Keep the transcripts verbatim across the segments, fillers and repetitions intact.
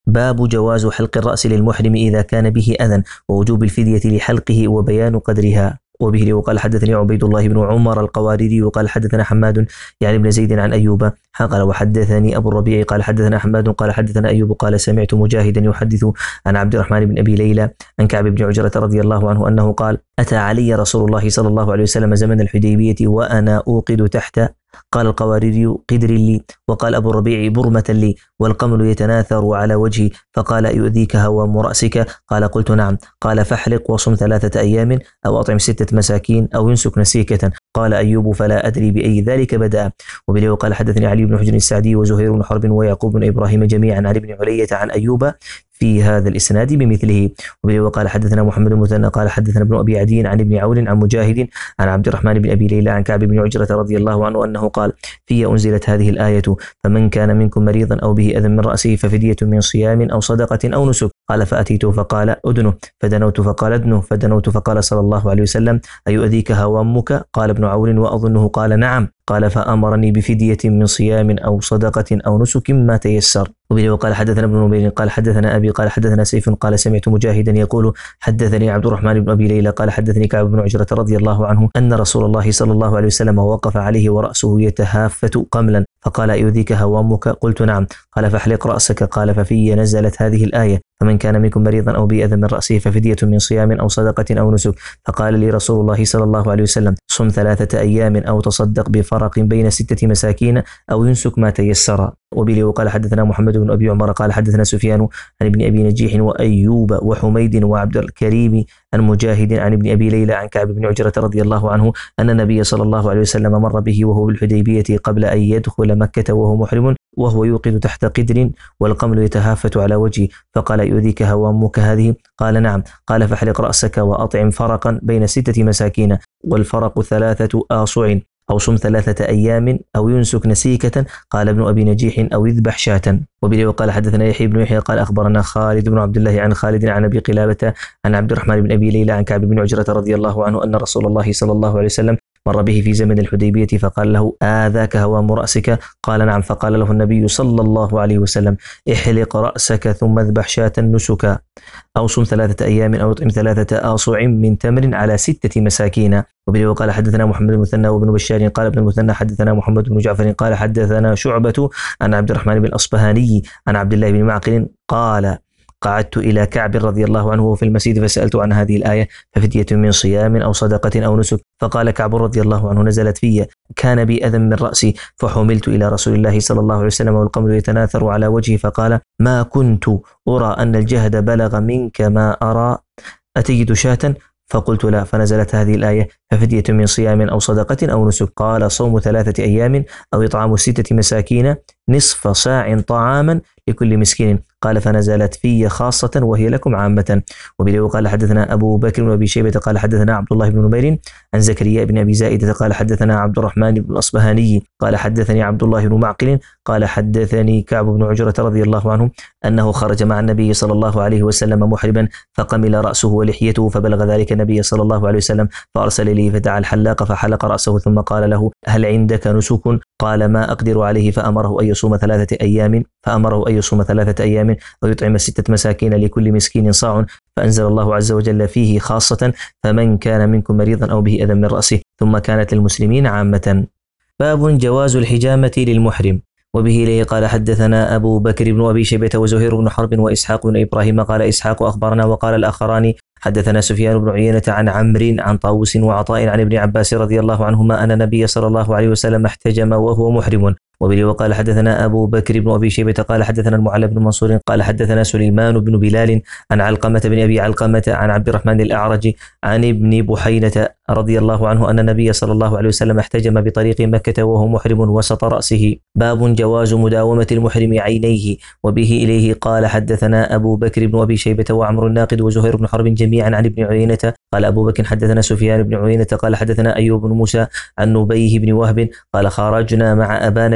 باب جواز حلق الرأس للمحرم إذا كان به أذى ووجوب الفدية لحلقه وبيان قدرها. وبه وقال حدثني عبيد الله بن عمر القواريري وقال حدثنا حماد يعني بن زيد عن أيوب قال وحدثني أبو الربيع قال حدثنا حماد قال حدثنا أيوب قال سمعت مجاهدا يحدث عن عبد الرحمن بن أبي ليلى عن كعب بن عجرة رضي الله عنه أنه قال أتى علي رسول الله صلى الله عليه وسلم زمن الحديبية وأنا أوقد تحت قال القواريري قدر لي وقال أبو الربيع برمة لي والقمل يتناثر على وجهي فقال يؤذيك هوام رأسك قال قلت نعم قال فاحلق وصم ثلاثة أيام أو أطعم ستة مساكين أو ينسك نسيكة قال أيوب فلا أدري بأي ذلك بدأ. وبه وقال حدثني علي بن حجر السعدي وزهير بن حرب ويعقوب بن إبراهيم جميعا عن ابن علية عن أيوب في هذا الإسناد بمثله. وبه وقال حدثنا محمد المثنى قال حدثنا ابن أبي عدي عن ابن عون عن مجاهد عن عبد الرحمن بن أبي ليلى عن كعب بن عجرة رضي الله عنه أنه قال في أنزلت هذه الآية فمن كان منكم مريضا أو به أذى من رأسه ففدية من صيام أو صدقة أو نسك قال فأتيته فقال أدنه فدنوت فقال أدنه فدنوت فقال صلى الله عليه وسلم أيؤذيك هوامك قال ابن عون وأظنه قال نعم قال فأمرني بفدية من صيام أو صدقة أو نسك ما تيسر. وبه وقال حدثنا ابن نمير قال حدثنا أبي قال حدثنا سيف قال سمعت مجاهدا يقول حدثني عبد الرحمن بن أبي ليلى قال حدثني كعب بن عجرة رضي الله عنه أن رسول الله صلى الله عليه وسلم وقف عليه ورأسه يتهافت قملا فقال أيؤذيك هوامك قلت نعم قال فاحلق رأسك قال ففي نزلت هذه الآية فمن كان منكم مريضا أو به أذى من رأسه ففدية من صيام أو صدقة أو نسك فقال لي رسول الله صلى الله عليه وسلم صم ثلاثة أيام أو تصدق بفرق بين ستة مساكين أو ينسك ما تيسر. وبه وقال حدثنا محمد بن أبي عمر قال حدثنا سفيان عن ابن أبي نجيح وأيوب وحميد وعبد الكريم عن مجاهد عن ابن أبي ليلى عن كعب بن عجرة رضي الله عنه أن النبي صلى الله عليه وسلم مر به وهو بالحديبية قبل أن يدخل مكة وهو محرم وهو يوقد تحت قدر والقمل يتهافت على وجهه فقال يؤذيك هوامك هذه قال نعم قال فاحلق رأسك وأطعم فرقا بين ستة مساكين والفرق ثلاثة آصع أو صم ثلاثة أيام أو ينسك نسيكة قال ابن أبي نجيح أو يذبح شاة. وبه وقال حدثنا يحيى بن يحيى قال أخبرنا خالد بن عبد الله عن خالد عن أبي قلابة عن عبد الرحمن بن أبي ليلى عن كعب بن عجرة رضي الله عنه أن رسول الله صلى الله عليه وسلم مر به في زمن الحديبية فقال له آذاك هوام رأسك قال نعم فقال له النبي صلى الله عليه وسلم احلق رأسك ثم اذبح شاة نسكا أو صم ثلاثة أيام أو اطعم ثلاثة آصع من تمر على ستة مساكين. وبه وقال حدثنا محمد المثنى وابن بشار قال ابن المثنى حدثنا محمد بن جعفر قال حدثنا شعبة عن عبد الرحمن بن الأصبهاني عن عبد الله بن معقل قال قعدت إلى كعب رضي الله عنه في المسجد فسألت عن هذه الآية ففدية من صيام أو صدقة أو نسك فقال كعب رضي الله عنه نزلت في كان بي أذى من رأسي فحملت إلى رسول الله صلى الله عليه وسلم والقمل يتناثر على وجهي فقال ما كنت أرى أن الجهد بلغ منك ما أرى أتجد شاة فقلت لا فنزلت هذه الآية ففدية من صيام أو صدقة أو نسك قال صوم ثلاثة أيام أو إطعام ستة مساكين نصف صاع طعاما لكل مسكين قال فنزلت في خاصة وهي لكم عامة. وبه وقال حدثنا أبو بكر وأبي شيبة قال حدثنا عبد الله بن نمير عن زكريا بن أبي زائدة قال حدثنا عبد الرحمن بن الأصبهاني قال حدثني عبد الله بن معقل قال حدثني كعب بن عجرة رضي الله عنه أنه خرج مع النبي صلى الله عليه وسلم محربا فقمل رأسه ولحيته فبلغ ذلك النبي صلى الله عليه وسلم فأرسل لي فدعا الحلاق فحلق رأسه ثم قال له هل عندك نسك قال ما أقدر عليه فأمره أن يصوم ثلاثة أيام فأمره أن يصوم ثلاثة أيام ويطعم ستة مساكين لكل مسكين صاع فأنزل الله عز وجل فيه خاصة فمن كان منكم مريضا أو به أذى من رأسه ثم كانت للمسلمين عامة. باب جواز الحجامة للمحرم. وبه إليه قال حدثنا أبو بكر بن أبي شيبة وزهير بن حرب وإسحاق بن إبراهيم قال إسحاق أخبرنا وقال الآخران حدثنا سفيان بن عيينة عن عمرو عن طاووس وعطاء عن ابن عباس رضي الله عنهما أن النبي صلى الله عليه وسلم احتجم وهو محرم. وبه وقال حدثنا أبو بكر بن أبي شيبة قال حدثنا المعلى بن منصور قال حدثنا سليمان بن بلال عن علقمة بن أبي علقمة عن عبد الرحمن الأعرج عن ابن بحينة رضي الله عنه أن النبي صلى الله عليه وسلم احتجم بطريق مكة وهو محرم وسط رأسه. باب جواز مداومة المحرم عينيه. وبه إليه قال حدثنا أبو بكر بن أبي شيبة وعمر الناقد وزهير بن حرب جميعا عن ابن عيينة قال أبو بكر حدثنا سفيان بن عيينة قال حدثنا أيوب بن موسى عن نبيه بن وهب قال خرجنا مع أبان بن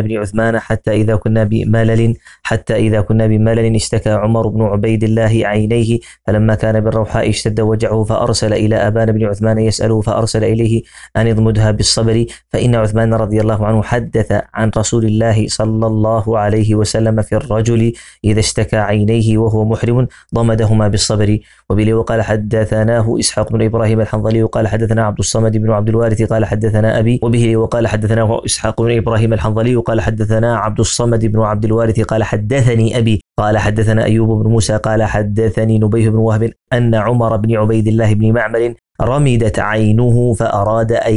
بن عثمان حتى إذا كنا بملل حتى إذا كنا بملل اشتكى عمر بن عبيد الله عينيه، فلما كان بالروحاء اشتد وجعه فأرسل إلى أبان بن عثمان يسأله، فأرسل إليه أن اضمدها بالصبر، فإن عثمان رضي الله عنه حدث عن رسول الله صلى الله عليه وسلم في الرجل إذا اشتكى عينيه وهو محرم ضمدهما بالصبر. وبه وقال حدثناه إسحاق بن إبراهيم الحنظلي وقال حدثنا عبد الصمد بن عبد الوارث قال حدثنا أبي. وبه وقال حدثناه إسحاق بن إبراهيم الحنظلي وقال حدثنا عبد الصمد بن عبد الوارث قال حدثني أبي قال حدثنا أيوب بن موسى قال حدثني نبيه بن وهب أن عمر بن عبيد الله بن معمر رمدت عينه فأراد أن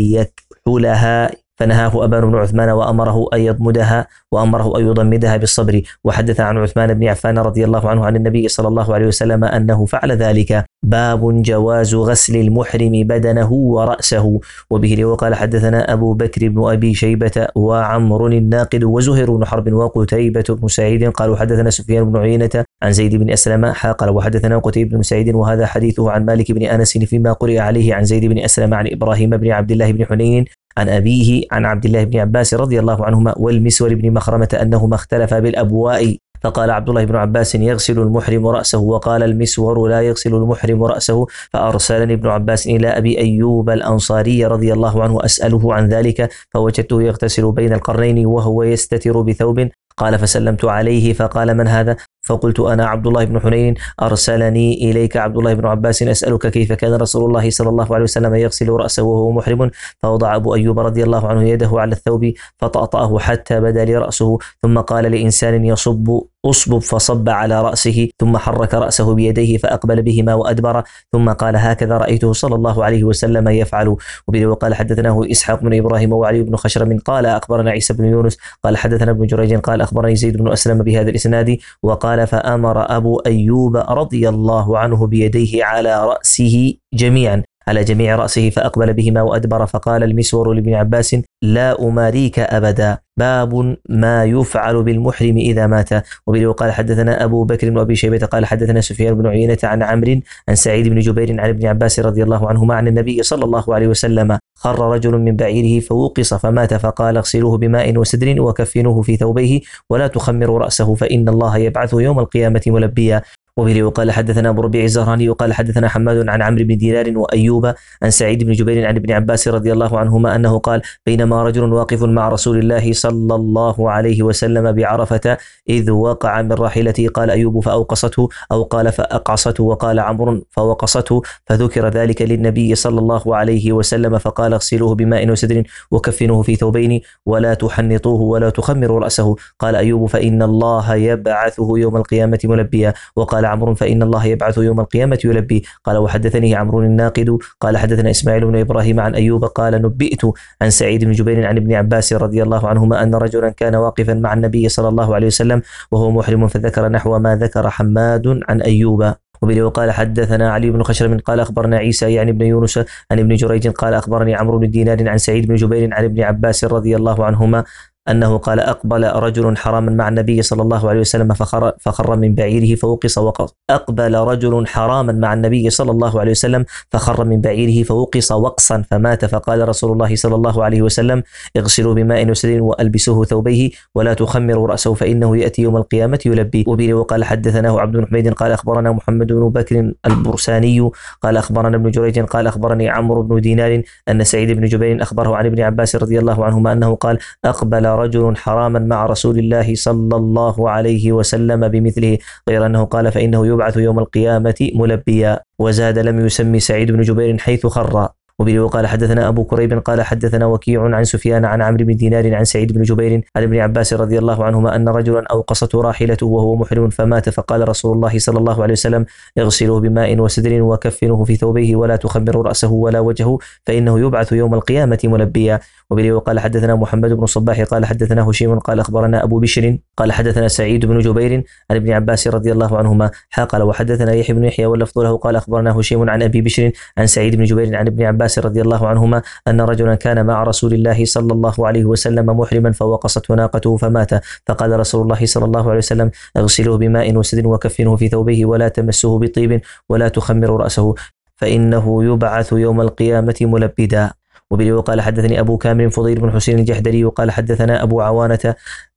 يكحلها فنهاه أبان بن عثمان وأمره أن يضمدها وأمره أن يضمدها بالصبر. وحدث عن عثمان بن عفان رضي الله عنه عن النبي صلى الله عليه وسلم أنه فعل ذلك. باب جواز غسل المحرم بدنه ورأسه. وبه وقال حدثنا أبو بكر بن أبي شيبة وعمر الناقد وزهير بن حرب وقتيبة بن سعيد قالوا حدثنا سفيان بن عيينة عن زيد بن أسلم قال وحدثنا قتيبة بن سعيد وهذا حديثه عن مالك بن أنس فيما قرئ عليه عن زيد بن أسلم عن إبراهيم بن عبد الله بن حنين عن أبيه عن عبد الله بن عباس رضي الله عنهما والمسور بن مخرمة أنهما اختلفا بالأبواء، فقال عبد الله بن عباس يغسل المحرم رأسه وقال المسور لا يغسل المحرم رأسه، فأرسلني ابن عباس إلى أبي أيوب الأنصاري رضي الله عنه أسأله عن ذلك فوجدته يغتسل بين القرنين وهو يستتر بثوب، قال فسلمت عليه فقال من هذا؟ فقلت أنا عبد الله بن حنين أرسلني إليك عبد الله بن عباس أسألك كيف كان رسول الله صلى الله عليه وسلم يغسل رأسه وهو محرم؟ فوضع أبو أيوب رضي الله عنه يده على الثوب فطأطأه حتى بدا لي رأسه، ثم قال لإنسان يصب أصبب فصب على رأسه، ثم حرك رأسه بيديه فأقبل بهما وأدبر، ثم قال هكذا رأيته صلى الله عليه وسلم يفعل. وبه وقال حدثناه إسحاق بن إبراهيم وعلي بن خشرم قال أخبرنا عيسى بن يونس قال حدثنا ابن جريج قال أخبرني زيد بن أسلم بهذا الإسناد وقال فأمر أبو أيوب رضي الله عنه بيديه على رأسه جميعا على جميع رأسه فأقبل بهما وأدبر، فقال المسور لابن عباس لا أماريك أبدا. باب ما يفعل بالمحرم إذا مات. وبه وقال حدثنا أبو بكر بن أبي شيبة قال حدثنا سفيان بن عيينة عن عمرو عن سعيد بن جبير عن ابن عباس رضي الله عنهما عن النبي صلى الله عليه وسلم خر رجل من بعيره فوقص فمات، فقال اغسلوه بماء وسدر وكفنوه في ثوبيه ولا تخمروا رأسه فإن الله يبعثه يوم القيامة ملبيا. وبه وقال حدثنا أبو ربيع الزهراني وقال حدثنا حماد عن عمرو بن دينار وأيوب عن سعيد بن جبير عن ابن عباس رضي الله عنهما أنه قال بينما رجل واقف مع رسول الله صلى الله عليه وسلم بعرفة إذ وقع من راحلته قال أيوب فأوقصته أو قال فأقعصته وقال عمرو فوقصته، فذكر ذلك للنبي صلى الله عليه وسلم فقال اغسلوه بماء وسدر وكفنوه في ثوبين ولا تحنطوه ولا تخمروا رأسه. قال أيوب فإن الله يبعثه يوم القيامة ملبيا. وقال عمرو فإن الله يبعث يوم القيامة يلبي. قال وحدثني عمرو الناقد قال حدثنا إسماعيل بن إبراهيم عن أيوب قال نبئت عن سعيد بن جبير عن ابن عباس رضي الله عنهما أن رجلا كان واقفا مع النبي صلى الله عليه وسلم وهو محرم فذكر نحو ما ذكر حماد عن أيوب. وبه وقال حدثنا علي بن خشرم قال أخبرنا عيسى يعني ابن يونس عن ابن جريج قال أخبرني عمرو بن دينار عن سعيد بن جبير عن ابن عباس رضي الله عنهما أنه قال أقبل رجل حراما مع النبي صلى الله عليه وسلم فخر, فخر من بعيره فوقص وقص أقبل رجل حراما مع النبي صلى الله عليه وسلم فخر من بعيره فوقص وقصا فمات، فقال رسول الله صلى الله عليه وسلم اغسلوا بماء وسدر وألبسوه ثوبيه ولا تخمروا رأسه فإنه يأتي يوم القيامة يلبي. وبه وقال حدثناه عبد بن حميد قال أخبرنا محمد بن بكر البرساني قال أخبرنا ابن جريج قال أخبرني عمرو بن دينار أن سعيد بن جبير أخبره عن ابن عباس رضي الله عنهما أنه قال أقبل رجل حراما مع رسول الله صلى الله عليه وسلم بمثله غير أنه قال فإنه يبعث يوم القيامة ملبيا. وزاد لم يسمي سعيد بن جبير حيث خر. وبه وقال حدثنا أبو كريب قال حدثنا وكيع عن سفيان عن عمرو بن دينار عن سعيد بن جبير عن ابن عباس رضي الله عنهما أن رجلا أوقصته راحلته وهو محرم فمات، فقال رسول الله صلى الله عليه وسلم اغسلوه بماء وسدر وكفنوه في ثوبيه ولا تخمروا رأسه ولا وجهه فإنه يبعث يوم القيامة ملبيا. وبه وقال حدثنا محمد بن صباح قال حدثنا هشيم قال أخبرنا أبو بشر قال حدثنا سعيد بن جبير عن ابن عباس رضي الله عنهما قال وحدثنا يحيى بن يحيى واللفظ له قال أخبرنا هشيم عن أبي بشر عن سعيد بن جبير عن ابن عباس رضي الله عنهما أن رجلا كان مع رسول الله صلى الله عليه وسلم محرما فوقصته ناقته فمات، فقال رسول الله صلى الله عليه وسلم اغسلوه بماء وسدر وكفنوه في ثوبه ولا تمسوه بطيب ولا تخمروا رأسه فإنه يبعث يوم القيامة ملبدا. وبه وقال حدثني أبو كامل فضيل بن حسين الجحدري وقال حدثنا أبو عوانة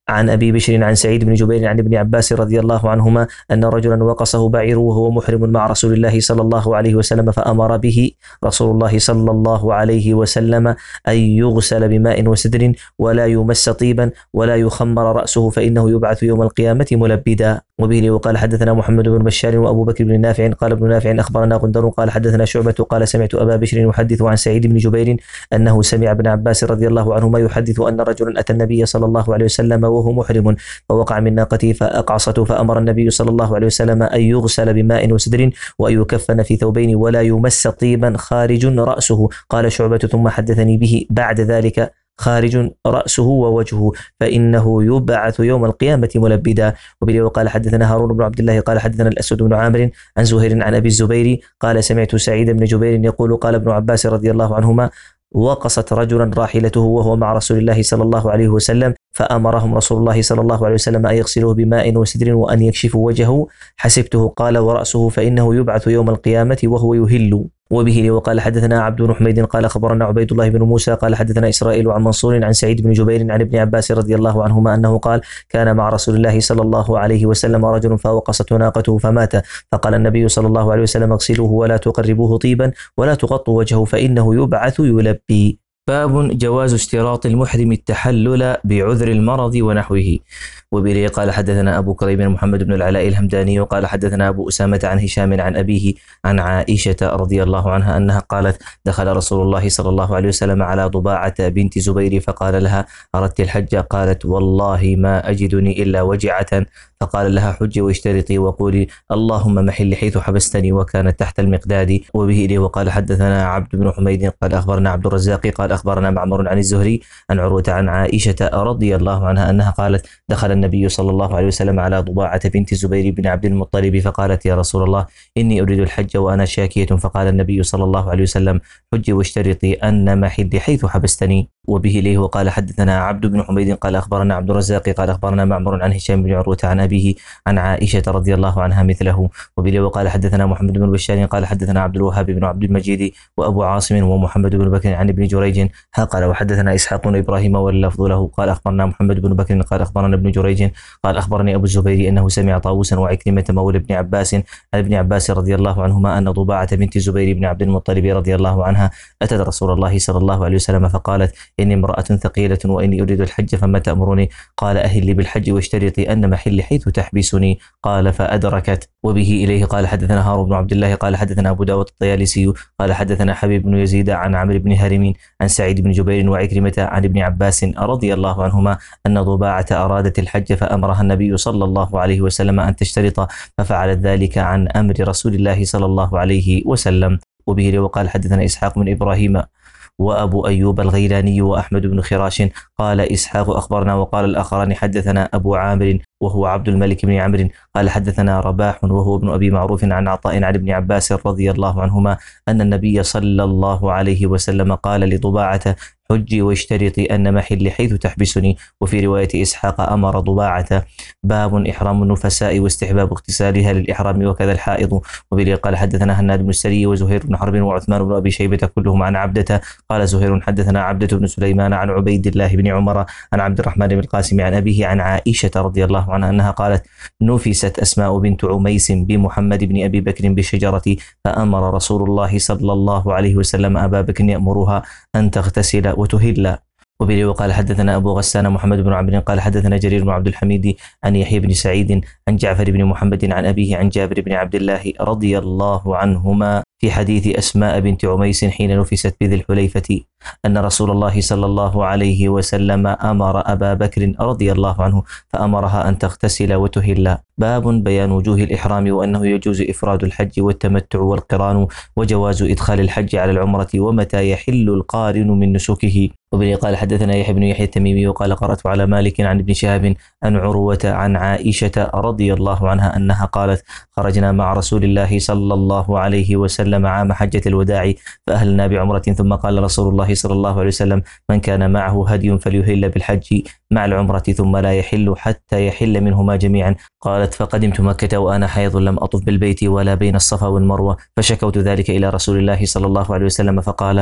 عن أبي بشر عن سعيد بن جبير عن ابن عباس رضي الله عنهما أن رجلا وقصه بعير وهو محرم مع رسول الله صلى الله عليه وسلم فأمر به رسول الله صلى الله عليه وسلم أن يغسل بماء وسدر ولا يمس طيبا ولا يخمر رأسه فإنه يبعث يوم القيامة ملبدا. وبه وقال حدثنا محمد بن بشار وأبو بكر بن نافع قال ابن نافع أخبرنا غندر قال حدثنا شعبة قال سمعت أبا بشر يحدث عن سعيد بن جبير أنه سمع ابن عباس رضي الله عنهما يحدث أن رجلا أتى النبي صلى الله عليه وسلم وهو محرم فوقع من ناقته فأقعصته فأمر النبي صلى الله عليه وسلم أن يغسل بماء وسدر وأن يكفن في ثوبين ولا يمس طيبا خارج رأسه. قال شعبة ثم حدثني به بعد ذلك خارج رأسه ووجهه فإنه يبعث يوم القيامة ملبدا. وبه وقال حدثنا هارون بن عبد الله قال حدثنا الأسود بن عامر عن زهير عن أبي الزبير قال سمعت سعيد بن جبير يقول قال ابن عباس رضي الله عنهما وقصت رجلا راحلته وهو مع رسول الله صلى الله عليه وسلم فأمرهم رسول الله صلى الله عليه وسلم أن يغسلوه بماء وسدر وأن يكشفوا وجهه حسبته قال ورأسه فإنه يبعث يوم القيامة وهو يهل. وبه وقال حدثنا عبد بن حميد قال أخبرنا عبيد الله بن موسى قال حدثنا إسرائيل عن منصور عن سعيد بن جبير عن ابن عباس رضي الله عنهما أنه قال كان مع رسول الله صلى الله عليه وسلم رجل فوقصته ناقته فمات فقال النبي صلى الله عليه وسلم اغسلوه ولا تقربوه طيبا ولا تغطوا وجهه فإنه يبعث يلبي. باب جواز اشتراط المحرم التحلل بعذر المرض ونحوه. وبه قال حدثنا أبو كريب محمد بن العلاء الهمداني وقال حدثنا أبو أسامة عن هشام عن أبيه عن عائشة رضي الله عنها أنها قالت دخل رسول الله صلى الله عليه وسلم على ضباعة بنت زبير فقال لها أردت الحج؟ قالت والله ما أجدني إلا وجعة فقال لها حجي واشترطي وقولي اللهم محل حيث حبستني وكانت تحت المقداد. وبه وقال حدثنا عبد بن حميد قال أخبرنا عبد الرزاق قال أخبرنا معمر عن الزهري عن عروة عن عائشة رضي الله عنها أنها قالت دخل النبي صلى الله عليه وسلم على ضباعة بنت الزبير بن عبد المطلب فقالت يا رسول الله إني أريد الحج وأنا شاكية فقال النبي صلى الله عليه وسلم حجي واشترطي أن محل حيث حبستني. وبه إليه وقال حدثنا عبد بن حميد قال أخبرنا عبد الرزاق قال أخبرنا معمر عن هشام بن عروة عن أبيه عن عائشة رضي الله عنها مثله. وبه وقال حدثنا محمد بن بشار قال حدثنا عبد الوهاب بن عبد المجيد وأبو عاصم ومحمد بن بكر عن ابن جريج قال وحدثنا إسحاق بن إبراهيم واللفظ له قال أخبرنا محمد بن بكر قال أخبرنا ابن جريج قال أخبرني أبو الزبير أنه سمع طاووسا وعكرمة مولى ابن عباس عن ابن عباس رضي الله عنهما أن ضباعة بنت الزبير بن عبد المطلب رضي الله عنها أتت رسول الله صلى الله عليه وسلم فقالت إني امرأة ثقيلة وإني أريد الحج فما تأمرني؟ قال أهل بالحج واشترطي أن محل حيث تحبسني. قال فأدركت. وبه إليه قال حدثنا هارون بن عبد الله قال حدثنا أبو داود الطيالسي قال حدثنا حبيب بن يزيد عن عمرو بن هارم عن سعيد بن جبير وعكرمة عن ابن عباس رضي الله عنهما أن ضباعة أرادت الحج فأمرها النبي صلى الله عليه وسلم أن تشترط ففعلت ذلك عن أمر رسول الله صلى الله عليه وسلم. وبه وقال حدثنا إسحاق بن إبراهيم وأبو أيوب الغيلاني وأحمد بن خراش قال إسحاق أخبرنا وقال الآخران حدثنا أبو عامر وهو عبد الملك بن عمرو قال حدثنا رباح وهو ابن أبي معروف عن عطاء عن ابن عباس رضي الله عنهما أن النبي صلى الله عليه وسلم قال لضباعة حجي واشترطي أن محل حيث تحبسني. وفي رواية إسحاق أمر ضباعة. باب إحرام النفساء واستحباب اغتسالها للإحرام وكذا الحائض. وبه قال حدثنا هناد بن السري وزهير بن حرب وعثمان بن أبي شيبة كلهم عن عبدة قال زهير حدثنا عبدة بن سليمان عن عبيد الله بن عمر عن عبد الرحمن بن القاسم عن أبيه عن عائشة رضي الله عنها أنها قالت نفست أسماء بنت عميس بمحمد بن أبي بكر بالشجرة فأمر رسول الله صلى الله عليه وسلم أبا بكر يأمرها أن تغتسل وتهل. وبه وقال حدثنا أبو غسان محمد بن عمرو قال حدثنا جرير بن عبد الحميد عن يحيى بن سعيد عن جعفر بن محمد عن أبيه عن جابر بن عبد الله رضي الله عنهما في حديث أسماء بنت عميس حين نفست بذي الحليفة أن رسول الله صلى الله عليه وسلم أمر أبا بكر رضي الله عنه فأمرها أن تغتسل وتهل. باب بيان وجوه الإحرام وأنه يجوز إفراد الحج والتمتع والقران وجواز إدخال الحج على العمرة ومتى يحل القارن من نسكه. وبه قال حدثنا يحيى بن يحيى التميمي وقال قرأت على مالك عن ابن شهاب عن عروة عن عائشة رضي الله عنها أنها قالت خرجنا مع رسول الله صلى الله عليه وسلم عام حجة الوداع فأهلنا بعمرة ثم قال رسول الله صلى الله عليه وسلم من كان معه هدي فليهل بالحج مع العمرة ثم لا يحل حتى يحل منهما جميعا. قالت فقدمت مكة وأنا حيض لم أطف بالبيت ولا بين الصفا والمروة فشكوت ذلك إلى رسول الله صلى الله عليه وسلم فقال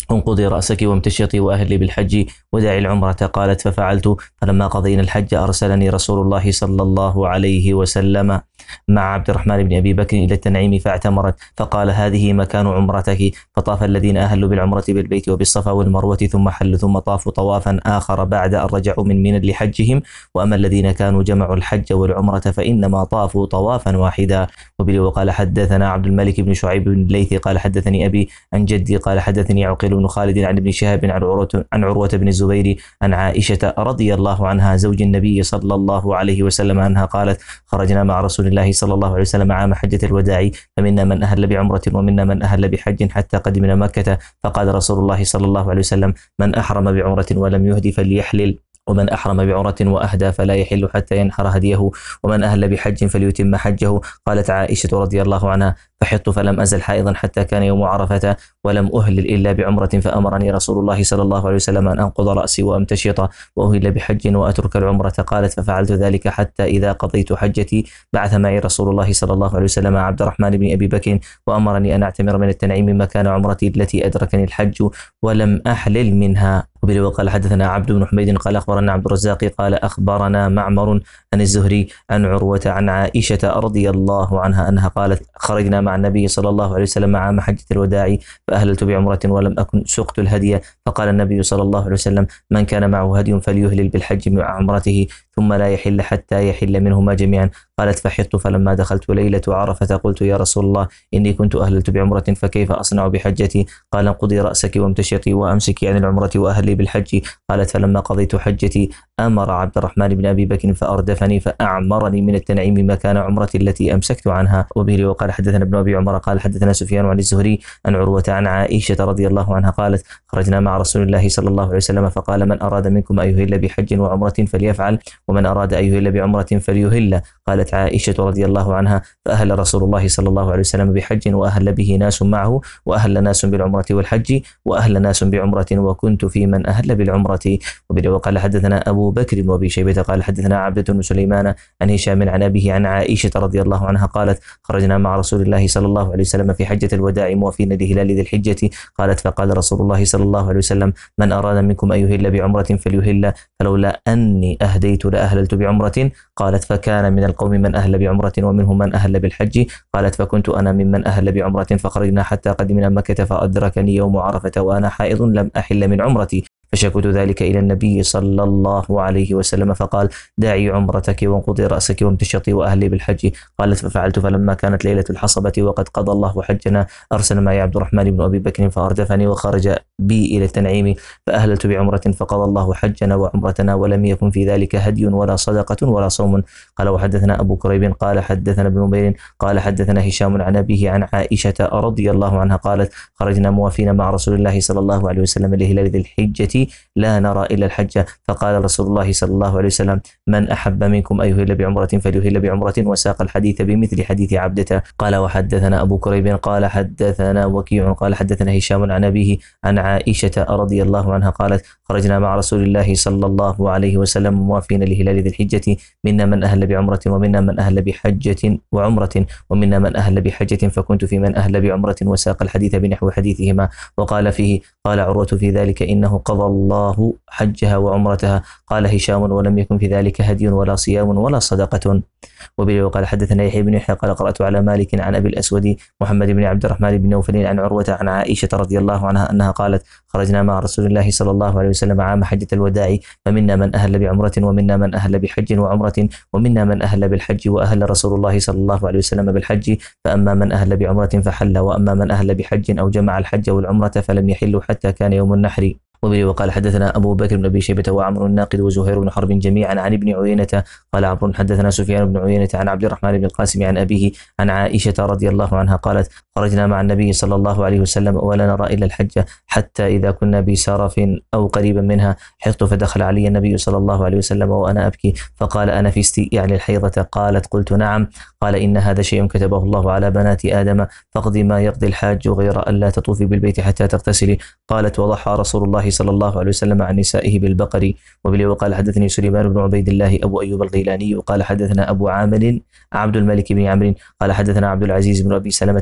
انقضي رأسك وامتشطي وأهلي بالحج ودعي العمرة. قالت ففعلت، فلما قضينا الحج أرسلني رسول الله صلى الله عليه وسلم مع عبد الرحمن بن أبي بكر إلى التنعيم فاعتمرت، فقال هذه مكان عمرتك. فطاف الذين أهلوا بالعمرة بالبيت وبالصفا والمروة ثم حلوا ثم طافوا طوافا آخر بعد أن رجعوا من منى لحجهم. وأما الذين كانوا جمعوا الحج والعمرة فإنما طافوا طوافا واحدا. وبه وقال حدثنا عبد الملك بن شعيب بن الليثي قال حدثني أبي عن جدي قال حدثني عقيل بن خالد عن ابن شهاب عن عروة عن عروة بن الزبير عن عائشة رضي الله عنها زوج النبي صلى الله عليه وسلم أنها قالت خرجنا مع رسول الله صلى الله عليه وسلم عام حجة الوداع فمنا من أهل بعمرة ومنا من أهل بحج حتى قدمنا مكة، فقال رسول الله صلى الله عليه وسلم من أحرم بعمرة ولم يهدي فليحلل، ومن أحرم بعمرة وأهدى فلا يحل حتى ينحر هديه، ومن أهل بحج فليتم حجه. قالت عائشة رضي الله عنها فحطت فلم أزل حائضا حتى كان يوم عرفة ولم أهلل إلا بعمرة، فأمرني رسول الله صلى الله عليه وسلم أن أنقض رأسي وأمتشط وأهل بحج وأترك العمرة. قالت ففعلت ذلك حتى إذا قضيت حجتي بعث معي رسول الله صلى الله عليه وسلم عبد الرحمن بن أبي بكر وأمرني أن أعتمر من التنعيم مكان عمرتي التي أدركني الحج ولم أحلل منها. وبه وقال حدثنا عبد بن حميد قال أخبرنا عبد الرزاق قال أخبرنا معمر عن الزهري عن عروة عن عائشة رضي الله عنها أنها قالت خرجنا مع النبي صلى الله عليه وسلم عام حجة الوداع فأهللت بعمرة ولم أكن سقت الهدي، فقال النبي صلى الله عليه وسلم من كان معه هدي فليهلل بالحج مع عمرته ثم لا يحل حتى يحل منهما جميعا. قالت فحطت فلما دخلت ليلة عرفة قلت يا رسول الله إني كنت أهللت بعمرة فكيف أصنع بحجتي؟ قال انقضي رأسك وامتشطي وأمسكي عن العمرة وأهلي بالحج. قالت فلما قضيت حجتي أمر عبد الرحمن بن أبي بكر فأردفني فأعمرني من التنعيم مكان عمرتي التي أمسكت عنها. وبه وقال حدثنا ابن أبي عمر قال حدثنا سفيان عن الزهري عن عروة عن عائشة رضي الله عنها قالت خرجنا مع رسول الله صلى الله عليه وسلم فقال من أراد منكم أن يهل بحج وعمرة فليفعل ومن أراد أن يهل بعمرة فليهل. قالت عائشة رضي الله عنها فأهل رسول الله صلى الله عليه وسلم بحج وأهل به ناس معه وأهل ناس بالعمرة والحج وأهل ناس بعمرة وكنت في من أهل بالعمرة. وبه وقال حدثنا أبو بكر وأبي شيبة قال حدثنا عبدة بن سليمان عن هشام عن أبيه عن عائشة رضي الله عنها قالت خرجنا مع رسول الله صلى الله عليه وسلم في حجة الوداع موافين لهلال ذي الحجة. قالت فقال رسول الله صلى الله عليه وسلم من أراد منكم أن يهل بعمرة فليهل فلولا أني أهديت لأهللت بعمرة. قالت فكان من القوم من أهل بعمرة ومنهم من أهل بالحج. قالت فكنت أنا ممن أهل بعمرة فخرجنا حتى قدمنا مكة فأدركني يوم عرفة وأنا حائض لم أحل من عمرتي فشكوت ذلك إلى النبي صلى الله عليه وسلم فقال داعي عمرتك وانقضي رأسك وامتشطي وأهلي بالحج. قالت ففعلت فلما كانت ليلة الحصبة وقد قضى الله حجنا أرسل معي عبد الرحمن بن أبي بكر فأردفني وخرج بي إلى التنعيم فأهللت بعمرة فقضى الله حجنا وعمرتنا ولم يكن في ذلك هدي ولا صدقة ولا صوم. قال وحدثنا أبو كريب قال حدثنا ابن نمير قال حدثنا هشام عن أبيه عن عائشة رضي الله عنها قالت خرجنا موافين مع رسول الله صلى الله عليه وسلم لهلال ذي الحجة لا نرى إلا الحج. فقال رسول الله صلى الله عليه وسلم من أحب منكم أن يهل بعمرة فليهل بعمرة وساق الحديث بمثل حديث عبدة. قال وحدثنا أبو كريب قال حدثنا وكيع قال حدثنا هشام عن أبيه عن عائشة رضي الله عنها قالت خرجنا مع رسول الله صلى الله عليه وسلم موافين لهلال ذي الحجة منا من أهل بعمرة ومنا من أهل بحجة وعمرة ومنا من أهل بحجة فكنت في من أهل بعمرة وساق الحديث بنحو حديثهما. وقال فيه قال عروة في ذلك إنه قضى الله حجها وعمرتها. قال هشام ولم يكن في ذلك هدي ولا صيام ولا صدقة. وبه وقال حدثنا يحيى بن يحيى قال قرأت على مالك عن أبي الأسود محمد بن عبد الرحمن بن نوفل عن عروة عن عائشة رضي الله عنها أنها قالت خرجنا مع رسول الله صلى الله عليه وسلم عام حجة الوداع فمنا من أهل بعمرة ومنا من أهل بحج وعمرة ومنا من أهل بالحج وأهل رسول الله صلى الله عليه وسلم بالحج فأما من أهل بعمرة فحل وأما من أهل بحج أو جمع الحج والعمرة فلم يحلوا حتى كان يوم النحر. وبه وقال حدثنا أبو بكر بن أبي شيبة وعمر الناقد وزهير بن حرب جميعا عن ابن عيينة قال عمرو حدثنا سفيان بن عيينة عن عبد الرحمن بن القاسم عن أبيه عن عائشة رضي الله عنها قالت خرجنا مع النبي صلى الله عليه وسلم ولا نرى إلا الحج حتى إذا كنا بسرف أو قريبا منها حطت فدخل علي النبي صلى الله عليه وسلم وأنا أبكي فقال أنا في استيء يعني الحيضة؟ قالت قلت نعم. قال إن هذا شيء كتبه الله على بنات آدم فاقضي ما يقضي الحاج غير ألا تطوفي بالبيت حتى تغتسلي. قالت وضحى رسول الله صلى الله عليه وسلم عن نسائه بالبقر. وبه وقال حدثني سليمان بن عبيد الله أبو أيوب الغيلاني وقال حدثنا أبو عامر عبد الملك بن عمرو قال حدثنا عبد العزيز بن أبي سلمة الماجشوني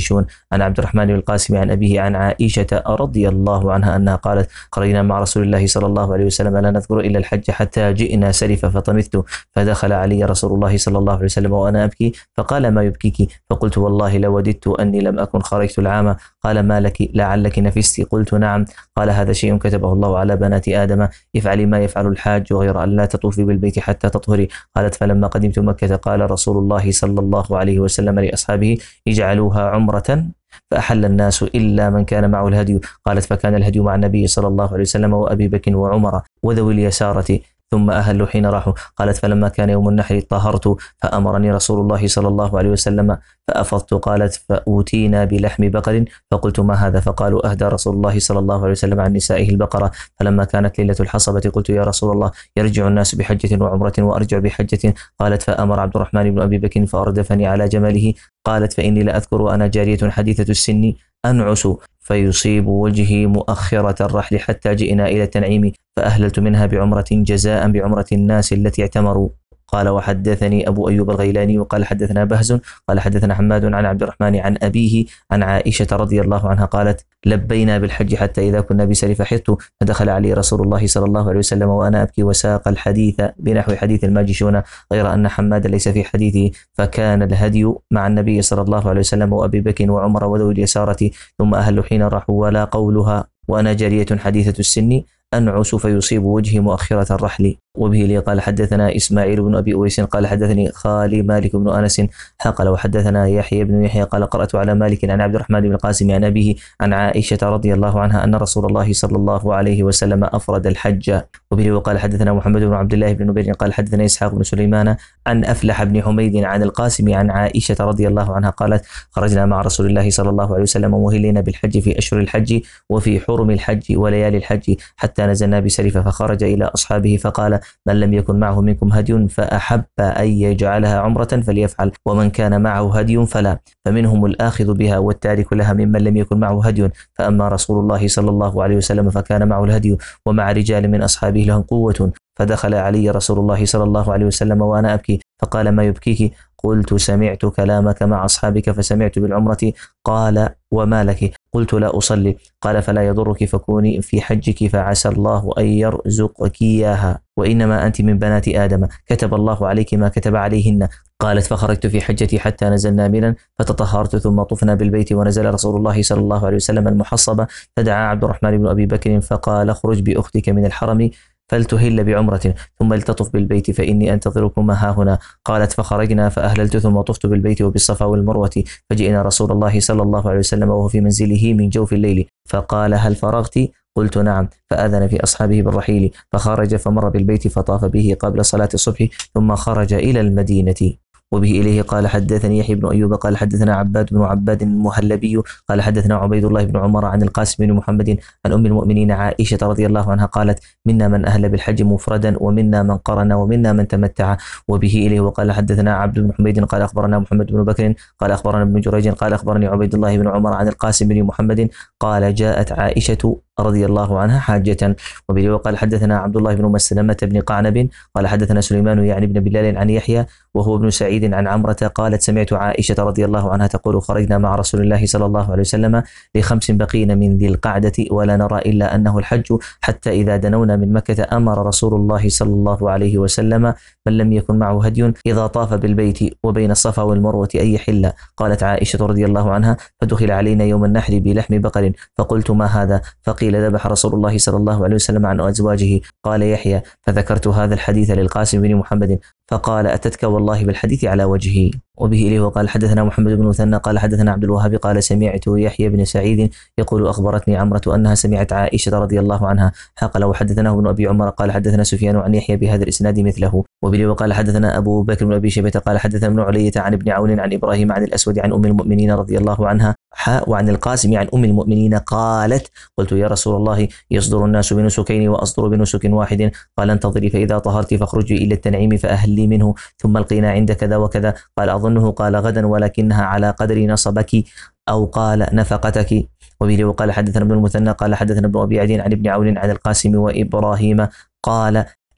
الماجشون عن عبد الرحمن بن القاسم عن أبيه عن عائشة رضي الله عنها أنها قالت خرجنا مع رسول الله صلى الله عليه وسلم لا نذكر إلا الحج حتى جئنا سرف فطمثت فدخل علي رسول الله صلى الله عليه وسلم وأنا أبكي فقال ما يبكيك؟ فقلت والله لوددت أني لم أكن خرجت العام. قال ما لك لعلك نفست؟ قلت نعم. قال هذا شيء كتبه الله على بنات آدم افعلي ما يفعل الحاج غير أن لا تطوفي بالبيت حتى تطهري. قالت فلما قدمت مكة قال رسول الله صلى الله عليه وسلم لأصحابه اجعلوها عمرة فأحل الناس إلا من كان معه الهدي. قالت فكان الهدي مع النبي صلى الله عليه وسلم وأبي بكر وعمر وذوي اليسارة ثم أهلوا حين راحوا. قالت فلما كان يوم النحر طهرت فأمرني رسول الله صلى الله عليه وسلم فأفضت. قالت فأوتينا بلحم بقر فقلت ما هذا؟ فقالوا أهدى رسول الله صلى الله عليه وسلم عن نسائه البقرة. فلما كانت ليلة الحصبة قلت يا رسول الله يرجع الناس بحجة وعمرة وأرجع بحجة. قالت فأمر عبد الرحمن بن أبي بكر فأردفني على جمله. قالت فإني لأذكر وأنا جارية حديثة السن أنعس فيصيب وجهي مؤخرة الرحل حتى جئنا إلى التنعيم فأهللت منها بعمرة جزاء بعمرة الناس التي اعتمروا. قال وحدثني أبو أيوب الغيلاني وقال حدثنا بهز قال حدثنا حماد عن عبد الرحمن عن أبيه عن عائشة رضي الله عنها قالت لبينا بالحج حتى إذا كنا بسرف حطت فدخل علي رسول الله صلى الله عليه وسلم وأنا أبكي وساق الحديث بنحو حديث الماجشون غير أن حماد ليس في حديثه. فكان الهدي مع النبي صلى الله عليه وسلم وأبي بكر وعمر وذوي اليسارة ثم أهل حين راحوا ولا قولها وأنا جارية حديثة السن أنعس فيصيب وجهي مؤخرة الرحل. وبه لي قال حدثنا إسماعيل بن أبي أويس قال حدثني خالي مالك بن أنس قال وحدثنا يحيى بن يحيى قال قرأت على مالك عن عبد الرحمن بن القاسم عن أبيه عن عائشة رضي الله عنها أن رسول الله صلى الله عليه وسلم أفرد الحج. وبه وقال حدثنا محمد بن عبد الله بن نبير قال حدثنا إسحاق بن سليمان عن أفلح بن حميد عن القاسم عن عائشة رضي الله عنها قالت خرجنا مع رسول الله صلى الله عليه وسلم مهلين بالحج في أشهر الحج وفي حرم الحج وليالي الحج حتى نزلنا بسرف فخرج إلى أصحابه فقال من لم يكن معه منكم هدي فأحب أن يجعلها عمرة فليفعل ومن كان معه هدي فلا فمنهم الآخذ بها والتارك لها ممن لم يكن معه هدي. فأما رسول الله صلى الله عليه وسلم فكان معه الهدي ومع رجال من أصحابه لهم قوة فدخل علي رسول الله صلى الله عليه وسلم وأنا أبكي فقال ما يبكيك؟ قلت سمعت كلامك مع أصحابك فسمعت بالعمرة. قال وما لك؟ قلت لا أصلي. قال فلا يضرك فكوني في حجك فعسى الله أن يرزقك إياها وإنما أنت من بنات آدم كتب الله عليك ما كتب عليهن. قالت فخرجت في حجتي حتى نزلنا منى فتطهرت ثم طفنا بالبيت ونزل رسول الله صلى الله عليه وسلم المحصبة فدعا عبد الرحمن بن أبي بكر فقال اخرج بأختك من الحرم فلتهل بعمرة ثم التطف بالبيت فإني أنتظركما ها هنا. قالت فخرجنا فأهللت ثم طفت بالبيت وبالصفا والمروة فجئنا رسول الله صلى الله عليه وسلم وهو في منزله من جوف الليل فقال هل فرغت؟ قلت نعم. فأذن في أصحابه بالرحيل فخرج فمر بالبيت فطاف به قبل صلاة الصبح ثم خرج إلى المدينة. وبه إليه قال حدثني يحيى بن أيوب قال حدثنا عباد بن عباد المهلبي قال حدثنا عبيد الله بن عمر عن القاسم بن محمد عن أم المؤمنين عائشة رضي الله عنها قالت منا من أهل بالحج مفردا ومنا من قرن ومنا من تمتع. وبه إليه وقال حدثنا عبد بن حميد قال أخبرنا محمد بن بكر قال أخبرنا ابن جريج قال أخبرني عبيد الله بن عمر عن القاسم بن محمد قال جاءت عائشة رضي الله عنها حاجة. وبه وقال حدثنا عبد الله بن مسلمة بن قعنب قال حدثنا سليمان يعني بن بلال عن يحيى وهو ابن سعيد عن عمرة قالت سمعت عائشة رضي الله عنها تقول خرجنا مع رسول الله صلى الله عليه وسلم لخمس بقين من ذي القعدة ولا نرى إلا أنه الحج حتى إذا دنونا من مكة أمر رسول الله صلى الله عليه وسلم من لم يكن معه هدي إذا طاف بالبيت وبين الصفا والمروة أن يحل. قالت عائشة رضي الله عنها فدخل علينا يوم النحر بلحم بقر فقلت ما هذا؟ فقيل ذبح رسول الله صلى الله عليه وسلم عن أزواجه. قال يحيى فذكرت هذا الحديث للقاسم بن محمد فقال أتتك والله بالحديث على وجهه. وبه إليه وقال حدثنا محمد بن مثنى قال حدثنا عبد الوهاب قال سمعت يحيى بن سعيد يقول أخبرتني عمرة أنها سمعت عائشة رضي الله عنها قال وحدثناه ابن أبي عمر قال حدثنا سفيان عن يحيى بهذا الإسناد مثله. وبه وقال حدثنا أبو بكر بن أبي شيبة قال حدثنا ابن علية عن ابن عون عن إبراهيم عن الأسود عن أم المؤمنين رضي الله عنها حاء وعن القاسم عن أم المؤمنين قالت قلت يا رسول الله يصدر الناس بنسكين وأصدر بنسك واحد. قال انتظري فإذا طهرت فاخرجي إلى التنعيم فأهلي منه ثم القينا عند كذا وكذا. قال أظنه قال غدا ولكنها على قدر نصبك أو قال نفقتك. وبه وقال حدثنا ابن المثنى قال حدثنا ابن أبي عدي عن ابن عون عن القاسم وإبراهيم قال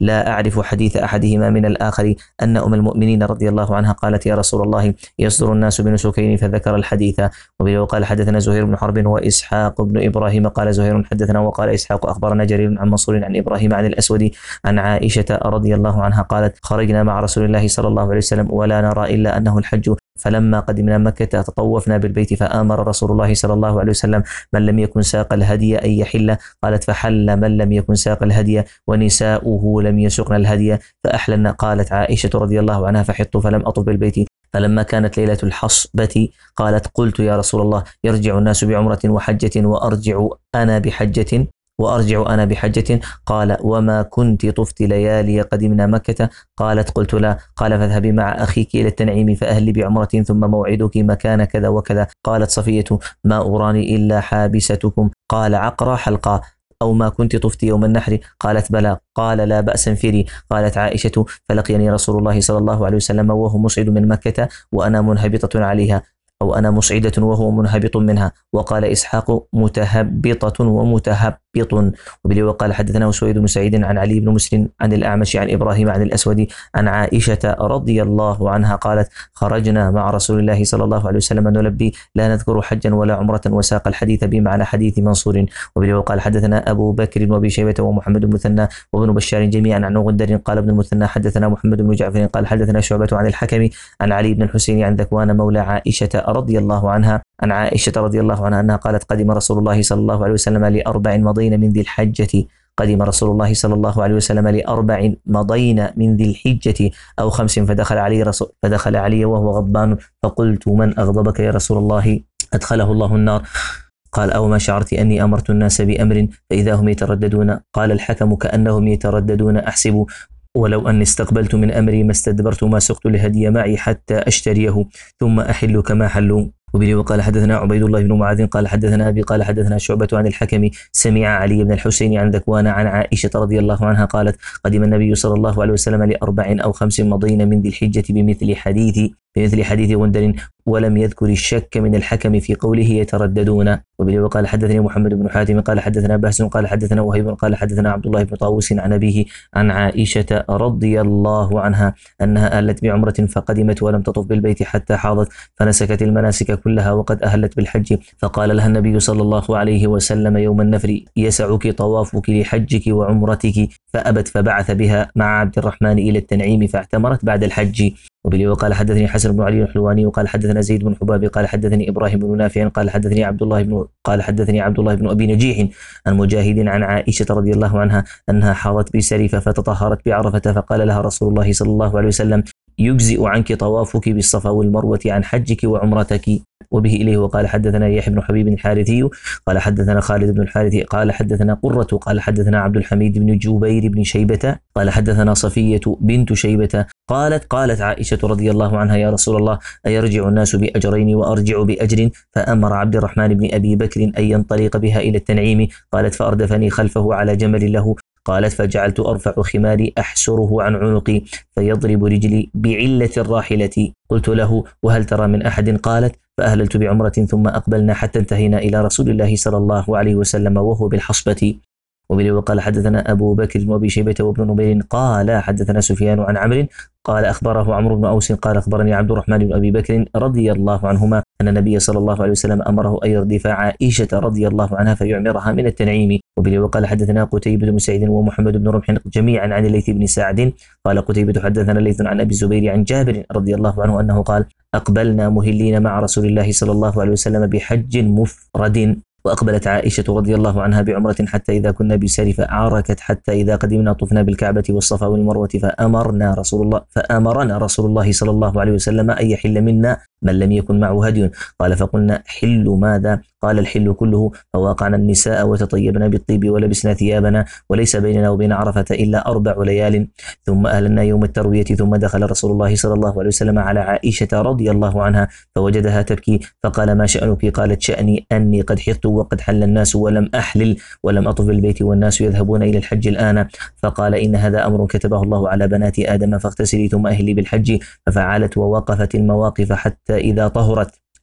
لا أعرف حديث أحدهما من الآخر أن أم المؤمنين رضي الله عنها قالت يا رسول الله يصدر الناس بنسكين فذكر الحديث. وقال حدثنا زهير بن حرب وإسحاق بن إبراهيم قال زهير حدثنا وقال إسحاق أخبرنا جرير عن منصور عن إبراهيم عن الأسود عن عائشة رضي الله عنها قالت خرجنا مع رسول الله صلى الله عليه وسلم ولا نرى إلا أنه الحج، فلما قدمنا مكة تطوفنا بالبيت فآمر رسول الله صلى الله عليه وسلم من لم يكن ساق الهدي أن يحل، قالت فحل من لم يكن ساق الهدي ونساؤه لم يسقن الهدي فأحللن. قالت عائشة رضي الله عنها فحطت فلم أطف بالبيت، فلما كانت ليلة الحصبة قالت قلت يا رسول الله يرجع الناس بعمرة وحجة وأرجع أنا بحجة وأرجع أنا بحجة، قال وما كنت طفت ليالي قدمنا مكة؟ قالت قلت لا. قال فاذهبي مع أخيك إلى التنعيم فأهلي بعمرة ثم موعدك مكان كذا وكذا. قالت صفية ما أراني إلا حابستكم. قال عقرى حلقا أو ما كنت طفت يوم النحر؟ قالت بلى. قال لا بأس انفري. قالت عائشة فلقيني رسول الله صلى الله عليه وسلم وهو مصعد من مكة وأنا منهبطة عليها، أو أنا مصعدة وهو منهبط منها. وقال إسحاق متهبطة ومتهبط. وبلي وقال حدثنا سويد بن سعيد عن علي بن مسلم عن الأعمش عن إبراهيم عن الأسود عن عائشة رضي الله عنها قالت خرجنا مع رسول الله صلى الله عليه وسلم نلبي لا نذكر حجا ولا عمرة، وساق الحديث بمعنى حديث منصور. وبلي وقال حدثنا أبو بكر وأبي شيبة ومحمد المثنى وابن بشار جميعا عن غندر قال ابن المثنى حدثنا محمد بن جعفر قال حدثنا شعبة عن الحكم عن علي بن الحسين عن ذكوان مولى عائشة رضي الله عنها عن عائشة رضي الله عنها أنها قالت قدم رسول الله صلى الله عليه وسلم لأربع مضين من ذي الحجة قدم رسول الله صلى الله عليه وسلم لأربع مضين من ذي الحجة أو خمس فدخل علي رسول فدخل علي وهو غضبان فقلت من أغضبك يا رسول الله؟ أدخله الله النار. قال أو ما شعرت أني أمرت الناس بأمر فإذا هم يترددون؟ قال الحكم كأنهم يترددون أحسب ولو أن استقبلت من أمري ما استدبرت ما سقت لهدي معي حتى أشتريه ثم أحل كما حلوا. وبه وقال حدثنا عبيد الله بن معاذ قال حدثنا أبي قال حدثنا شعبة عن الحكم سمع علي بن الحسين عن ذكوان عن عائشة رضي الله عنها قالت قدم النبي صلى الله عليه وسلم لأربع أو خمس مضين من ذي الحجة بمثل حديث بمثل حديث غندر ولم يذكر الشك من الحكم في قوله يترددون. وبه وقال حدثني محمد بن حاتم قال حدثنا بهز قال حدثنا وهيب قال حدثنا عبد الله بن طاووس عن أبيه عن عائشة رضي الله عنها أنها أهلت بعمرة فقدمت ولم تطف بالبيت حتى حاضت فنسكت المناسك كلها وقد أهلت بالحج، فقال لها النبي صلى الله عليه وسلم يوم النفر يسعك طوافك لحجك وعمرتك، فأبت فبعث بها مع عبد الرحمن إلى التنعيم فاعتمرت بعد الحج. وبلي وقال حدثني حسن بن علي الحلواني وقال حدثنا زيد بن حباب قال حدثني إبراهيم بن نافع قال حدثني عبد الله بن قال حدثني عبد الله بن أبي نجيح عن مجاهد عن عائشة رضي الله عنها أنها حاضت بسريفة فتطهرت بعرفة فقال لها رسول الله صلى الله عليه وسلم يجزئ عنك طوافك بالصفا والمروة عن حجك وعمرتك. وبه إليه وقال حدثنا يحيى بن حبيب الحارثي قال حدثنا خالد بن الحارث قال حدثنا قرة قال حدثنا عبد الحميد بن جبير بن شيبة قال حدثنا صفية بنت شيبة قالت قالت عائشة رضي الله عنها يا رسول الله أيرجع الناس بأجرين وأرجع بأجر؟ فأمر عبد الرحمن بن أبي بكر أن ينطلق بها إلى التنعيم. قالت فأردفني خلفه على جمل له. قالت فجعلت أرفع خماري أحسره عن عنقي فيضرب رجلي بعلة الراحلة. قلت له وهل ترى من أحد؟ قالت فأهللت بعمرة ثم أقبلنا حتى انتهينا إلى رسول الله صلى الله عليه وسلم وهو بالحصبة. وبه وقال حدثنا أبو بكر وأبي شيبة وابن نمير قال حدثنا سفيان عن عمرو قال أخبره عمرو بن أوس قال أخبرني عبد الرحمن بن أبي بكر رضي الله عنهما أن النبي صلى الله عليه وسلم أمره أن يردف عائشة رضي الله عنها فيعمرها من التنعيم. وبه وقال حدثنا قتيبة بن سعيد ومحمد بن رمح جميعا عن الليث بن سعد قال قتيبة حدثنا الليث عن أبي الزبير عن جابر رضي الله عنه أنه قال أقبلنا مهلين مع رسول الله صلى الله عليه وسلم بحج مفرد، وأقبلت عائشة رضي الله عنها بعمرة حتى إذا كنا بسرفة عركت حتى إذا قدمنا طفنا بالكعبة والصفا والمروة فأمرنا رسول الله فأمرنا رسول الله صلى الله عليه وسلم أن يحل منا من لم يكن معه هدي. قال فقلنا حل ماذا؟ قال الحل كله. فواقعنا النساء وتطيبنا بالطيب ولبسنا ثيابنا وليس بيننا وبين عرفة إلا أربع ليال ثم أهلنا يوم التروية. ثم دخل رسول الله صلى الله عليه وسلم على عائشة رضي الله عنها فوجدها تبكي فقال ما شأنك؟ قالت شأني أني قد حطت وقد حل الناس ولم أحلل ولم أطف البيت والناس يذهبون إلى الحج الآن. فقال إن هذا أمر كتبه الله على بنات آدم فاغتسلي ثم أهلي بالحج. ففعلت ووقفت المواقف حتى إذا طهرت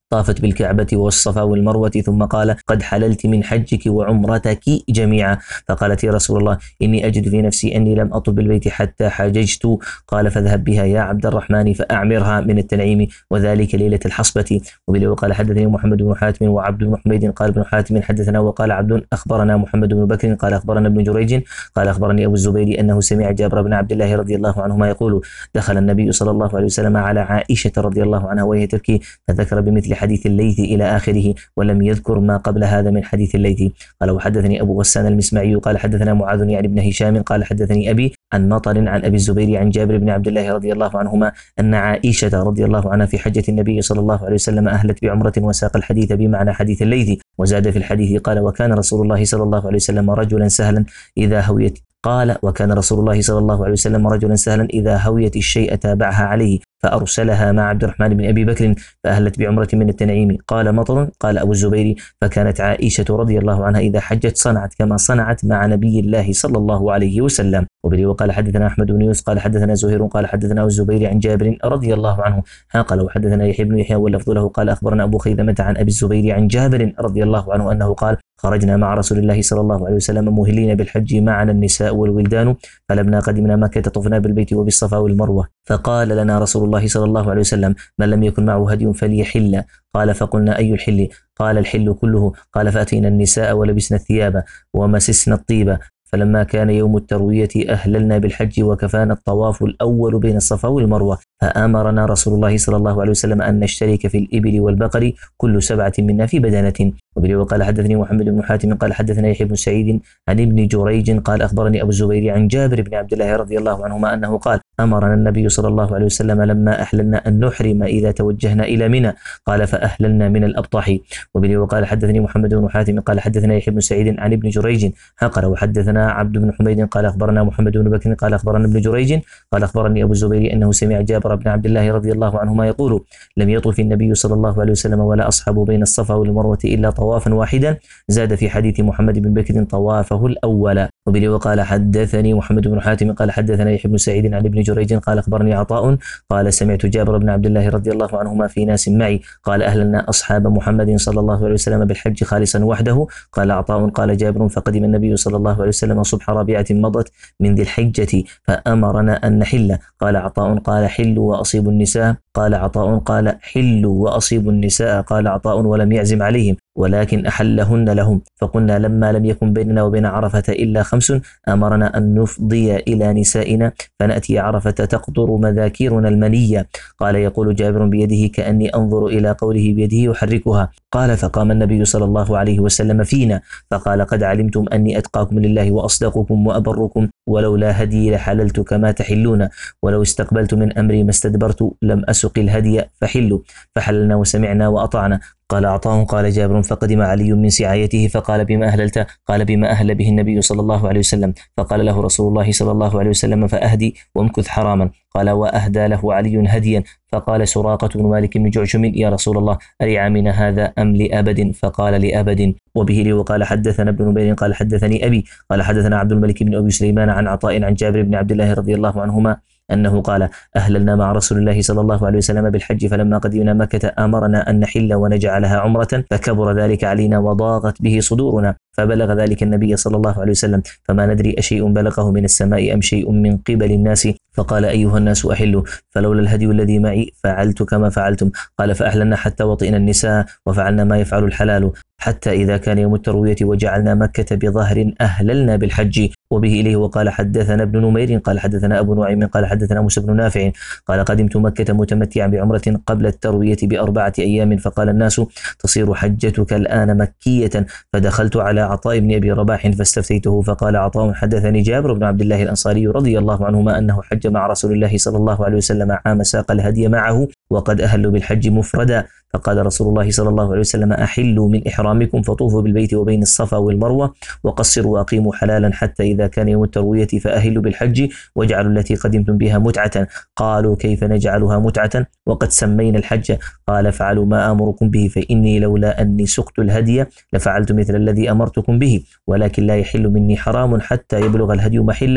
طافت بالكعبة والصفا والمروة ثم قال قد حللت من حجك وعمرتك جميعا. فقالت يا رسول الله إني أجد في نفسي أني لم أطب بالبيت حتى حججت. قال فاذهب بها يا عبد الرحمن فأعمرها من التنعيم وذلك ليلة الحصبة. وبه قال حدثني محمد بن حاتم وعبد بن حميد قال ابن حاتم حدثنا وقال عبد أخبرنا محمد بن بكر قال أخبرنا ابن جريج قال أخبرني أبو الزبير أنه سمع جابر بن عبد الله رضي الله عنهما يقول دخل النبي صلى الله عليه وسلم على عائشة رضي الله عنها وهي تبكي فذكر بمثل حديث الليث إلى آخره ولم يذكر ما قبل هذا من حديث الليث. قال وحدثني أبو غسان المسمعي قال حدثنا معاذ يعني بن هشام قال حدثني أبي عن مطر عن أبي الزبير عن جابر بن عبد الله رضي الله عنهما أن عائشة رضي الله عنها في حجة النبي صلى الله عليه وسلم أهلت بعمرة وساق الحديث بمعنى حديث الليث وزاد في الحديث قال وكان رسول الله صلى الله عليه وسلم رجلا سهلا إذا هويت قال وكان رسول الله صلى الله عليه وسلم رجلا سهلا إذا هويت الشيء تابعها عليه فأرسلها مع عبد الرحمن بن أبي بكر فأهلت بعمرة من التنعيم. قال مطر قال أبو الزبير فكانت عائشة رضي الله عنها إذا حجت صنعت كما صنعت مع نبي الله صلى الله عليه وسلم. وبه وقال حدثنا أحمد بن يونس قال حدثنا زهير قال حدثنا أبو الزبير عن جابر رضي الله عنه قال وحدثنا يحيى بن يحيى واللفظ له قال أخبرنا أبو خيثمة عن أبي الزبير عن جابر رضي الله عنه أنه قال خرجنا مع رسول الله صلى الله عليه وسلم مهلين بالحج معنا النساء والولدان فلما قدمنا مكة طفنا بالبيت وبالصفا والمروة فقال لنا رسول الله صلى الله عليه وسلم من لم يكن معه هدي فليحل. قال فقلنا أي الحل؟ قال الحل كله. قال فأتينا النساء ولبسنا الثياب ومسسنا الطيب فلما كان يوم التروية أهللنا بالحج وكفانا الطواف الأول بين الصفا والمروة فأمرنا رسول الله صلى الله عليه وسلم أن نشترك في الإبل والبقر كل سبعة منا في بدنة. وبه وقال حدثني محمد بن حاتم قال حدثنا يحيى بن سعيد عن ابن جريج قال أخبرني أبو الزبير عن جابر بن عبد الله رضي الله عنهما أنه قال أمرنا النبي صلى الله عليه وسلم لما أحللنا أن نحرم إذا توجهنا إلى منى قال فأهللنا من الأبطح. وبه وقال حدثني محمد بن حاتم قال حدثنا يحيى بن سعيد عن ابن جريج قال وحدثنا عبد بن حميد قال أخبرنا محمد بن بكر قال أخبرنا ابن جريج قال أخبرني أبو الزبير أنه سمع جابر بن عبد الله رضي الله عنهما يقول لم يطف النبي صلى الله عليه وسلم ولا أصحابه بين الصفا والمروة إلا طوافا واحدا زاد في حديث محمد بن بكر طوافه الأول. وبه وقال حدثني محمد بن حاتم قال حدثنا يحيى بن سعيد عن ابن جريج قال أخبرني عطاء قال سمعت جابر بن عبد الله رضي الله عنهما في ناس معي قال أهلنا أصحاب محمد صلى الله عليه وسلم بالحج خالصا وحده. قال عطاء قال جابر فقدم النبي صلى الله عليه وسلم صبح رابعة مضت من ذي الحجة فأمرنا أن نحل. قال عطاء قال حلوا وأصيبوا النساء. قال عطاء قال حلوا وأصيبوا النساء. قال عطاء ولم يعزم عليهم ولكن أحلهن لهم. فقلنا لما لم يكن بيننا وبين عرفة إلا خمس أمرنا أن نفضي إلى نسائنا فنأتي عرفة تقطر مذاكيرنا المنية. قال يقول جابر بيده كأني أنظر إلى قوله بيده يحركها. قال فقام النبي صلى الله عليه وسلم فينا فقال قد علمتم أني أتقاكم لله وأصدقكم وأبركم ولولا هدي لحللت كما تحلون ولو استقبلت من أمري ما استدبرت لم أسق الهدي فحلوا. فحللنا وسمعنا وأطعنا. قال عطاء قال جابر فقدم علي من سعايته فقال بما أهللت؟ قال بما أهل به النبي صلى الله عليه وسلم. فقال له رسول الله صلى الله عليه وسلم فأهدي وامكث حراما. قال وأهدى له علي هديا. فقال سراقة بن مالك بن جعشم يا رسول الله ألعامنا هذا أم لأبد؟ فقال لأبد. وبه لي وقال حدثنا ابن نمير قال حدثني أبي قال حدثنا عبد الملك بن أبي سليمان عن عطاء عن جابر بن عبد الله رضي الله عنهما أنه قال أهللنا مع رسول الله صلى الله عليه وسلم بالحج فلما قدمنا مكة أمرنا أن نحل ونجعلها عمرة فكبر ذلك علينا وضاقت به صدورنا فبلغ ذلك النبي صلى الله عليه وسلم فما ندري أشيء بلغه من السماء أم شيء من قبل الناس. فقال أيها الناس أحلوا فلولا الهدي الذي معي فعلت كما فعلتم. قال فأحللنا حتى وطئنا النساء وفعلنا ما يفعل الحلال حتى إذا كان يوم التروية وجعلنا مكة بظهر أهللنا بالحج. وبه إليه وقال حدثنا ابن نمير قال حدثنا أبو نعيم قال حدثنا موسى بن نافع قال قدمت مكة متمتعا بعمرة قبل التروية بأربعة أيام فقال الناس تصير حجتك الآن مكية. فدخلت على عطاء بن أبي رباح فاستفتيته فقال عطاء حدثني جابر بن عبد الله الأنصاري رضي الله عنهما أنه حج مع رسول الله صلى الله عليه وسلم عام ساق الهدي معه وقد أهلوا بالحج مفردا. فقال رسول الله صلى الله عليه وسلم أحلوا من إحرامكم فطوفوا بالبيت وبين الصفا والمروة وقصروا وأقيموا حلالا حتى إذا كان يوم التروية فأهلوا بالحج واجعلوا التي قدمتم بها متعة. قالوا كيف نجعلها متعة وقد سمينا الحج؟ قال افعلوا ما آمركم به فإني لولا أني سقت الهدي لفعلت مثل الذي أمرتكم به ولكن لا يحل مني حرام حتى يبلغ الهدي محله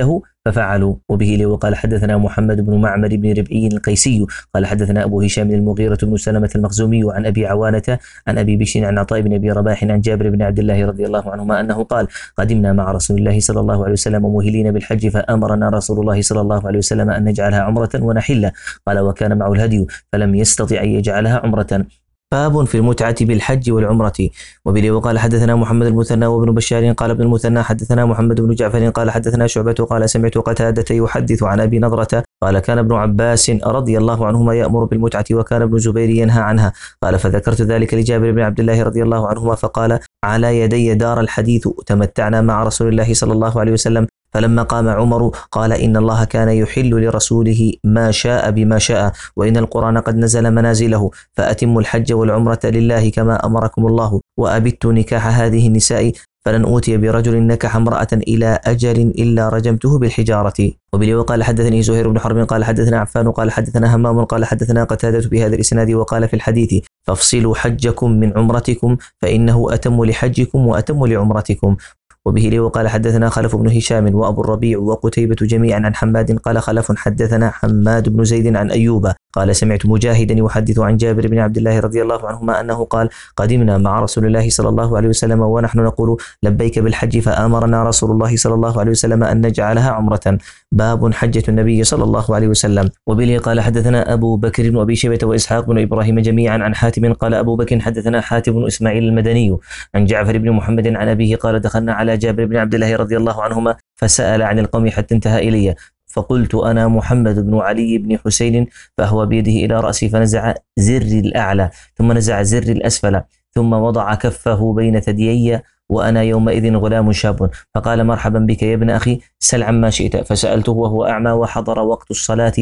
ففعلوا. وبه لي وقال حدثنا محمد بن معمر بن ربعي القيسي قال حدثنا أبو هشام المغيرة بن سلمة المخزومي عن أبي عوانة عن أبي بشر عن عطاء بن أبي رباح عن جابر بن عبد الله رضي الله عنهما أنه قال قدمنا مع رسول الله صلى الله عليه وسلم مهلين بالحج فأمرنا رسول الله صلى الله عليه وسلم أن نجعلها عمرة ونحل. قال وكان معه الهدي فلم يستطع أن يجعلها عمرة. باب في المتعة بالحج والعمرة. وبه وقال حدثنا محمد المثنى وابن بشار قال ابن المثنى حدثنا محمد بن جعفر قال حدثنا شعبة قال سمعت قتادة يحدث عن أبي نضرة قال كان ابن عباس رضي الله عنهما يأمر بالمتعة وكان ابن زبير ينهى عنها. قال فذكرت ذلك لجابر بن عبد الله رضي الله عنهما فقال على يدي دار الحديث تمتعنا مع رسول الله صلى الله عليه وسلم. فلما قام عمر قال إن الله كان يحل لرسوله ما شاء بما شاء وإن القرآن قد نزل منازله فأتموا الحج والعمرة لله كما أمركم الله وأبت نكاح هذه النساء فلن أوتي برجل نكح امرأة إلى أجل إلا رجمته بالحجارة. وبه وقال حدثني زهير بن حرب قال حدثنا عفان قال حدثنا همام قال حدثنا قتادة بهذا الإسناد وقال في الحديث فافصلوا حجكم من عمرتكم فإنه أتم لحجكم وأتم لعمرتكم. وبه لي وقال حدثنا خلف بن هشام وأبو الربيع وقتيبة جميعا عن حماد قال خلف حدثنا حماد بن زيد عن أيوب قال سمعت مجاهدا يحدث عن جابر بن عبد الله رضي الله عنهما أنه قال قدمنا مع رسول الله صلى الله عليه وسلم ونحن نقول لبيك بالحج فآمرنا رسول الله صلى الله عليه وسلم أن نجعلها عمرة. باب حجة النبي صلى الله عليه وسلم. وبه قال حدثنا أبو بكر وأبي شيبة وإسحاق بن إبراهيم جميعا عن حاتم قال أبو بكر حدثنا حاتم بن إسماعيل المدني عن جعفر بن محمد عن أبيه قال دخلنا على جابر بن عبد الله رضي الله عنهما فسأل عن القوم حتى انتهى إلي فقلت أنا محمد بن علي بن حسين فهو بيده إلى رأسي فنزع زر الأعلى ثم نزع زر الأسفل ثم وضع كفه بين ثديي وأنا يومئذ غلام شاب فقال مرحبا بك يا ابن أخي سل عما شئت. فسألته وهو أعمى وحضر وقت الصلاة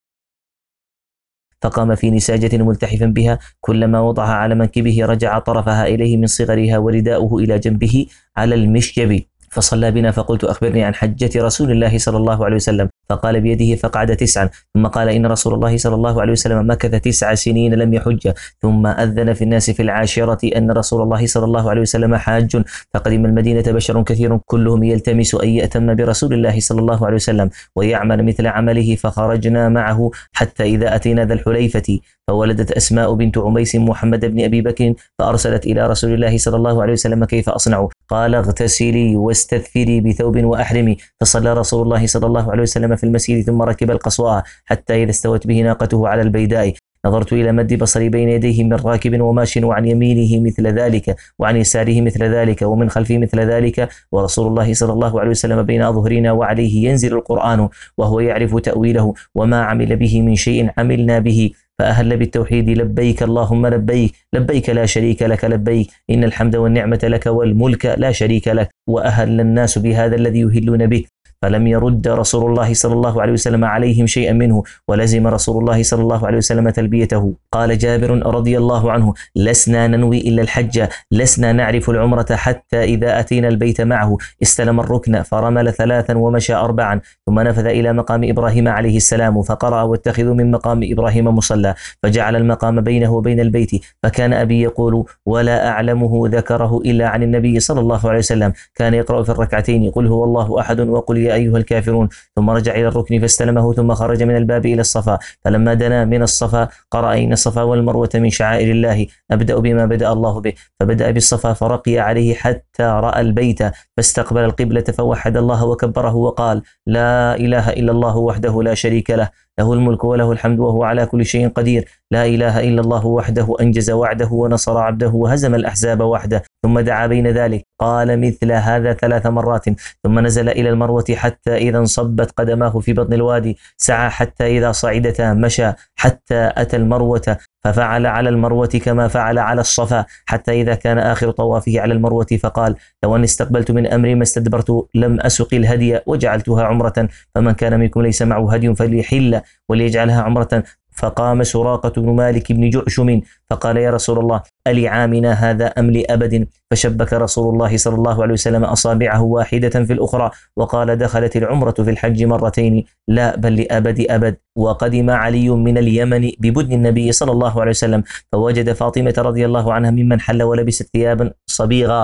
فقام في نساجة ملتحفا بها كلما وضعها على منكبه رجع طرفها إليه من صغرها ورداؤه إلى جنبه على المشجب فصلى بنا فقلت أخبرني عن حجة رسول الله صلى الله عليه وسلم فقال بيده فقعد تسعا ثم قال إن رسول الله صلى الله عليه وسلم مكث تسع سنين لم يحج ثم أذن في الناس في العاشرة أن رسول الله صلى الله عليه وسلم حاج فقدم المدينة بشر كثير كلهم يلتمس أن يأتم برسول الله صلى الله عليه وسلم ويعمل مثل عمله فخرجنا معه حتى إذا أتينا ذا الحليفة فولدت أسماء بنت عميس محمد بن أبي بكر فأرسلت إلى رسول الله صلى الله عليه وسلم كيف أصنع قال اغتسلي واستثفري بثوب وأحرمي فصلى رسول الله صلى الله عليه وسلم في المسير ثم ركب القصواء حتى إذا استوت به ناقته على البيداء نظرت إلى مد بصري بين يديه من راكب وماش وعن يمينه مثل ذلك وعن يساره مثل ذلك ومن خلفه مثل ذلك ورسول الله صلى الله عليه وسلم بين أظهرنا وعليه ينزل القرآن وهو يعرف تأويله وما عمل به من شيء عملنا به فأهل بالتوحيد لبيك اللهم لبيك لبيك لا شريك لك لبيك إن الحمد والنعمة لك والملك لا شريك لك وأهل الناس بهذا الذي يهلون به فلم يرد رسول الله صلى الله عليه وسلم عليهم شيئا منه ولزم رسول الله صلى الله عليه وسلم تلبيته. قال جابر رضي الله عنه لسنا ننوي إلا الحج لسنا نعرف العمرة حتى إذا أتينا البيت معه استلم الركن فرمل ثلاثا ومشى أربعا ثم نفذ إلى مقام إبراهيم عليه السلام فقرأ واتخذوا من مقام إبراهيم مصلى فجعل المقام بينه وبين البيت فكان أبي يقول ولا أعلمه ذكره إلا عن النبي صلى الله عليه وسلم كان يقرأ في الركعتين قل هو الله أحد وقل يا أيها الكافرون ثم رجع إلى الركن فاستلمه ثم خرج من الباب إلى الصفا فلما دنا من الصفا قرأ إن الصفا والمروة من شعائر الله أبدأ بما بدأ الله به فبدأ بالصفا فرقي عليه حتى رأى البيت فاستقبل القبلة فوحد الله وكبره وقال لا إله إلا الله وحده لا شريك له له الملك وله الحمد وهو على كل شيء قدير لا إله إلا الله وحده أنجز وعده ونصر عبده وهزم الأحزاب وحده ثم دعا بين ذلك قال مثل هذا ثلاث مرات ثم نزل إلى المروة حتى إذا انصبت قدماه في بطن الوادي سعى حتى إذا صعدتا مشى حتى أتى المروة ففعل على المروة كما فعل على الصفا حتى إذا كان آخر طوافه على المروة فقال لو أن استقبلت من أمري ما استدبرت لم أسق الهدي وجعلتها عمرة فمن كان منكم ليس معه هدي فليحل وليجعلها عمرة فقام سراقة بن مالك بن جعشم فقال يا رسول الله ألعامنا هذا أم لأبد فشبك رسول الله صلى الله عليه وسلم أصابعه واحدة في الأخرى وقال دخلت العمرة في الحج مرتين لا بل لأبد أبد. وقدم علي من اليمن ببدن النبي صلى الله عليه وسلم فوجد فاطمة رضي الله عنها ممن حل ولبست ثيابا صبيغا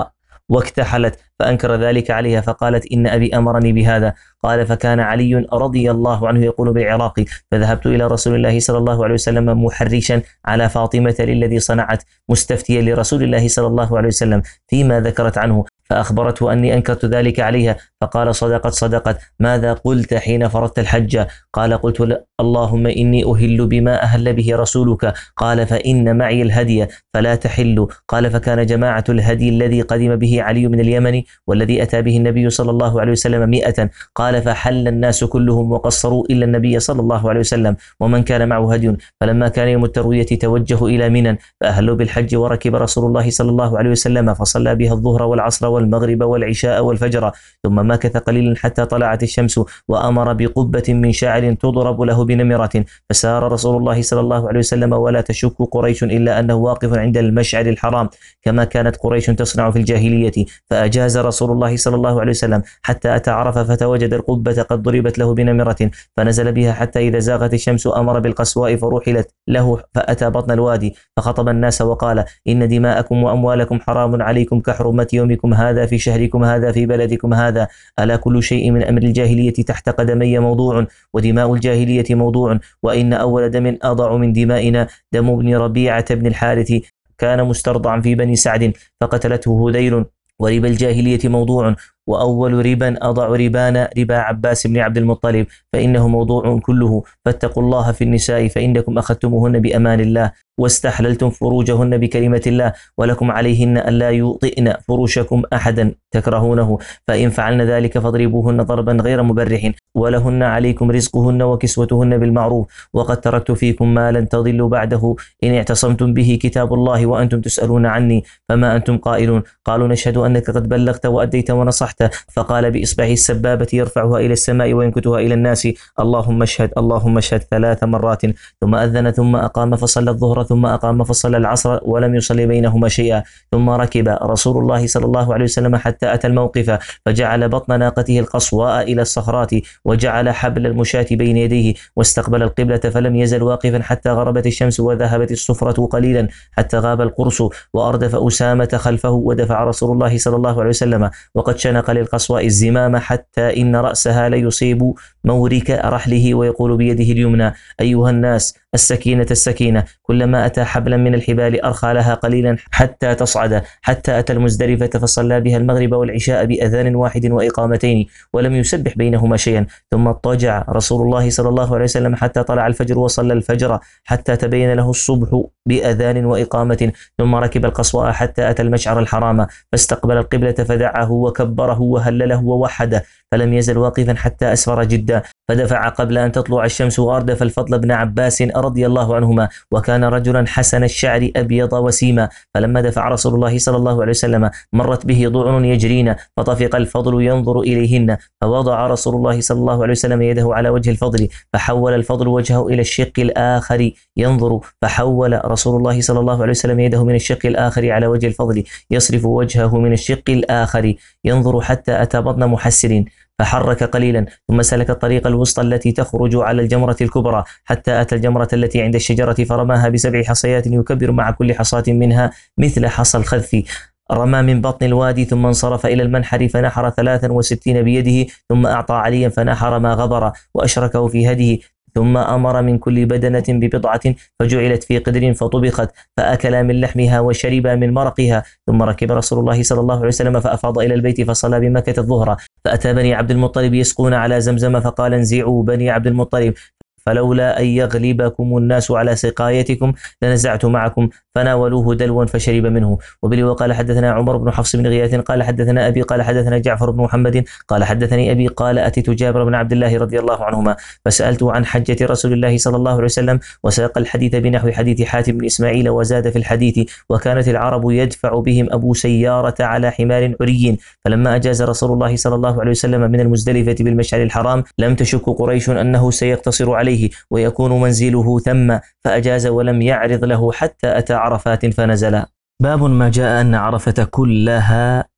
واكتحلت، فأنكر ذلك عليها فقالت إن أبي أمرني بهذا. قال فكان علي رضي الله عنه يقول بالعراق: فذهبت إلى رسول الله صلى الله عليه وسلم محرشا على فاطمة للذي صنعت، مستفتيا لرسول الله صلى الله عليه وسلم فيما ذكرت عنه، فأخبرته أني أنكرت ذلك عليها، فقال: صدقت صدقت، ماذا قلت حين فرضت الحج؟ قال: قلت: اللهم إني أهل بما أهل به رسولك. قال: فإن معي الهدي فلا تحل. قال: فكان جماعة الهدي الذي قدم به علي من اليمن والذي أتى به النبي صلى الله عليه وسلم مئة. قال: فحل الناس كلهم وقصروا إلا النبي صلى الله عليه وسلم ومن كان معه هدي. فلما كان يوم التروية توجهوا إلى منى فأهلوا بالحج، وركب رسول الله صلى الله عليه وسلم فصلى بها الظهر والعصر والمغرب والعشاء والفجر، ثم مكث قليلا حتى طلعت الشمس، وأمر بقبة من شعر تضرب له بنمرة، فسار رسول الله صلى الله عليه وسلم ولا تشك قريش إلا أنه واقف عند المشعر الحرام كما كانت قريش تصنع في الجاهلية. فأجاز رسول الله صلى الله عليه وسلم حتى أتى عرفة فتوجد القبة قد ضربت له بنمرة، فنزل بها حتى إذا زاغت الشمس أمر بالقسواء فرحلت له، فأتى بطن الوادي فخطب الناس وقال: إن دماءكم وأموالكم حرام عليكم كحرمة يومكم هذا في شهركم هذا في بلدكم هذا. ألا كل شيء من أمر الجاهلية تحت قدمي موضوع، ودماء الجاهلية موضوع، وإن أول دم أضع من دمائنا دم ابن ربيعة بن الحارث كان مسترضعا في بني سعد فقتلته هذيل، وربا الجاهلية موضوع، وأول ربا أضع ربانا ربا عباس بن عبد المطلب، فإنه موضوع كله. فاتقوا الله في النساء فإنكم أخذتموهن بأمان الله واستحللتم فروجهن بكلمة الله، ولكم عليهن ألا يوطئن فروشكم أحدا تكرهونه، فإن فعلن ذلك فاضربوهن ضربا غير مبرح، ولهن عليكم رزقهن وكسوتهن بالمعروف، وقد تركت فيكم ما لن تضلوا بعده إن اعتصمتم به كتاب الله وأنتم تسألون عني، فما أنتم قائلون؟ قالوا: نشهد أنك قد بلغت وأديت ونصحت. فقال بإصبعه السبابة يرفعها إلى السماء وينكتها إلى الناس: اللهم اشهد اللهم اشهد ثلاث مرات، ثم أذن ثم أقام فصلى الظهر ثم أقام فصلى العصر ولم يصلي بينهما شيئا، ثم ركب رسول الله صلى الله عليه وسلم حتى أتى الموقف، فجعل بطن ناقته القصواء إلى الصخرات، وجعل حبل المشاة بين يديه، واستقبل القبلة، فلم يزل واقفا حتى غربت الشمس وذهبت الصفرة قليلا حتى غاب القرص، وأردف أسامة خلفه، ودفع رسول الله صلى الله عليه وسلم وقد شنق للقصواء الزمام حتى إن رأسها ليصيب مورك رحله، ويقول بيده اليمنى: أيها الناس السكينة السكينة. كلما أتى حبلا من الحبال أرخى لها قليلا حتى تصعد، حتى أتى المزدلفة فصلى بها المغرب والعشاء بأذان واحد وإقامتين، ولم يسبح بينهما شيئا. ثم اضطجع رسول الله صلى الله عليه وسلم حتى طلع الفجر، وصلى الفجر حتى تبين له الصبح بأذان وإقامة، ثم ركب القصواء حتى أتى المشعر الحرام، فاستقبل القبلة فدعه وكبره وهلله ووحده، فلم يزل واقفا حتى أسفر جدا، فدفع قبل أن تطلع الشمس، وأردف الفضل بن عباس رضي الله عنهما، وكان رجلا حسن الشعر أبيض وسيما. فلما دفع رسول الله صلى الله عليه وسلم مرت به ضعن يجرين، فطفق الفضل ينظر إليهن، فوضع رسول الله صلى الله عليه وسلم يده على وجه الفضل، فحول الفضل وجهه إلى الشق الآخر ينظر، فحول رسول الله صلى الله عليه وسلم يده من الشق الآخر على وجه الفضل يصرف وجهه من الشق الآخر ينظر، حتى أتى بطن محسر فحرك قليلا، ثم سلك الطريق الوسطى التي تخرج على الجمرة الكبرى حتى أتى الجمرة التي عند الشجرة، فرماها بسبع حصيات يكبر مع كل حصاة منها مثل حصى الخذف. رمى من بطن الوادي ثم انصرف إلى المنحر فنحر ثلاثا وستين بيده، ثم أعطى عليا فنحر ما غبر وأشركه في هديه، ثم أمر من كل بدنة ببضعة فجعلت في قدر فطبخت، فأكلا من لحمها وشربا من مرقها. ثم ركب رسول الله صلى الله عليه وسلم فأفاض إلى البيت فصلى بمكة الظهر، فأتى بني عبد المطلب يسقون على زمزم، فقال: انزعوا بني عبد المطلب، فلولا أن يغلبكم الناس على سقايتكم لنزعت معكم، فناولوه دلوا فشرب منه. وبلي وقال حدثنا عمر بن حفص بن غياث قال حدثنا أبي قال حدثنا جعفر بن محمد قال حدثني أبي قال أتيت جابر بن عبد الله رضي الله عنهما فسألته عن حجة رسول الله صلى الله عليه وسلم، وساق الحديث بنحو حديث حاتم بن إسماعيل، وزاد في الحديث: وكانت العرب يدفع بهم أبو سيارة على حمار عري، فلما أجاز رسول الله صلى الله عليه وسلم من المزدلفة بالمشعر الحرام لم تشك قريش أنه سيقتصر عليه ويكون منزله ثم، فأجاز ولم يعرض له حتى أتى عرفات فنزل. باب ما جاء أن عرفة كلها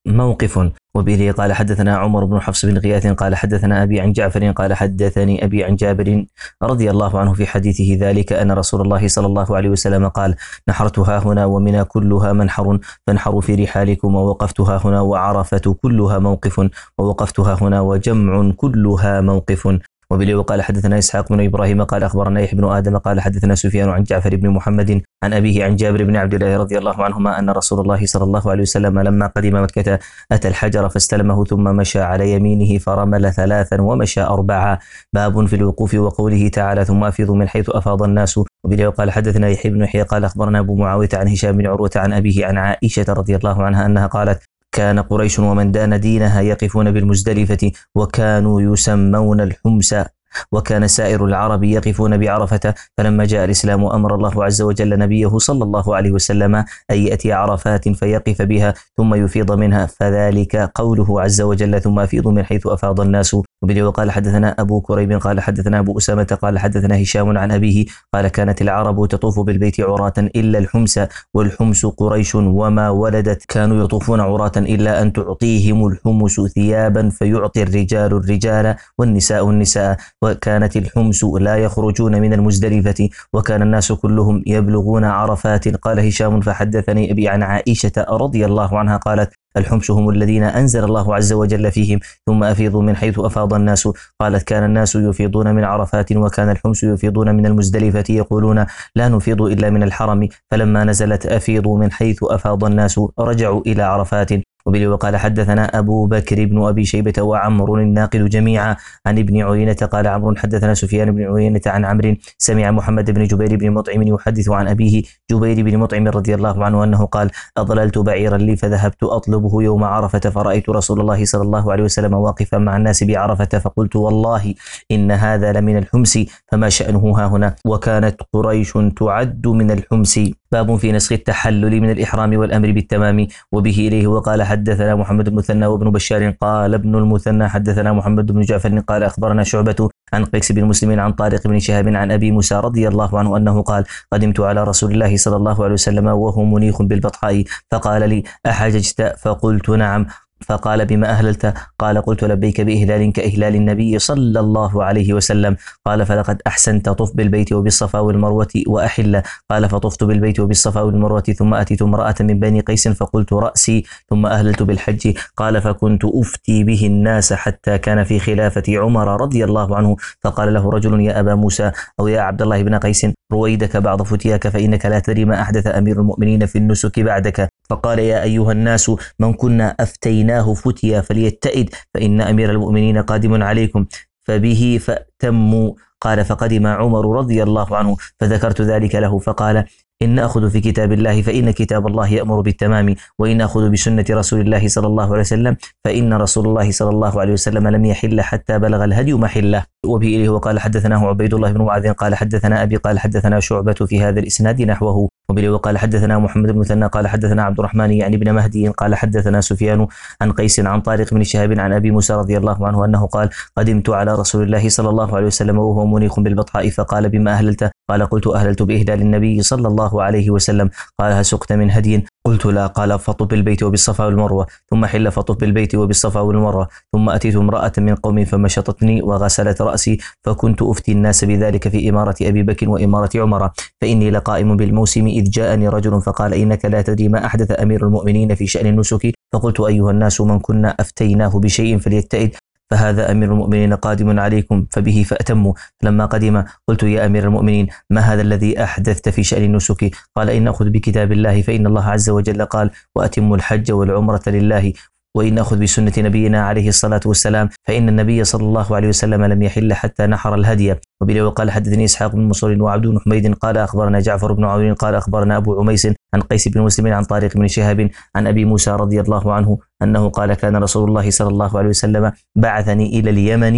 موقف. وبه قال حدثنا عمر بن حفص بن غياث قال حدثنا أبي عن جعفر قال حدثني أبي عن جابر رضي الله عنه في حديثه ذلك أن رسول الله صلى الله عليه وسلم قال: نحرتها هنا ومنى كلها منحر فانحروا في رحالكم، ووقفتها هنا وعرفة كلها موقف ووقفتها هنا وجمع كلها موقف. وبه وقال حدثنا إسحاق بن إبراهيم قال أخبرنا يحيى بن آدم قال حدثنا سفيان عن جعفر بن محمد عن أبيه عن جابر بن عبد الله رضي الله عنهما أن رسول الله صلى الله عليه وسلم لما قدم مكة أتى الحجر فاستلمه ثم مشى على يمينه فرمل ثلاثا ومشى أربعا. باب في الوقوف وقوله تعالى: ثم أفيضوا من حيث أفاض الناس. وبه وقال حدثنا يحيى بن يحيى قال أخبرنا أبو معاوية عن هشام بن عروة عن أبيه عن عائشة رضي الله عنها أنها قالت: كان قريش ومن دان دينها يقفون بالمزدلفة وكانوا يسمون الحمس، وكان سائر العرب يقفون بعرفة، فلما جاء الإسلام أمر الله عز وجل نبيه صلى الله عليه وسلم أن يأتي عرفات فيقف بها ثم يفيض منها، فذلك قوله عز وجل: ثم أفيضوا من حيث أفاض الناس. وبه وقال حدثنا أبو كريب قال حدثنا أبو أسامة قال حدثنا هشام عن أبيه قال: كانت العرب تطوف بالبيت عراة إلا الحمس، والحمس قريش وما ولدت، كانوا يطوفون عراة إلا أن تعطيهم الحمس ثيابا فيعطي الرجال الرجال والنساء النساء، وكانت الحمس لا يخرجون من المزدلفة، وكان الناس كلهم يبلغون عرفات. قال هشام: فحدثني أبي عن عائشة رضي الله عنها قالت: الحمس هم الذين أنزل الله عز وجل فيهم ثم أفيضوا من حيث أفاض الناس. قالت: كان الناس يفيضون من عرفات وكان الحمس يفيضون من المزدلفة يقولون: لا نفيض إلا من الحرم، فلما نزلت أفيضوا من حيث أفاض الناس رجعوا إلى عرفات. وبه وقال حدثنا أبو بكر بن أبي شيبة وعمر الناقد جميعا عن ابن عيينة قال عمرو حدثنا سفيان بن عيينة عن عمرو سمع محمد بن جبير بن مطعم يحدث عن أبيه جبير بن مطعم رضي الله عنه أنه قال: أضللت بعيرا لي فذهبت أطلبه يوم عرفة فرأيت رسول الله صلى الله عليه وسلم واقفا مع الناس بعرفة، فقلت: والله إن هذا لمن الحمس، فما شأنه ها هنا؟ وكانت قريش تعد من الحمس. باب في نسخ التحلل من الإحرام والأمر بالتمام. وبه إليه وقال حدثنا محمد بن المثنى وابن بشار قال ابن المثنى حدثنا محمد بن جعفر قال أخبرنا شعبة عن قيس بن مسلم عن طارق بن شهاب عن أبي موسى رضي الله عنه أنه قال: قدمت على رسول الله صلى الله عليه وسلم وهو منيخ بالبطحاء، فقال لي: أحججت؟ فقلت: نعم. فقال: بما أهللت؟ قال: قلت: لبيك بإهلال كإهلال النبي صلى الله عليه وسلم. قال: فلقد أحسنت، طف بالبيت وبالصفا والمروة وأحل. قال: فطفت بالبيت وبالصفا والمروة ثم أتيت امرأة من بني قيس فقلت: رأسي، ثم أهللت بالحج. قال: فكنت أفتي به الناس حتى كان في خلافة عمر رضي الله عنه، فقال له رجل: يا أبا موسى أو يا عبد الله بن قيس، رويدك بعض فتياك، فإنك لا تدري ما أحدث أمير المؤمنين في النسك بعدك. فقال: يا أيها الناس، من كنا أفتيناه فتيا فليتئد، فإن أمير المؤمنين قادم عليكم، فبه فأتموا. قال: فقدم عمر رضي الله عنه فذكرت ذلك له، فقال: إن أخذ في كتاب الله فإن كتاب الله يأمر بالتمام، وإن أخذ بسنة رسول الله صلى الله عليه وسلم فإن رسول الله صلى الله عليه وسلم لم يحل حتى بلغ الهدي محله. وبه إليه وقال حدثناه عبيد الله بن معاذ قال حدثنا أبي قال حدثنا شعبة في هذا الإسناد نحوه. وبه وقال حدثنا محمد بن مثنى قال حدثنا عبد الرحمن يعني بن مهدي قال حدثنا سفيان عن قيس عن طارق بن شهاب عن أبي موسى رضي الله عنه أنه قال: قدمت على رسول الله صلى الله عليه وسلم وهو منيخ بالبطحاء، فقال: بما أهللت؟ قال: قلت: أهللت بإهلال النبي صلى الله عليه وسلم. قال: هل سقت من هدي؟ قلت: لا. قال: فطف بالبيت وبالصفا والمروة، ثم حل فطف بالبيت وبالصفا والمروة، ثم أتيت امرأة من قومي فمشطتني وغسلت رأسي، فكنت أفتي الناس بذلك في إمارة أبي بكر وإمارة عمر، فإني لقائم بالموسم إذ جاءني رجل فقال: إنك لا تدري ما أحدث أمير المؤمنين في شأن النسك. فقلت: أيها الناس، من كنا أفتيناه بشيء فليتئد، فهذا أمير المؤمنين قادم عليكم، فبه فأتموا. لما قدم قلت: يا أمير المؤمنين، ما هذا الذي أحدثت في شأن النسك؟ قال: إن أخذ بكتاب الله فإن الله عز وجل قال: وأتموا الحج والعمرة لله، وإن أخذ بسنة نبينا عليه الصلاة والسلام فإن النبي صلى الله عليه وسلم لم يحل حتى نحر الهدي. وبه وقال حدثني إسحاق بن منصور وعبد بن حميد قال أخبرنا جعفر بن عون قال أخبرنا أبو عميس عن قيس بن مسلم عن طارق بن شهاب عن أبي موسى رضي الله عنه أنه قال: كان رسول الله صلى الله عليه وسلم بعثني إلى اليمن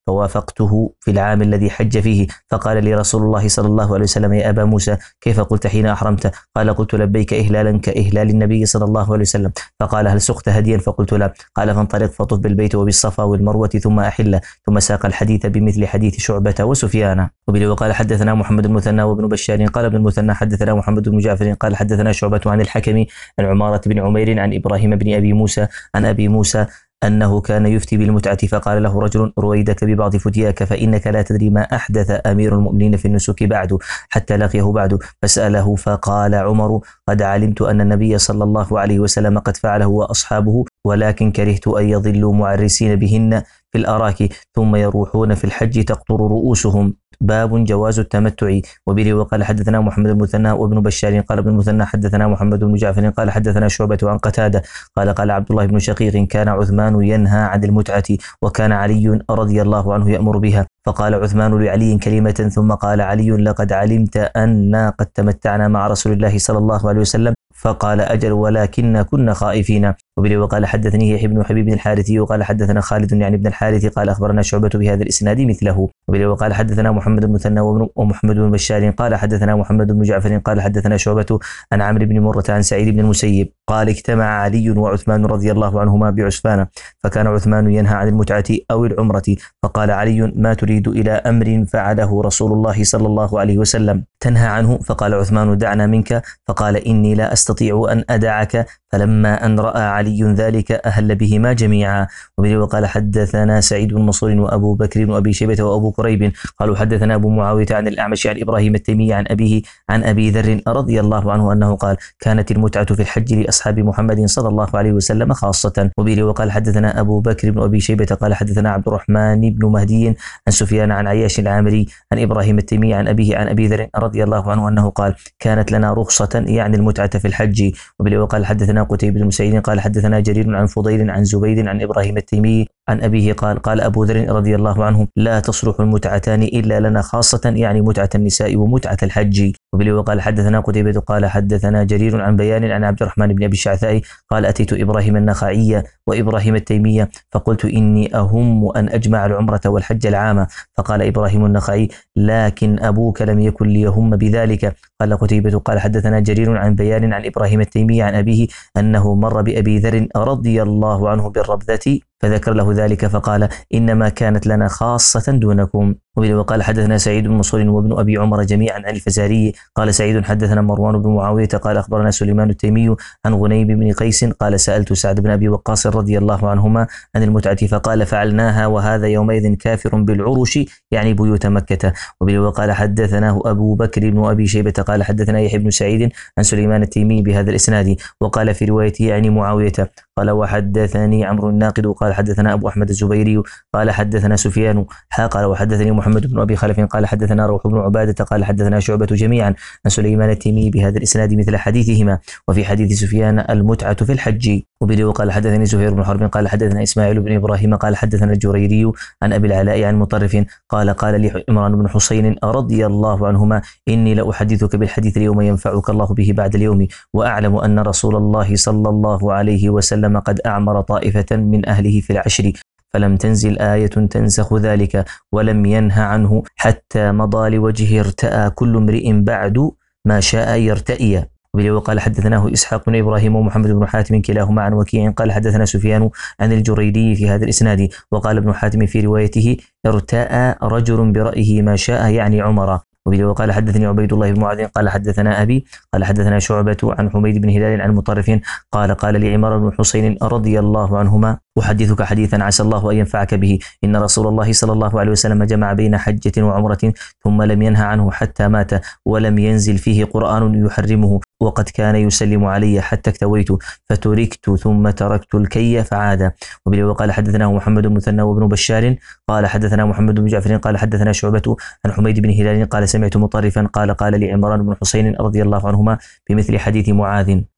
فوافقته في العام الذي حج فيه، فقال لي رسول الله صلى الله عليه وسلم: يا أبا موسى، كيف قلت حين أحرمت؟ قال: قلت لبيك إهلالا كإهلال النبي صلى الله عليه وسلم. فقال: هل سقت هديا؟ فقلت لا. قال: فانطلق فطف بالبيت وبالصفا والمروة ثم أحل. ثم ساق الحديث بمثل حديث شعبة وسفيان. وبه وقال حدثنا محمد بن المثنى وابن بشار قال ابن المثنى حدثنا محمد بن جعفر قال حدثنا شعبة عن الحكم عن عمارة بن عمير عن إبراهيم بن أبي موسى عن أبي موسى أنه كان يفتي بالمتعة، فقال له رجل: رويدك ببعض فتياك، فإنك لا تدري ما أحدث أمير المؤمنين في النسك بعد حتى لقيه بعد. فسأله فقال عمر: قد علمت أن النبي صلى الله عليه وسلم قد فعله وأصحابه، ولكن كرهت أن يضلوا معرسين بهن في الأراك ثم يروحون في الحج تقطر رؤوسهم. باب جواز التمتع. وبه وقال حدثنا محمد بن المثنى وابن بشار قال ابن المثنى حدثنا محمد بن جعفر قال حدثنا شعبة عن قتادة قال قال عبد الله بن شقيق: كان عثمان ينهى عن المتعة، وكان علي رضي الله عنه يأمر بها. فقال عثمان لعلي كلمة ثم قال علي: لقد علمت أننا قد تمتعنا مع رسول الله صلى الله عليه وسلم. فقال: أجل، ولكن كنا خائفين. وبه وقال حدثني يحيى بن حبيب بن الحارثي وقال حدثنا خالد يعني ابن الحارث قال أخبرنا شعبة بهذا الإسناد مثله. وبه وقال حدثنا محمد بن المثنى ومحمد بن بشار قال حدثنا محمد بن جعفر قال حدثنا شعبة عن عمرو بن مرة عن سعيد بن المسيب قال: اجتمع علي وعثمان رضي الله عنهما بعسفان، فكان عثمان ينهى عن المتعة أو العمرة، فقال علي: ما تريد إلى أمر فعله رسول الله صلى الله عليه وسلم تنهى عنه؟ فقال عثمان: دعنا منك. فقال: إني لا أستطيع أن أدعك. فلما أن رأى علي ذلك أهل بهما جميعا. وبه وقال حدثنا سعيد بن منصور وأبو بكر وأبي شيبة وأبو كريب قالوا حدثنا أبو معاوية عن الأعمش عن إبراهيم التيمي عن أبيه عن أبي ذر رضي الله عنه أنه قال: كانت المتعة في الحج لأصحاب محمد صلى الله عليه وسلم خاصة. وبه وقال حدثنا أبو بكر بن أبي شيبة قال حدثنا عبد الرحمن بن مهدي عن سفيان عن عياش العامري عن إبراهيم التيمي عن أبيه عن أبي ذر رضي الله عنه أنه قال: كانت لنا رخصة يعني المتعة في الحج. وبه وقال حدثنا قتيبة بن سعيد قال حدثنا جرير عن فضيل عن زبيد عن إبراهيم التيمي عن أبيه قال: قال أبو ذر رضي الله عنه: لا تصلح المتعتان إلا لنا خاصة يعني متعة النساء ومتعة الحج. وبه وقال حدثنا قتيبة قال حدثنا جرير عن بيان عن عبد الرحمن بن أبي الشعثاء قال: أتيت إبراهيم النخعي وإبراهيم التيمية فقلت: إني أهم أن أجمع العمرة والحج العام. فقال إبراهيم النخعي: لكن أبوك لم يكن ليهم بذلك. قال قتيبة قال حدثنا جرير عن بيان عن إبراهيم التيمي عن أبيه أنه مر بأبي ذر رضي الله عنه بالربذة فذكر له ذلك فقال: إنما كانت لنا خاصة دونكم. وقال حدثنا سعيد بن منصور وابن أبي عمر جميعا عن الفزاري قال سعيد حدثنا مروان بن معاوية قال أخبرنا سليمان التيمي عن غنيم بن قيس قال: سألت سعد بن أبي وقاص رضي الله عنهما عن المتعة فقال: فعلناها وهذا يومئذ كافر بالعرش يعني بيوت مكة. وقال حدثناه أبو بكر بن أبي شيبة قال حدثنا يحيى بن سعيد عن سليمان التيمي بهذا الإسناد. وقال في روايته يعني معاوية قال: وحدثني عمرو الناقد قال حدثنا أبو أحمد الزبيري قال حدثنا سفيان قال وحدثني محمد بن أبي خلف قال حدثنا روح بن عبادة قال حدثنا شعبة جميعا عن سليمان التيمي بهذا الإسناد مثل حديثهما. وفي حديث سفيان المتعة في الحج. وبه قال حدثني زهير بن حرب قال حدثنا إسماعيل بن إبراهيم قال حدثنا الجريري عن أبي العلاء عن مطرف قال: قال لي عمران بن حسين رضي الله عنهما: إني لأحدثك بالحديث اليوم ينفعك الله به بعد اليوم، وأعلم أن رسول الله صلى الله عليه وسلم قد أعمر طائفة من أهله في العشر فلم تنزل آية تنسخ ذلك ولم ينه عنه حتى مضى لوجهه ارتأى كل امرئ بعد ما شاء يرتئي. وقال حدثناه إسحاق بن إبراهيم ومحمد بن حاتم كلاهما عن وكيع قال حدثنا سفيان عن الجريري في هذا الإسناد. وقال ابن حاتم في روايته: ارتأى رجل برأيه ما شاء يعني عمر. وقال حدثني عبيد الله بن معاذ قال حدثنا أبي قال حدثنا شعبة عن حميد بن هلال عن مطرف قال: قال لي عمران بن حسين رضي الله عنهما: أحدثك حديثا عسى الله أن ينفعك به، إن رسول الله صلى الله عليه وسلم جمع بين حجة وعمرة ثم لم ينه عنه حتى مات ولم ينزل فيه قرآن يحرمه، وقد كان يسلم علي حتى اكتويت فتركت ثم تركت الكي فعاد. وقال حدثنا محمد بن مثنى وابن بشار قال حدثنا محمد بن جعفر قال حدثنا شعبة عن حميد بن هلال قال: سمعت مطرفا قال: قال لي عمران بن حسين رضي الله عنهما بمثل حديث معاذ.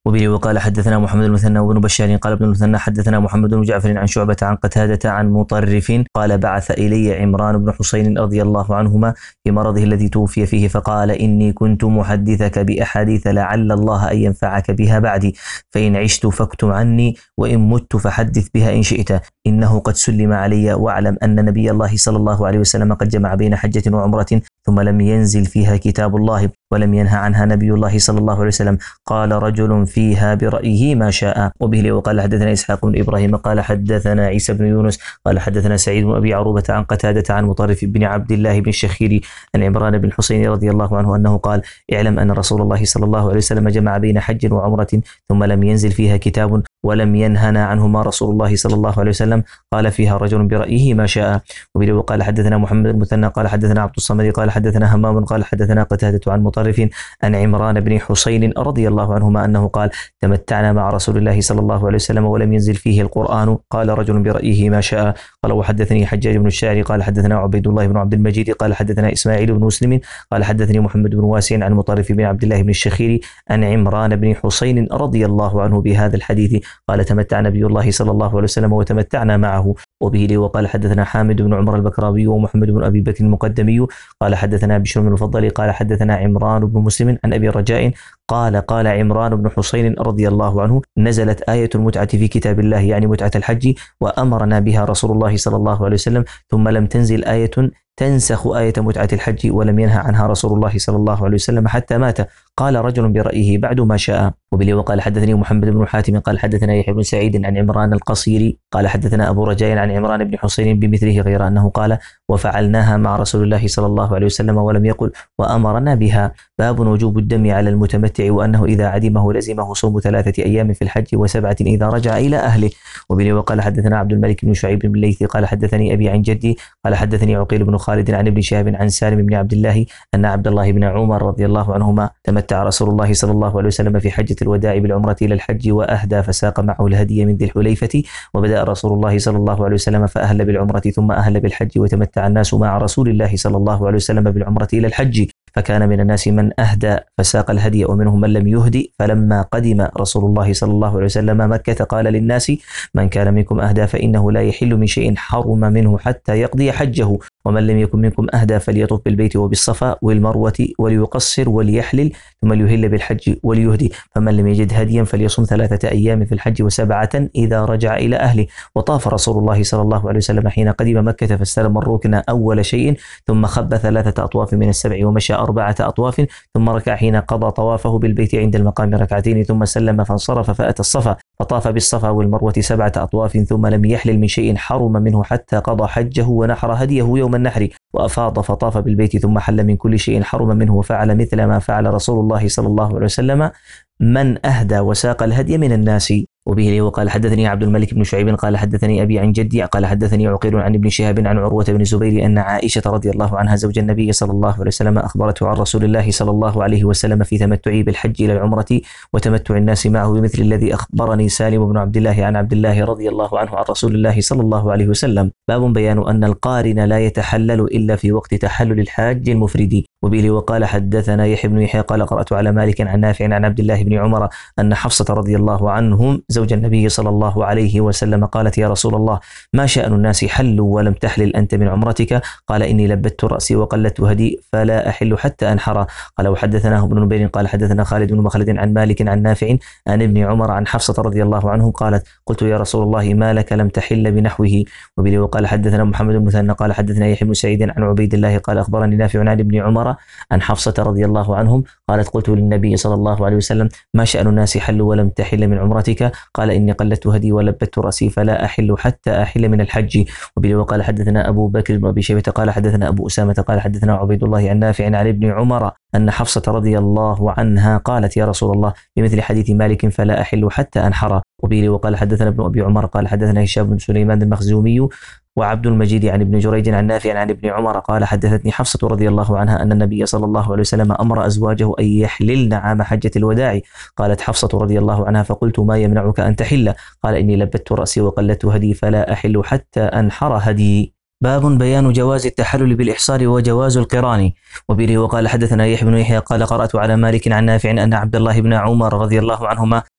وبه وقال حدثنا محمد المثنى وابن بشار قال ابن المثنى حدثنا محمد بن جعفر عن شعبة عن قتادة عن مطرف قال بعث إلي عمران بن حسين رضي الله عنهما في مرضه الذي توفي فيه فقال إني كنت محدثك بأحاديث لعل الله أن ينفعك بها بعدي، فإن عشت فاكتم عني، وإن مت فحدث بها إن شئت، إنه قد سلم علي، واعلم أن نبي الله صلى الله عليه وسلم قد جمع بين حجة وعمرة ثم لم ينزل فيها كتاب الله ولم ينهى عنها نبي الله صلى الله عليه وسلم، قال رجل فيها برأيه ما شاء. وبه وقال حدثنا إسحاق بن إبراهيم قال حدثنا عيسى بن يونس قال حدثنا سعيد بن أبي عروبة عن قتادة عن مطرف بن عبد الله بن الشخيري عن عمران بن حسين رضي الله عنه أنه قال اعلم أن رسول الله صلى الله عليه وسلم جمع بين حج وعمرة ثم لم ينزل فيها كتاب ولم ينهنا عنهما رسول الله صلى الله عليه وسلم، قال فيها رجل برأيه ما شاء. وبه وقال حدثنا محمد المثنى قال حدثنا عبد الصمد قال حدثنا همام قال حدثنا قتادة عن مطرف عن عمران بن حسين رضي الله عنهما أنه قال تمتعنا مع رسول الله صلى الله عليه وسلم ولم ينزل فيه القرآن، قال رجل برأيه ما شاء. قال وحدثني حجاج بن الشاعري قال حدثنا عبيد الله بن عبد المجيد قال حدثنا إسماعيل بن مسلم قال حدثني محمد بن واسع عن مطرف بن عبد الله بن الشخيري عن عمران بن حسين رضي الله عنه بهذا الحديث قال تمتع نبي الله صلى الله عليه وسلم وتمتعنا معه. وبه لي وقال حدثنا حامد بن عمر البكراوي ومحمد بن أبي بكر المقدمي قال حدثنا بشر بن المفضل قال حدثنا عمران بن مسلم عن أبي الرجاء قال قال عمران بن حسين رضي الله عنه نزلت آية المتعة في كتاب الله يعني متعة الحج وأمرنا بها رسول الله صلى الله عليه وسلم، ثم لم تنزل آية تنسخ آية متعة الحج ولم ينهى عنها رسول الله صلى الله عليه وسلم حتى مات، قال رجل برأيه بعد ما شاء. وبلي وقال حدثني محمد بن حاتم قال حدثنا يحيى بن سعيد عن عمران القصيري قال حدثنا أبو رجاء عن عمران بن حسين بمثله غير أنه قال وفعلناها مع رسول الله صلى الله عليه وسلم ولم يقل وأمرنا بها. باب وجوب الدم على المتمتع وأنه إذا عدمه لزمه صوم ثلاثة أيام في الحج وسبعة إذا رجع إلى أهله. وبلي وقال حدثنا عبد الملك بن شعيب بن الليثي قال حدثني أبي عن جدي قال حدثني عقيل بن خالد عن ابن شهاب عن سالم بن عبد الله أن عبد الله بن عمر رضي الله عنهما تمتع رسول الله صلى الله عليه وسلم في حجة الوداع بالعمرة إلى الحج وأهدى فساق معه الهدي من ذي الحليفة، وبدأ رسول الله صلى الله عليه وسلم فأهل بالعمرة ثم أهل بالحج وتمتع الناس مع رسول الله صلى الله عليه وسلم بالعمرة إلى الحج، فكان من الناس من أهدى فساق الهدي ومنهم من لم يهدي. فلما قدم رسول الله صلى الله عليه وسلم مكة قال للناس من كان منكم أهدى فإنه لا يحل من شيء حرم منه حتى يقضي حجه، ومن لم يكن منكم أهدى فليطف بالبيت وبالصفا والمروة وليقصر وليحلل ثم ليهل بالحج وليهدي، فمن لم يجد هديا فليصم ثلاثة أيام في الحج وسبعة إذا رجع إلى أهله. وطاف رسول الله صلى الله عليه وسلم حين قدم مكة فاستلم الركن أول شيء ثم خب ثلاثة أطواف من السبع ومشى أربعة أطواف ثم ركع حين قضى طوافه بالبيت عند المقام ركعتين ثم سلم فانصرف فأتى الصفا فطاف بالصفا والمروة سبعة أطواف ثم لم يحلل من شيء حرم منه حتى قضى حجه ونحر هديه يوم النحر وأفاض فطاف بالبيت ثم حل من كل شيء حرم منه وفعل مثل ما فعل رسول الله صلى الله عليه وسلم من أهدى وساق الهدي من الناس. وبه لي وقال حدثني عبد الملك بن شعيب قال حدثني أبي عن جدي قال حدثني عقيل عن ابن شهاب عن عروة بن الزبير أن عائشة رضي الله عنها زوج النبي صلى الله عليه وسلم أخبرته عن رسول الله صلى الله عليه وسلم في تمتعه بالحج إلى العمرة وتمتع الناس معه بمثل الذي أخبرني سالم بن عبد الله عن عبد الله رضي الله عنه عن رسول الله صلى الله عليه وسلم. باب بيان أن القارن لا يتحلل إلا في وقت تحلل الحاج المفرد. وبه لي وقال حدثنا يحيى بن يحيى قال قرأت على مالك عن نافع عن عبد الله بن عمر أن حفصة رضي الله عنهم زوج النبي صلى الله عليه وسلم قالت يا رسول الله ما شأن الناس حلوا ولم تحلل أنت من عمرتك؟ قال إني لبت رأسي وقلت هدي فلا أحل حتى أنحر. قال وحدثناه ابن نبيل قال حدثنا خالد بن مخلد عن مالك عن نافع عن ابن عمر عن حفصة رضي الله عنه قالت قلت يا رسول الله ما لك لم تحل بنحوه. وبه وقال حدثنا محمد بن مثنى قال حدثنا يحيى بن سعيد عن عبيد الله قال أخبرني نافع عن ابن عمر عن حفصة رضي الله عنهم قالت قلت للنبي صلى الله عليه وسلم ما شأن الناس حلوا ولم تحل من عمرتك؟ قال إني قلت هدي ولبت رأسي فلا أحل حتى أحل من الحج. وبه وقال حدثنا أبو بكر بن أبي شيبة قال حدثنا أبو أسامة قال حدثنا عبيد الله عن نافع عن ابن عمر أن حفصة رضي الله عنها قالت يا رسول الله بمثل حديث مالك فلا أحل حتى أنحر. وبه وقال حدثنا ابن أبي عمر قال حدثنا هشام بن سليمان المخزومي وعبد المجيد عن ابن جريج عن نافع عن ابن عمر قال حدثتني حفصة رضي الله عنها أن النبي صلى الله عليه وسلم أمر أزواجه أن يحللن عام حجة الوداع. قالت حفصة رضي الله عنها فقلت ما يمنعك أن تحل؟ قال إني لبت رأسي وقلت هدي فلا أحل حتى أنحر هدي. باب بيان جواز التحلل بالإحصار وجواز القران. وبه وقال حدثنا يحيى بن يحيى قال قرأت على مالك عن نافع أن عبد الله بن عمر رضي الله عنهما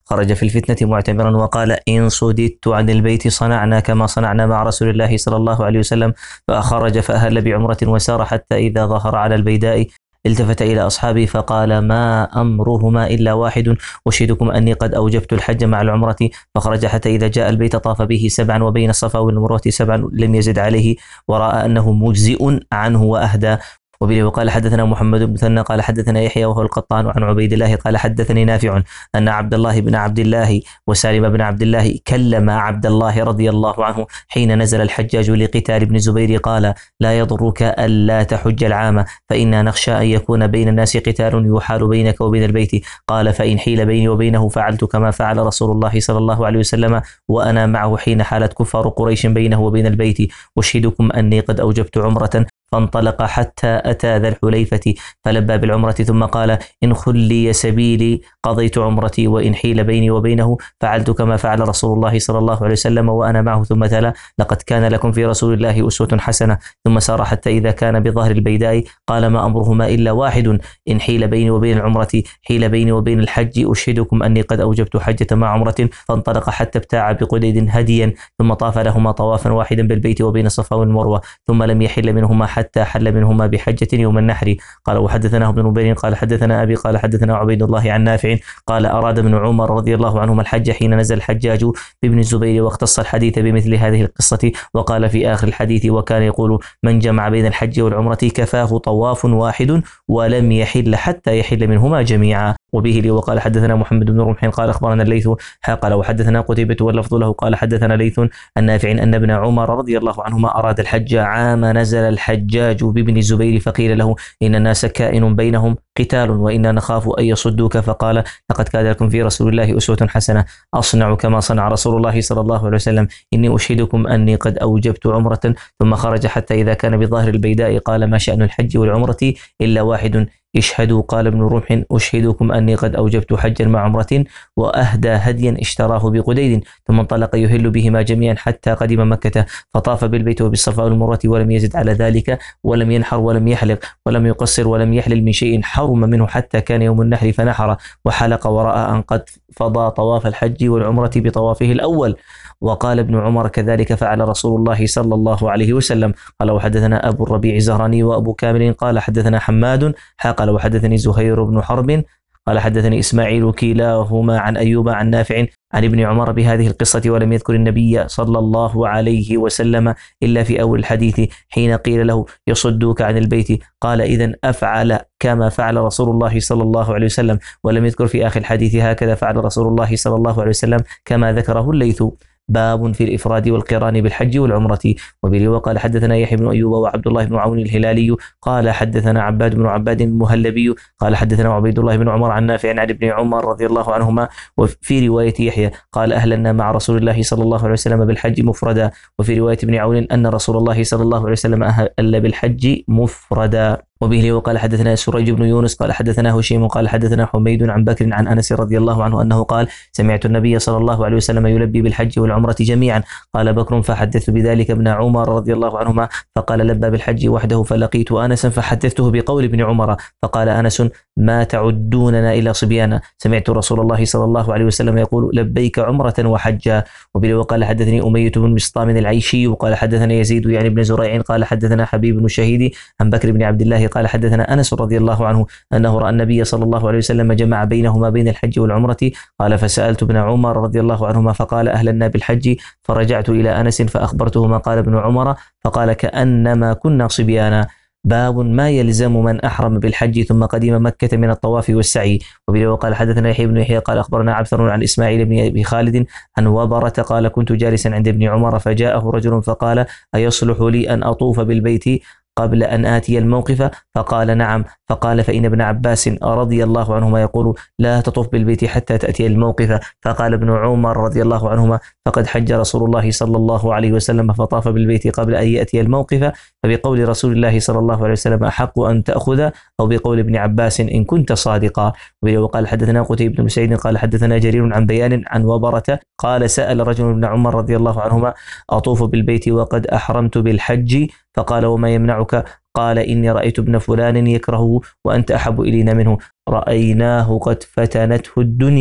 خرج في الفتنة معتمرا وقال إن صددت عن البيت صنعنا كما صنعنا مع رسول الله صلى الله عليه وسلم، فأخرج فأهل بعمرة وسار حتى إذا ظهر على البيداء التفت إلى أصحابه فقال ما أمرهما إلا واحد أشهدكم أني قد أوجبت الحج مع العمرة. فخرج حتى إذا جاء البيت طاف به سبعا وبين الصفا والمروة سبعا لم يزد عليه، ورأى أنه مجزئ عنه وأهدى. وبه وقال حدثنا محمد بن مثنى قال حدثنا يحيى وهو القطان عن عبيد الله قال حدثني نافع أن عبد الله بن عبد الله وسالم بن عبد الله كلم عبد الله رضي الله عنه حين نزل الحجاج لقتال ابن الزبير قال لا يضرك ألا تحج العام فإنا نخشى أن يكون بين الناس قتال يحال بينك وبين البيت. قال فإن حيل بيني وبينه فعلت كما فعل رسول الله صلى الله عليه وسلم وأنا معه حين حالت كفار قريش بينه وبين البيت، أشهدكم أني قد أوجبت عمرة. فانطلق حتى أتى ذا الحليفة فلبى بالعمرة ثم قال إن خلي سبيلي قضيت عمرتي وإن حيل بيني وبينه فعلت كما فعل رسول الله صلى الله عليه وسلم وأنا معه. ثم تلا لقد كان لكم في رسول الله أسوة حسنة. ثم سار حتى إذا كان بظهر البيداء قال ما أمرهما إلا واحد إن حيل بيني وبين العمرة حيل بيني وبين الحج أشهدكم أني قد أوجبت حجة مع عمرة. فانطلق حتى ابتاع بقديد هديا ثم طاف لهما طوافا واحدا بالبيت وبين الصفا والمروة ثم لم يحل منهما حتى حل منهما بحجة يوم النحر. قال وحدثنا ابن نبير قال حدثنا أبي قال حدثنا عبيد الله عن نافع قال أراد ابن عمر رضي الله عنهما الحج حين نزل الحجاج بابن الزبير واختص الحديث بمثل هذه القصة. وقال في آخر الحديث وكان يقول من جمع بين الحج والعمرة كفاه طواف واحد ولم يحل حتى يحل منهما جميعا. وبه لي وقال حدثنا محمد بن رمح قال أخبرنا الليث قال وحدثنا قتيبة واللفظ له قال حدثنا ليث النافع أن ابن عمر رضي الله عنهما أراد الحج عام نزل الحجاج بابن الزبير فقيل له إن الناس كائن بينهم قتال وإنا نخاف أن يصدوك، فقال لقد كان لكم في رسول الله أسوة حسنة أصنع كما صنع رسول الله صلى الله عليه وسلم إني أشهدكم أني قد أوجبت عمرة. ثم خرج حتى إذا كان بظاهر البيداء قال ما شأن الحج والعمرة إلا واحد اشهدوا. قال ابن رمح أشهدكم أني قد أوجبت حجا مع عمرة وأهدى هديا اشتراه بقديد. ثم انطلق يهل بهما جميعا حتى قدم مكة فطاف بالبيت وبالصفا والمروة ولم يزد على ذلك ولم ينحر ولم يحلق ولم يقصر ولم يحلل من شيء حرم منه حتى كان يوم النحر فنحر وحلق ورأى أن قد فضى طواف الحج والعمرة بطوافه الأول. وقال ابن عمر كذلك فعل رسول الله صلى الله عليه وسلم. قال وحدثنا أبو الربيع الزهراني وأبو كامل قال حدثنا حماد قال وحدثني زهير بن حرب قال حدثني إسماعيل كلاهما عن أيوب عن نافع عن ابن عمر بهذه القصة ولم يذكر النبي صلى الله عليه وسلم إلا في أول الحديث حين قيل له يصدوك عن البيت قال إذن أفعل كما فعل رسول الله صلى الله عليه وسلم، ولم يذكر في آخر الحديث هكذا فعل رسول الله صلى الله عليه وسلم كما ذكره الليث. باب في الإفراد والقران بالحج والعمرة. وبه وقال حدثنا يحيى بن أيوب وعبد الله بن عون الهلالي قال حدثنا عباد بن عباد المهلبي قال حدثنا عبيد الله بن عمر عن نافع عن ابن عمر رضي الله عنهما. وفي رواية يحيى قال أهلنا مع رسول الله صلى الله عليه وسلم بالحج مفردا. وفي رواية ابن عون أن رسول الله صلى الله عليه وسلم أهل بالحج مفردا. وبه وقال حدثنا سريج بن يونس قال حدثنا هشيم قال حدثنا حميد عن بكر عن أنس رضي الله عنه أنه قال سمعت النبي صلى الله عليه وسلم يلبي بالحج والعمرة جميعا. قال بكر فحدثت بذلك ابن عمر رضي الله عنهما فقال لبى بالحج وحده فلقيت أنسا فحدثته بقول ابن عمر فقال أنس ما تعدوننا إلى صبيانا سمعت رسول الله صلى الله عليه وسلم يقول لبيك عمرة وحجا. وبه وقال حدثني أمية بن مسطام العيشي وقال حدثنا يزيد يعني بن زريع قال حدثنا حبيب بن شهيد عن بكر بن عبد الله قال حدثنا أنس رضي الله عنه أنه رأى النبي صلى الله عليه وسلم جمع بينهما بين الحج والعمرة. قال فسألت ابن عمر رضي الله عنهما فقال أهلنا بالحج فرجعت إلى أنس فأخبرته ما قال ابن عمر فقال كأنما كنا صبيانا. باب ما يلزم من أحرم بالحج ثم قدم مكة من الطواف والسعي. وبه وقال حدثنا يحيى بن يحيى قال أخبرنا عبثر عن إسماعيل بن أبي خالد عن وبرة قال كنت جالسا عند ابن عمر فجاءه رجل فقال أيصلح لي أن أطوف بالبيت قبل أن آتي الموقف؟ فقال نعم. فقال فإن ابن عباس رضي الله عنهما يقول لا تطوف بالبيت حتى تأتي الموقف. فقال ابن عمر رضي الله عنهما فقد حج رسول الله صلى الله عليه وسلم فطاف بالبيت قبل أن يأتي الموقف فبقول رسول الله صلى الله عليه وسلم أحق أن تأخذ أو بقول ابن عباس إن كنت صادقا. وقال حدثنا قتيبة بن سعيد قال حدثنا جرير عن بيان عن وبرة قال سأل رجل ابن عمر رضي الله عنهما أطوف بالبيت وقد أحرمت بالحج فقال وما يمنعك؟ قال إني رأيت ابن فلان يكرهه وأنت أحب إلينا منه رأيناه قد فتنته الدنيا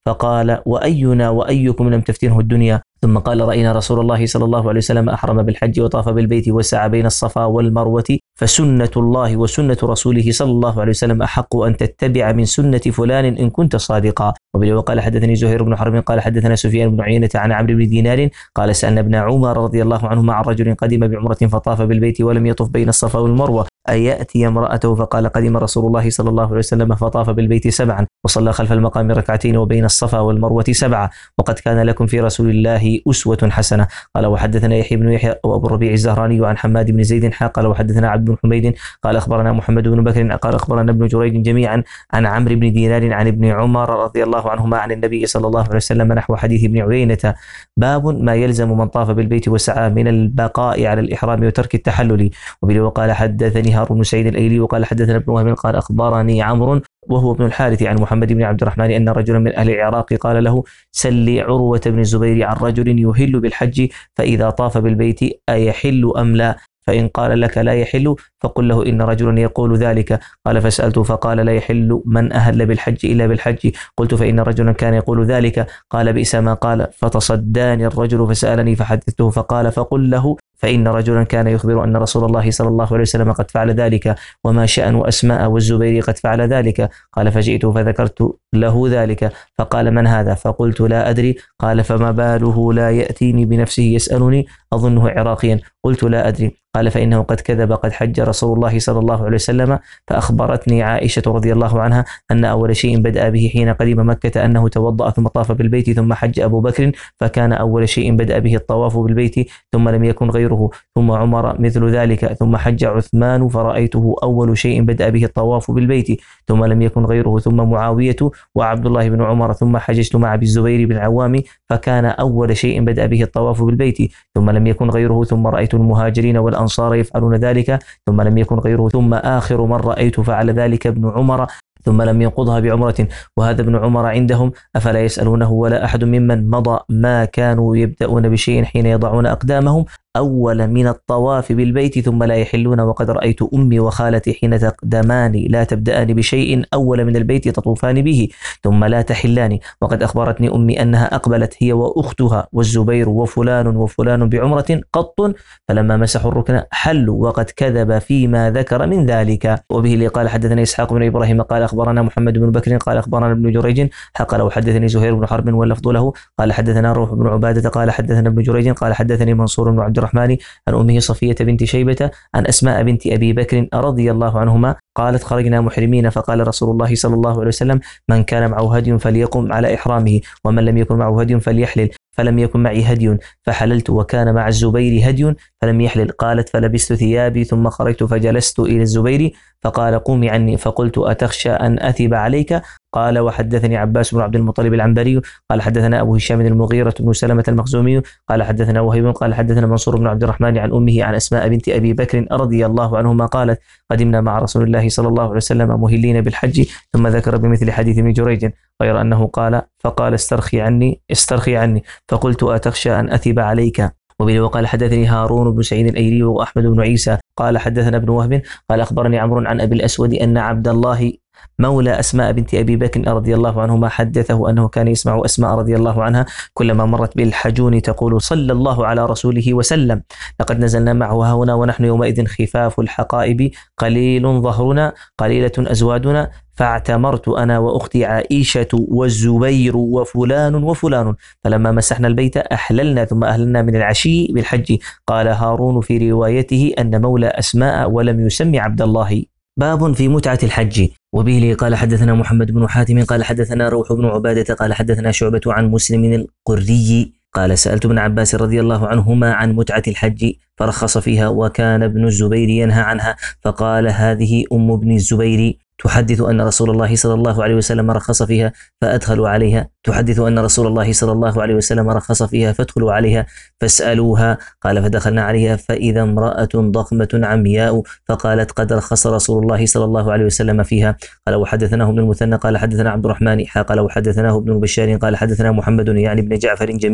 فقال: وأينا وأيكم لم تفتنه الدنيا؟ ثم قال: رأينا رسول الله صلى الله عليه وسلم أحرم بالحج وطاف بالبيت وسعى بين الصفا والمروة، فسنة الله وسنة رسوله صلى الله عليه وسلم أحق أن تتبع من سنة فلان إن كنت صادقا. وقال حدثني زهير بن حرب قال حدثنا سفيان بن عيينة عن عمرو بن دينار قال: سألنا ابن عمر رضي الله عنهما عن رجل قدم بعمرة فطاف بالبيت ولم يطف بين الصفا والمروة أيأتي امرأته؟ فقال: قدم رسول الله صلى الله عليه وسلم فطاف بالبيت سبعا وصلى خلف المقام ركعتين وبين الصفا والمروة سبعة، وقد كان لكم في رسول الله أسوة حسنة. قال: وحدثنا يحيى بن يحيى وأبو الربيع الزهراني عن حماد بن زيد حا قال: وحدثنا عبد بن حميد قال: أخبرنا محمد بن بكر قال: أخبرنا ابن جريج جميعا عن عمرو بن دينار عن ابن عمر رضي الله عنهما عن النبي صلى الله عليه وسلم نحو حديث ابن عيينة. باب ما يلزم من طاف بالبيت وسعى من البقاء على الإحرام وترك التحلل. وقال: حدثني هارون سعيد الأيلي وقال: حدثنا ابن وهب قال: أخبرني عمرو وهو ابن الحارث عن محمد بن عبد الرحمن أن رجلا من أهل العراق قال له: سل عروة بن الزبير عن رجل يهل بالحج فإذا طاف بالبيت أيحل أم لا؟ فإن قال لك لا يحل فقل له إن رجلا يقول ذلك. قال: فسألته فقال: لا يحل من أهل بالحج إلا بالحج. قلت: فإن رجلا كان يقول ذلك. قال: بئس ما قال. فتصداني الرجل فسألني فحدثته فقال: فقل له فإن رجلا كان يخبر أن رسول الله صلى الله عليه وسلم قد فعل ذلك، وما شأن أسماء والزبير قد فعل ذلك؟ قال: فجئت فذكرت له ذلك فقال: من هذا؟ فقلت: لا أدري. قال: فما باله لا يأتيني بنفسه يسألني أظنه عراقيا؟ قلت: لا أدري. قال: فإنه قد كذب، قد حج رسول الله صلى الله عليه وسلم. فأخبرتني عائشة رضي الله عنها أن أول شيء بدأ به حين قدم مكة أنه توضأ ثم طاف بالبيت، ثم حج أبو بكر فكان أول شيء بدأ به الطواف بالبيت ثم لم يكن غيره، ثم عمر مثل ذلك، ثم حج عثمان فرأيته أول شيء بدأ به الطواف بالبيت ثم لم يكن غيره، ثم معاوية وعبد الله بن عمر، ثم حججت مع أبي الزبير بن العوام فكان أول شيء بدأ به الطواف بالبيت ثم لم يكن غيره، ثم رأيت المهاجرين والأنصار يفعلون ذلك ثم لم يكن غيره، ثم آخر من رأيت فعل ذلك ابن عمر ثم لم ينقضها بعمرة، وهذا ابن عمر عندهم أفلا يسألونه ولا أحد ممن مضى ما كانوا يبدأون بشيء حين يضعون أقدامهم أول من الطواف بالبيت ثم لا يحلون، وقد رأيت أمي وخالتي حين تقدمان لا تبدأان بشيء أول من البيت تطوفان به ثم لا تحلان، وقد أخبرتني أمي أنها أقبلت هي وأختها والزبير وفلان وفلان بعمرة قط فلما مسحوا الركن حلوا، وقد كذب فيما ذكر من ذلك. وبه قال: حدثنا إسحاق بن إبراهيم قال: أخبرنا محمد بن بكر قال: أخبرنا ابن جريج حق له حدثني زهير بن حرب واللفظ له قال: حدثنا روح بن عبادة قال: حدثنا ابن جريج قال: حدثني منصور بن عبد الرحمن عن أمه صفية بنت شيبة عن أسماء بنت أبي بكر رضي الله عنهما قالت: خرجنا محرمين فقال رسول الله صلى الله عليه وسلم: من كان معه هدي فليقم على إحرامه، ومن لم يكن معه هدي فليحلل، فلم يكن معي هدي فحللت، وكان مع الزبير هدي فلم يحلل. قالت: فلبست ثيابي ثم خرجت فجلست إلى الزبير فقال: قومي عني، فقلت: أتخشى أن أثب عليك؟ قال: وحدثني عباس بن عبد المطلب العنبري قال: حدثنا أبو هشام المغيرة بن سلمة المخزومي قال: حدثنا وهيب قال: حدثنا منصور بن عبد الرحمن عن أمه عن أسماء بنت أبي بكر رضي الله عنهما قالت: قدمنا مع رسول الله صلى الله عليه وسلم مهلين بالحج، ثم ذكر بمثل حديث ابن جريج غير أنه قال: فقال: استرخي عني استرخي عني، فقلت: أتخشى أن أثب عليك؟ وبه وقال: حدثني هارون بن سعيد الأيلي وأحمد بن عيسى قال: حدثنا ابن وهب قال: أخبرني عمرو عن أبي الأسود أن عبد الله مولى أسماء بنت أبي بكر رضي الله عنهما حدثه أنه كان يسمع أسماء رضي الله عنها كلما مرت بالحجون تقول: صلى الله على رسوله وسلم، لقد نزلنا معه هنا ونحن يومئذ خفاف الحقائب قليل ظهرنا قليلة أزوادنا، فاعتمرت أنا وأختي عائشة والزبير وفلان وفلان، فلما مسحنا البيت أحللنا ثم أهلنا من العشي بالحج. قال هارون في روايته أن مولى أسماء ولم يسمي عبد الله. باب في متعة الحج. وبه قال: حدثنا محمد بن حاتم قال: حدثنا روح بن عبادة قال: حدثنا شعبة عن مسلم القري قال: سألت ابن عباس رضي الله عنهما عن متعة الحج فرخص فيها، وكان ابن الزبير ينهى عنها، فقال: هذه أم ابن الزبير تحدث أن رسول الله صلى الله عليه وسلم رخص فيها فأدخلوا عليها تحدث أن رسول الله صلى الله عليه وسلم رخص فيها فادخلوا عليها فاسألوها. قال: فدخلنا عليها فإذا امرأة ضخمة عمياء، فقالت: قد رخص رسول الله صلى الله عليه وسلم فيها. قال: وحدثناه ابن المثنى قال: حدثنا عبد الرحمن قال: وحدثناه ابن بشار قال: حدثنا محمد يعني ابن جعفر جميعا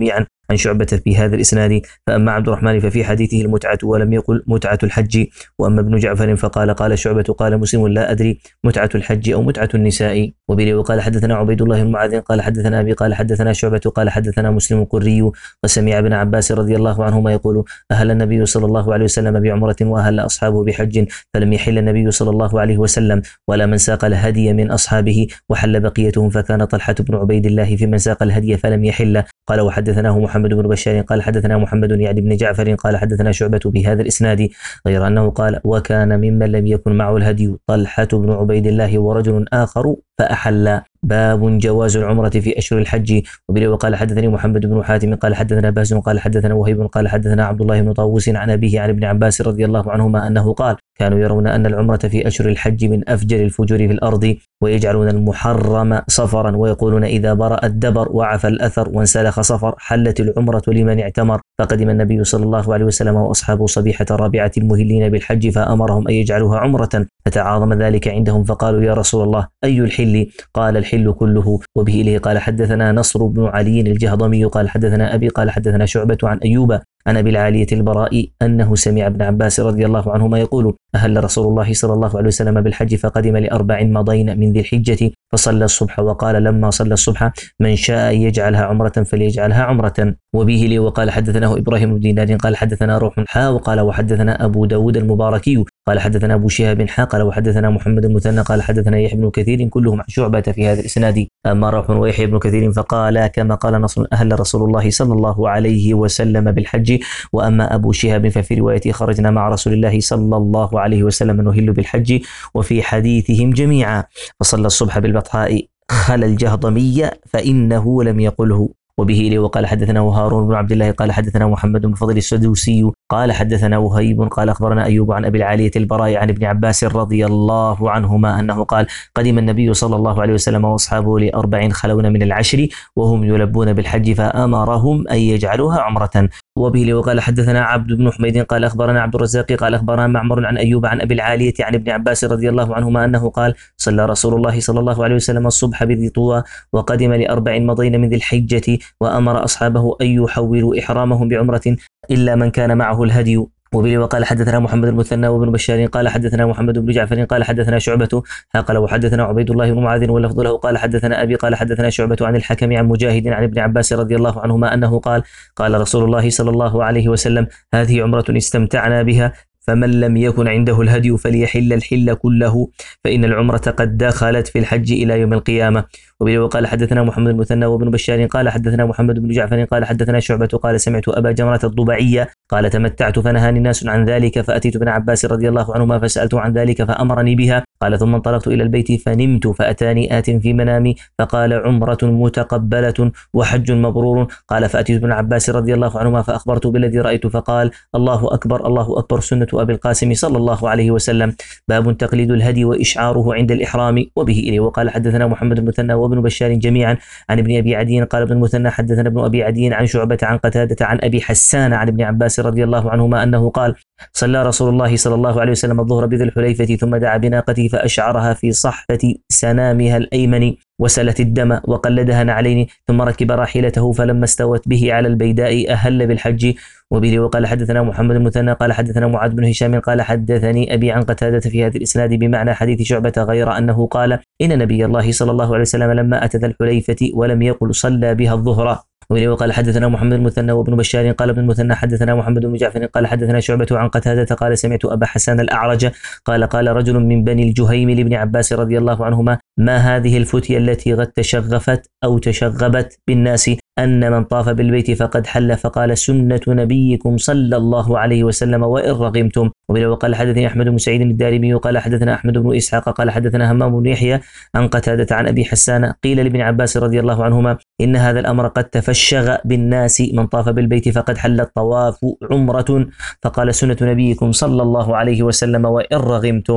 عن شعبة في هذا الإسناد. فأما عبد الرحمن ففي حديثه المتعة ولم يقل متعة الحج. وأما ابن جعفر فقال قال شعبة قال مسلم لا أدري متعة الحج أو متعة النساء. وبه وقال حدثنا عبيد الله بن معاذ قال حدثنا أبي قال حدثنا شعبة قال حدثنا مسلم القري وسمع ابن عباس رضي الله عنهما يقول أهل النبي صلى الله عليه وسلم بعمرة وأهل أصحابه بحج فلم يحل النبي صلى الله عليه وسلم ولا من ساق الهدي من أصحابه وحل بقيتهم فكان طلحة بن عبيد الله في من ساق الهدي فلم يحل. قال وحدثناه محمد بن بشار قال حدثنا محمد يعني بن جعفر قال حدثنا شعبة بهذا الإسناد غير أنه قال وكان ممن لم يكن معه الهدي طلحة بن عبيد الله ورجل آخر فأحل. باب جواز العمرة في أشهر الحج. وبه وقال حدثني محمد بن حاتم قال حدثنا باز قال حدثنا وهيب قال حدثنا عبد الله بن طاووس عن أبيه عن ابن عباس رضي الله عنهما أنه قال كانوا يرون أن العمرة في أشهر الحج من أفجر الفجور في الأرض ويجعلون المحرم صفرا ويقولون إذا برأ الدبر وعفى الأثر وانسلخ صفر حلت العمرة لمن اعتمر. فقدم النبي صلى الله عليه وسلم وأصحابه صبيحة رابعة مهلين بالحج فأمرهم أن يجعلوها عمرة فتعاظم ذلك عندهم فقالوا يا رسول الله أي الحل؟ قال الحل كله. وبه إليه قال حدثنا نصر بن علي الجهضمي قال حدثنا أبي قال حدثنا شعبة عن أيوب عن أبي العالية البراء أنه سمع ابن عباس رضي الله عنهما يقول أهل رسول الله صلى الله عليه وسلم بالحج فقدم لأربع مضين من ذي الحجة فصلى الصبح وقال لما صلى الصبح من شاء يجعلها عمرة فليجعلها عمرة. وبه لي وقال حدثناه إبراهيم بن دينار قال حدثنا روح حا وقال وحدثنا أبو داود المباركي قال حدثنا أبو شهاب حا قال وحدثنا محمد المثنى قال حدثنا يحيى بن كثير كلهم عن شعبة في هذا الإسناد. أما روح ويحيى بن كثير فقال كما قال نصر أهل رسول الله صلى الله عليه وسلم بالحج. وأما أبو شهاب ففي روايته خرجنا مع رسول الله صلى الله عليه وسلم نهل بالحج وفي حديثهم جميعا فصلى الصبح بالبطحاء خل الجهضمية فإنه لم يقله. وبه إليه وقال حدثنا هارون بن عبد الله قال حدثنا محمد بن فضل السدوسي قال حدثنا وهيب قال أخبرنا أيوب عن أبي العالية البراء عن ابن عباس رضي الله عنهما أنه قال قدم النبي صلى الله عليه وسلم وأصحابه لأربع خلون من العشر وهم يلبون بالحج فأمرهم أن يجعلوها عمرة. وبه وقال حدثنا عبد بن حميد قال أخبرنا عبد الرزاق قال أخبرنا معمر عن أيوب عن أبي العالية عن ابن عباس رضي الله عنهما أنه قال صلى رسول الله صلى الله عليه وسلم الصبح بذي طوى وقدم لأربع مضين من ذي الحجة وأمر أصحابه أن يحولوا إحرامهم بعمرة إلا من كان معه الهدي. وبه وقال حدثنا محمد المثنى وابن بشار قال حدثنا محمد بن جعفر قال حدثنا شعبة قال وحدثنا عبيد الله بن معاذ واللفظ له قال حدثنا أبي قال حدثنا شعبة عن الحكم عن مجاهد عن ابن عباس رضي الله عنهما أنه قال قال رسول الله صلى الله عليه وسلم هذه عمرة استمتعنا بها فمن لم يكن عنده الهدي فليحل الحل كله فإن العمرة قد دخلت في الحج إلى يوم القيامة. وبه وقال حدثنا محمد المثنى وابن بشار قال حدثنا محمد بن جعفر قال حدثنا شعبة قال سمعت أبا جمرة الضبعية قال تمتعت فنهاني الناس عن ذلك فأتيت ابن عباس رضي الله عنهما فسألته عن ذلك فأمرني بها قال ثم انطلقت إلى البيت فنمت فأتاني آت في منامي فقال عمرة متقبلة وحج مبرور قال فأتيت ابن عباس رضي الله عنهما فأخبرت بالذي رأيت فقال الله أكبر الله أكبر سنة أبي القاسم صلى الله عليه وسلم. باب تقليد الهدي وإشعاره عند الإحرام. وبه إليه وقال حدثنا محمد المثنى وابن بشار جميعا عن ابن أبي عدي قال ابن المثنى حدثنا ابن أبي عدي عن شعبة عن قتادة عن أبي حسان عن ابن عباس رضي الله عنهما أنه قال صلى رسول الله صلى الله عليه وسلم الظهر بذي الحليفة ثم دعا بناقته فأشعرها في صحفة سنامها الأيمن وسلت الدم وقلدها نعلين ثم ركب راحلته فلما استوت به على البيداء أهل بالحج. وبه وقال حدثنا محمد المثنى قال حدثنا معاذ بن هشام قال حدثني أبي عن قتادة في هذا الإسناد بمعنى حديث شعبة غير أنه قال إن نبي الله صلى الله عليه وسلم لما أتى ذا الحليفة ولم يقل صلى بها الظهر. وبه وقال حدثنا محمد المثنى وابن بشار قال ابن المثنى حدثنا محمد بن جعفر قال حدثنا شعبة عن قتادة قال سمعت أبا حسان الأعرج قال قال رجل من بني الجهيم لابن عباس رضي الله عنهما ما هذه الفتية التي قد تشغفت أو تشغبت بالناس أن من طاف بالبيت فقد حل فقال سنة نبيكم صلى الله عليه وسلم وإن رغمتم. وبه وقال حدثني أحمد بن سعيد الدارمي قال حدثنا أحمد بن إسحاق قال حدثنا همام بن يحيى عن قتادة عن أبي حسان قيل لابن عباس رضي الله عنهما إن هذا الأمر قد تفشغ بالناس من طاف بالبيت فقد حل الطواف عمرة فقال سنة نبيكم صلى الله عليه وسلم وإن رغمتم.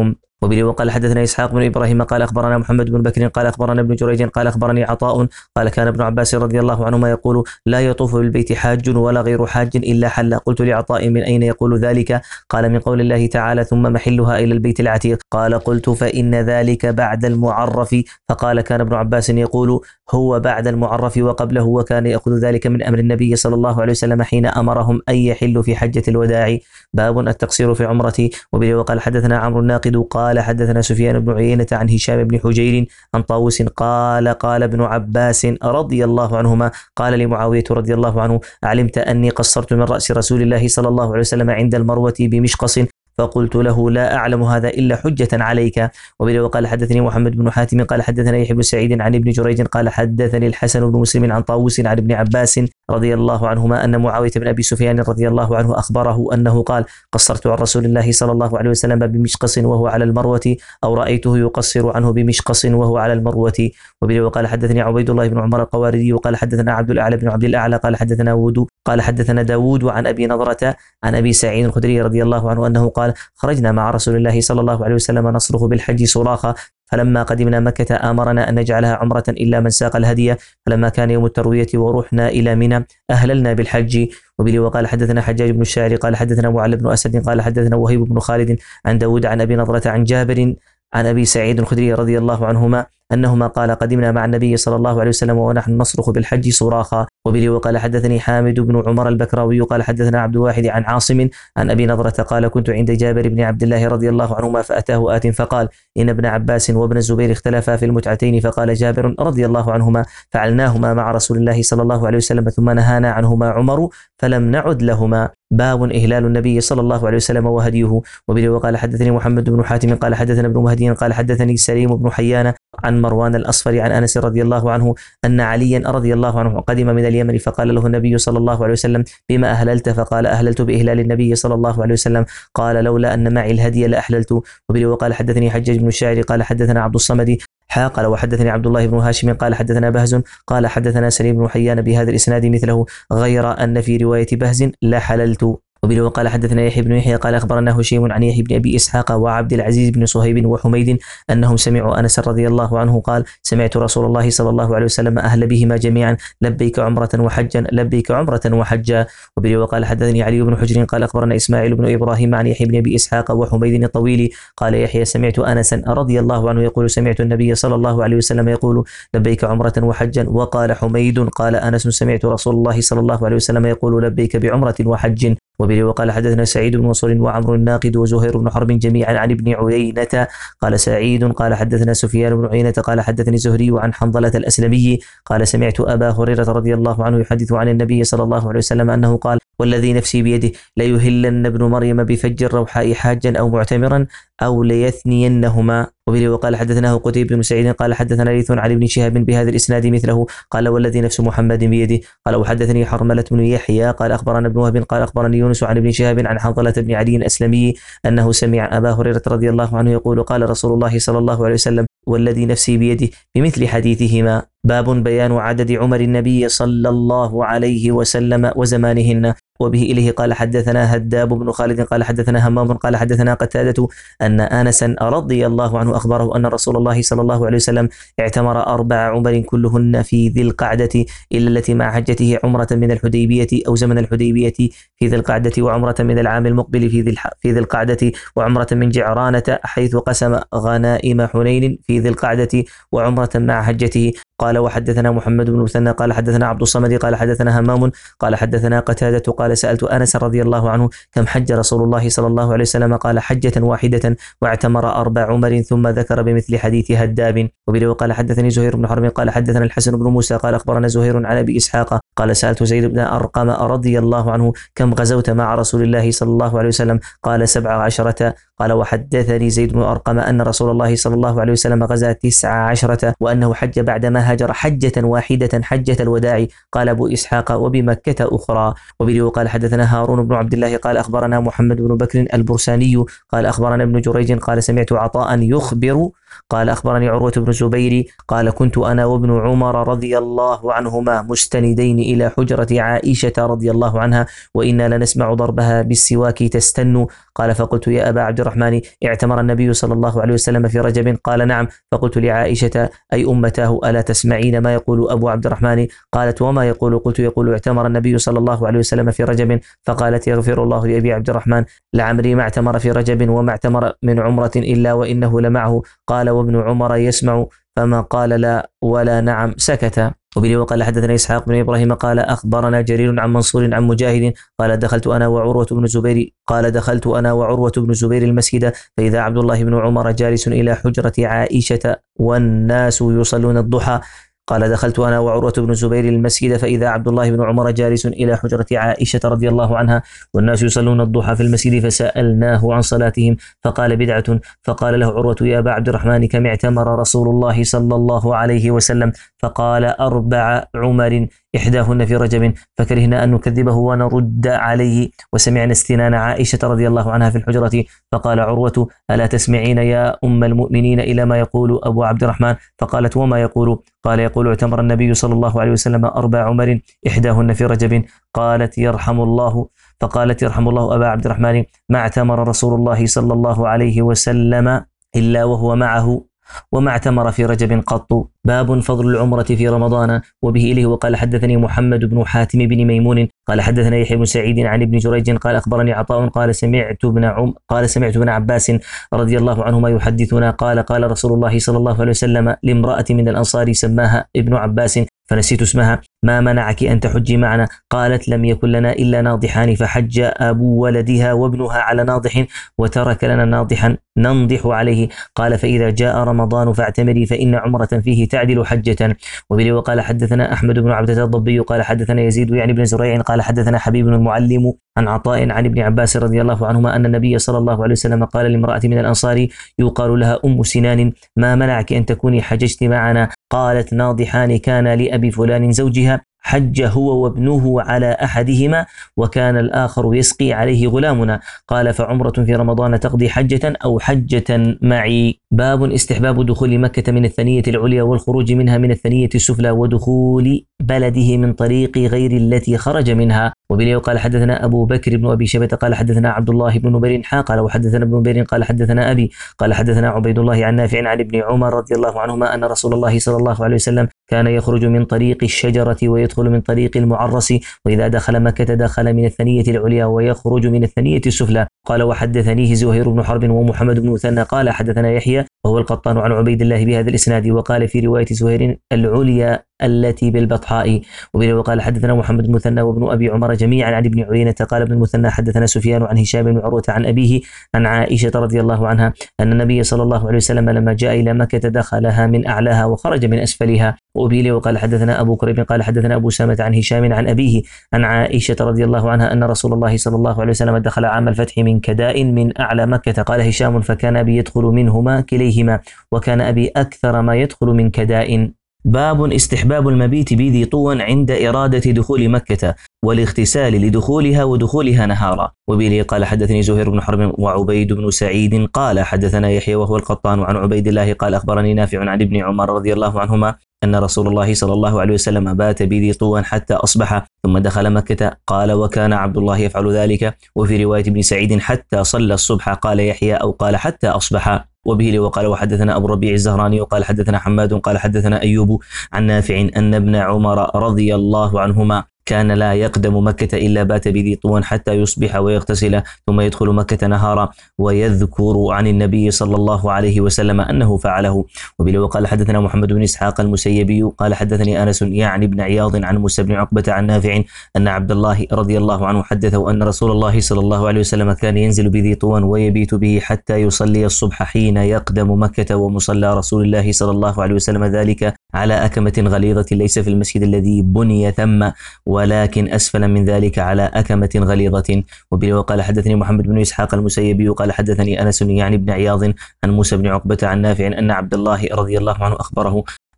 وبه وقال حدثنا إسحاق بن إبراهيم قال أخبرنا محمد بن بكر قال أخبرنا ابن جريج قال أخبرني عطاء قال كان ابن عباس رضي الله عنهما يقول لا يطوف بالبيت حاج ولا غير حاج إلا حل. قلت لعطاء من أين يقول ذلك؟ قال من قول الله تعالى ثم محلها إلى البيت العتيق. قال قلت فإن ذلك بعد المعرف. فقال كان ابن عباس يقول هو بعد المعرف وقبله، وكان يأخذ ذلك من أمر النبي صلى الله عليه وسلم حين أمرهم أن يحلوا في حجة الوداع. باب التقصير في عمرة. وبه وقال حدثنا عمرو الناقد قال حدثنا سفيان بن عيينة عن هشام بن حجير عن طاووس قال قال ابن عباس رضي الله عنهما قال لمعاوية رضي الله عنه علمت أني قصرت من رأس رسول الله صلى الله عليه وسلم عند المروة بمشقص؟ فقلت له لا أعلم هذا إلا حجة عليك. وبه وقال حدثني محمد بن حاتم قال حدثنا يحيى بن سعيد عن ابن جريج قال حدثني الحسن بن مسلم عن طاووس عن ابن عباس رضي الله عنهما أن معاوية بن أبي سفيان رضي الله عنه أخبره أنه قال قصرت عن رسول الله صلى الله عليه وسلم بمشقص وهو على المروة، أو رأيته يقصر عنه بمشقص وهو على المروة. وبه وقال حدثني عبيد الله بن عمر القواردي وقال حدثنا عبد الأعلى بن عبد الأعلى قال حدثنا ودو قال حدثنا داود عن أبي نضرة عن أبي سعيد الخدري رضي الله عنه أنه قال خرجنا مع رسول الله صلى الله عليه وسلم نصرخ بالحج صراخا، فلما قدمنا مكة آمرنا أن نجعلها عمرة إلا من ساق الهدي، فلما كان يوم التروية ورحنا إلى منى أهللنا بالحج. وبه وقال حدثنا حجاج بن الشاعر قال حدثنا معل بن أسد قال حدثنا وهيب بن خالد عن داود عن أبي نضرة عن جابر عن أبي سعيد الخدري رضي الله عنهما أنهما قال قدمنا مع النبي صلى الله عليه وسلم ونحن نصرخ بالحج صراخا. وبه وقال حدثني حامد بن عمر البكراوي قال حدثنا عبد الواحد عن عاصم عن أبي نضرة قال كنت عند جابر بن عبد الله رضي الله عنهما فأتاه آت فقال إن ابن عباس وابن الزبير اختلفا في المتعتين، فقال جابر رضي الله عنهما فعلناهما مع رسول الله صلى الله عليه وسلم ثم نهانا عنهما عمر فلم نعد لهما. باب إهلال النبي صلى الله عليه وسلم وهديه. وبه وقال حدثني محمد بن حاتم قال حدثنا ابن مهدي قال حدثني سليم بن حيان عن مروان الأصفر عن أنس رضي الله عنه أن عليا رضي الله عنه قدم من اليمن فقال له النبي صلى الله عليه وسلم بما أهللت؟ فقال أهللت بإهلال النبي صلى الله عليه وسلم. قال لولا أن معي الهدي لأحللت. وبه وقال حدثني حجاج بن الشاعر قال حدثنا عبد الصمد قال وحدثني عبد الله بن هاشم قال حدثنا بهز قال حدثنا سليم بن حيان بهذا الإسناد مثله غير أن في رواية بهز لا حللت. وبه وقال حدثنا يحيى بن يحيى قال أخبرنا هشيم عن يحيى بن أبي إسحاق وعبد العزيز بن صهيب وحميد أنهم سمعوا أنس رضي الله عنه قال سمعت رسول الله صلى الله عليه وسلم أهل بهما جميعا لبيك عمرة وحجا لبيك عمرة وحجا. وبه وقال حدثني علي بن حجر قال أخبرنا إسماعيل بن إبراهيم عن يحيى بن أبي إسحاق وحميد الطويل قال يحيى سمعت أنس رضي الله عنه يقول سمعت النبي صلى الله عليه وسلم يقول لبيك عمرة وحجا. وقال حميد قال أنس سمعت رسول الله صلى الله عليه وسلم يقول لبيك بعمرة وحج. وبه وقال حدثنا سعيد بن منصور وعمر الناقد وزهير بن حرب جميعا عن ابن عيينة قال سعيد قال حدثنا سفيان بن عيينة قال حدثني زهري عن حنظلة الأسلمي قال سمعت أبا هريرة رضي الله عنه يحدث عن النبي صلى الله عليه وسلم أنه قال والذي نفسي بيده ليهلن ابن مريم بفج الروحاء حاجا أو معتمرا أو ليثنينهما. وبه وقال حدثناه قتيبة بن سعيد قال حدثنا ليث عن ابن شهاب بهذا الإسناد مثله قال والذي نفس محمد بيده. قال وحدثني حرملة بن يحيى قال أخبرنا ابن وهب قال أخبرني يونس عن ابن شهاب عن حنظلة بن علي الأسلمي أنه سمع أبا هريرة رضي الله عنه يقول قال رسول الله صلى الله عليه وسلم والذي نفسي بيده بمثل حديثهما. باب بيان عدد عمر النبي صلى الله عليه وسلم وزمانهن. وبه إليه قال حدثنا هداب بن خالد قال حدثنا همام قال حدثنا قتادة أن أنسا رضي الله عنه أخبره أن رسول الله صلى الله عليه وسلم اعتمر أربع عمر كلهن في ذي القعدة إلا التي مع حجته عمرة من الحديبية أو زمن الحديبية في ذي القعدة وعمرة من العام المقبل في ذي في ذي القعدة وعمرة من جعرانة حيث قسم غنائم حنين في ذي القعدة وعمرة مع حجته. قال وحدثنا محمد بن مثنى قال حدثنا عبد الصمد قال حدثنا همام قال حدثنا قتادة قال سألت أنس رضي الله عنه كم حج رسول الله صلى الله عليه وسلم قال حجة واحدة واعتمر أربع عمر ثم ذكر بمثل حديث هداب. وبه قال حدثني زهير بن حرب قال حدثنا الحسن بن موسى قال أخبرنا زهير عن أبي إسحاق قال سألت زيد بن أرقم رضي الله عنه كم غزوت مع رسول الله صلى الله عليه وسلم قال سبع عشرة. قال وحدثني زيد بن أرقم أن رسول الله صلى الله عليه وسلم غزا تسع عشرة وأنه حج بعدما هاجر حجة واحدة حجة الوداع. قال أبو إسحاق وبمكة أخرى. وبه قال حدثنا هارون بن عبد الله قال أخبرنا محمد بن بكر البرساني قال أخبرنا ابن جريج قال سمعت عطاء يخبر قال أخبرني عروة بن الزبير قال كنت أنا وابن عمر رضي الله عنهما مستندين إلى حجرة عائشة رضي الله عنها وإنا لنسمع ضربها بالسواك تستن. قال فقلت يا أبا عبد الرحمن اعتمر النبي صلى الله عليه وسلم في رجب؟ قال نعم. فقلت لعائشة أي أمتاه ألا تسمعين ما يقول أبو عبد الرحمن؟ قالت وما يقول؟ قلت يقول اعتمر النبي صلى الله عليه وسلم في رجب. فقالت يغفر الله لأبي عبد الرحمن لعمري ما اعتمر في رجب وما اعتمر من عمرة إلا وإنه لمعه. قال وابن عمر يسمع فما قال لا ولا نعم سكت. وبه وقال حدثنا إسحاق بن إبراهيم قال أخبرنا جرير عن منصور عن مجاهد قال دخلت أنا وعروة بن الزبير قال دخلت أنا وعروة بن الزبير المسجد فإذا عبد الله بن عمر جالس إلى حجرة عائشة والناس يصلون الضحى. قال دخلت أنا وعروة بن الزبير المسجد فإذا عبد الله بن عمر جالس إلى حجرة عائشة رضي الله عنها والناس يصلون الضحى في المسجد فسألناه عن صلاتهم فقال بدعة. فقال له عروة يا أبا عبد الرحمن كم اعتمر رسول الله صلى الله عليه وسلم؟ فقال أربع عمر إحداهن في رجب فكرهنا أن نكذبه ونرد عليه وسمعنا استنان عائشة رضي الله عنها في الحجرة. فقال عروة ألا تسمعين يا أم المؤمنين إلى ما يقول أبو عبد الرحمن؟ فقالت وما يقول؟ قال يقول اعتمر النبي صلى الله عليه وسلم أربع عمر إحداهن في رجب. قالت يرحم الله فقالت يرحم الله أبا عبد الرحمن ما اعتمر رسول الله صلى الله عليه وسلم إلا وهو معه وما اعتمر في رجب قط. باب فضل العمرة في رمضان. وبه إليه وقال حدثني محمد بن حاتم بن ميمون قال حدثنا يحيى بن سعيد عن ابن جريج قال أخبرني عطاء قال سمعت ابن عم قال سمعت ابن عباس رضي الله عنهما يحدثنا قال قال رسول الله صلى الله عليه وسلم لامرأة من الأنصار سماها ابن عباس فنسيت اسمها ما منعك أن تحجي معنا؟ قالت لم يكن لنا إلا ناضحان فحج أبو ولدها وابنها على ناضح وترك لنا ناضحا ننضح عليه. قال فإذا جاء رمضان فاعتمري فإن عمرة فيه تعدل حجة. وبه وقال حدثنا أحمد بن عبدة الضبي قال حدثنا يزيد يعني بن زريع قال حدثنا حبيب المعلم عن عطاء عن ابن عباس رضي الله عنهما أن النبي صلى الله عليه وسلم قال لامرأة من الأنصار يقال لها أم سنان ما منعك أن تكوني حججت معنا؟ قالت ناضحان كان لأبي فلان زوجها حج هو وابنه على أحدهما وكان الآخر يسقي عليه غلامنا. قال فعمرة في رمضان تقضي حجة أو حجة معي. باب استحباب دخول مكة من الثنية العليا والخروج منها من الثنية السفلى ودخول بلده من طريق غير التي خرج منها. وبه قال حدثنا أبو بكر بن أبي شيبة قال حدثنا عبد الله بن نمير قال وحدثنا ابن نمير قال حدثنا أبي قال حدثنا عبيد الله عن نافع عن ابن عمر رضي الله عنهما أن رسول الله صلى الله عليه وسلم كان يخرج من طريق الشجرة ويدخل من طريق المعرس وإذا دخل مكة دخل من الثنية العليا ويخرج من الثنية السفلى. قال وحدثنيه زهير بن حرب ومحمد بن مثنى قال حدثنا يحيى وهو القطان عن عبيد الله بهذا الإسناد وقال في رواية زهير العليا التي بالبطحاء. وبه وقال حدثنا محمد بن مثنى وابن أبي عمر جميعا عن ابن عيينة قال ابن المثنى حدثنا سفيان عن هشام بن عروة عن أبيه عن عائشة رضي الله عنها أن النبي صلى الله عليه وسلم لما جاء إلى مكة دخلها من أعلاها وخرج من أسفلها. وأبي وقال حدثنا أبو كريب قال حدثنا أبو سامة عن هشام عن أبيه عن عائشة رضي الله عنها أن رسول الله صلى الله عليه وسلم دخل عام الفتح من كداء من أعلى مكة. قال هشام فكان أبي يدخل منهما كليهما وكان أبي أكثر ما يدخل من كداء. باب استحباب المبيت بذي طوى عند إرادة دخول مكة والاغتسال لدخولها ودخولها نهارا. وبه قال حدثني زهير بن حرب وعبيد بن سعيد قال حدثنا يحيى وهو القطان عن عبيد الله قال أخبرني نافع عن ابن عمر رضي الله عنهما أن رسول الله صلى الله عليه وسلم بات بذي طوى حتى أصبح ثم دخل مكة. قال وكان عبد الله يفعل ذلك. وفي رواية ابن سعيد حتى صلى الصبح قال يحيى أو قال حتى أصبح. وبه وقال وحدثنا أبو الربيع الزهراني وقال حدثنا حماد قال حدثنا أيوب عن نافع أن ابن عمر رضي الله عنهما كان لا يقدم مكة إلا بات بذي طوى حتى يصبح ويغتسل ثم يدخل مكة نهارا ويذكر عن النبي صلى الله عليه وسلم أنه فعله. وبه وقال حدثنا محمد بن إسحاق المسيبي قال حدثني أنس يعني بن عياض عن موسى بن عقبة عن نافع أن عبد الله رضي الله عنه حدثه أن رسول الله صلى الله عليه وسلم كان ينزل بذي طوى ويبيت به حتى يصلي الصبح حين يقدم مكة ومصلى رسول الله صلى الله عليه وسلم ذلك على أكمة غليظة ليس في المسجد الذي بني ثم ولكن أسفل من ذلك على أكمة غليظة. وبه وقال حدثني محمد بن إسحاق المسيبي قال حدثني أنس يعني بن عياض عن موسى بن عقبة عن نافع أن عبد الله رضي الله عنه أخبره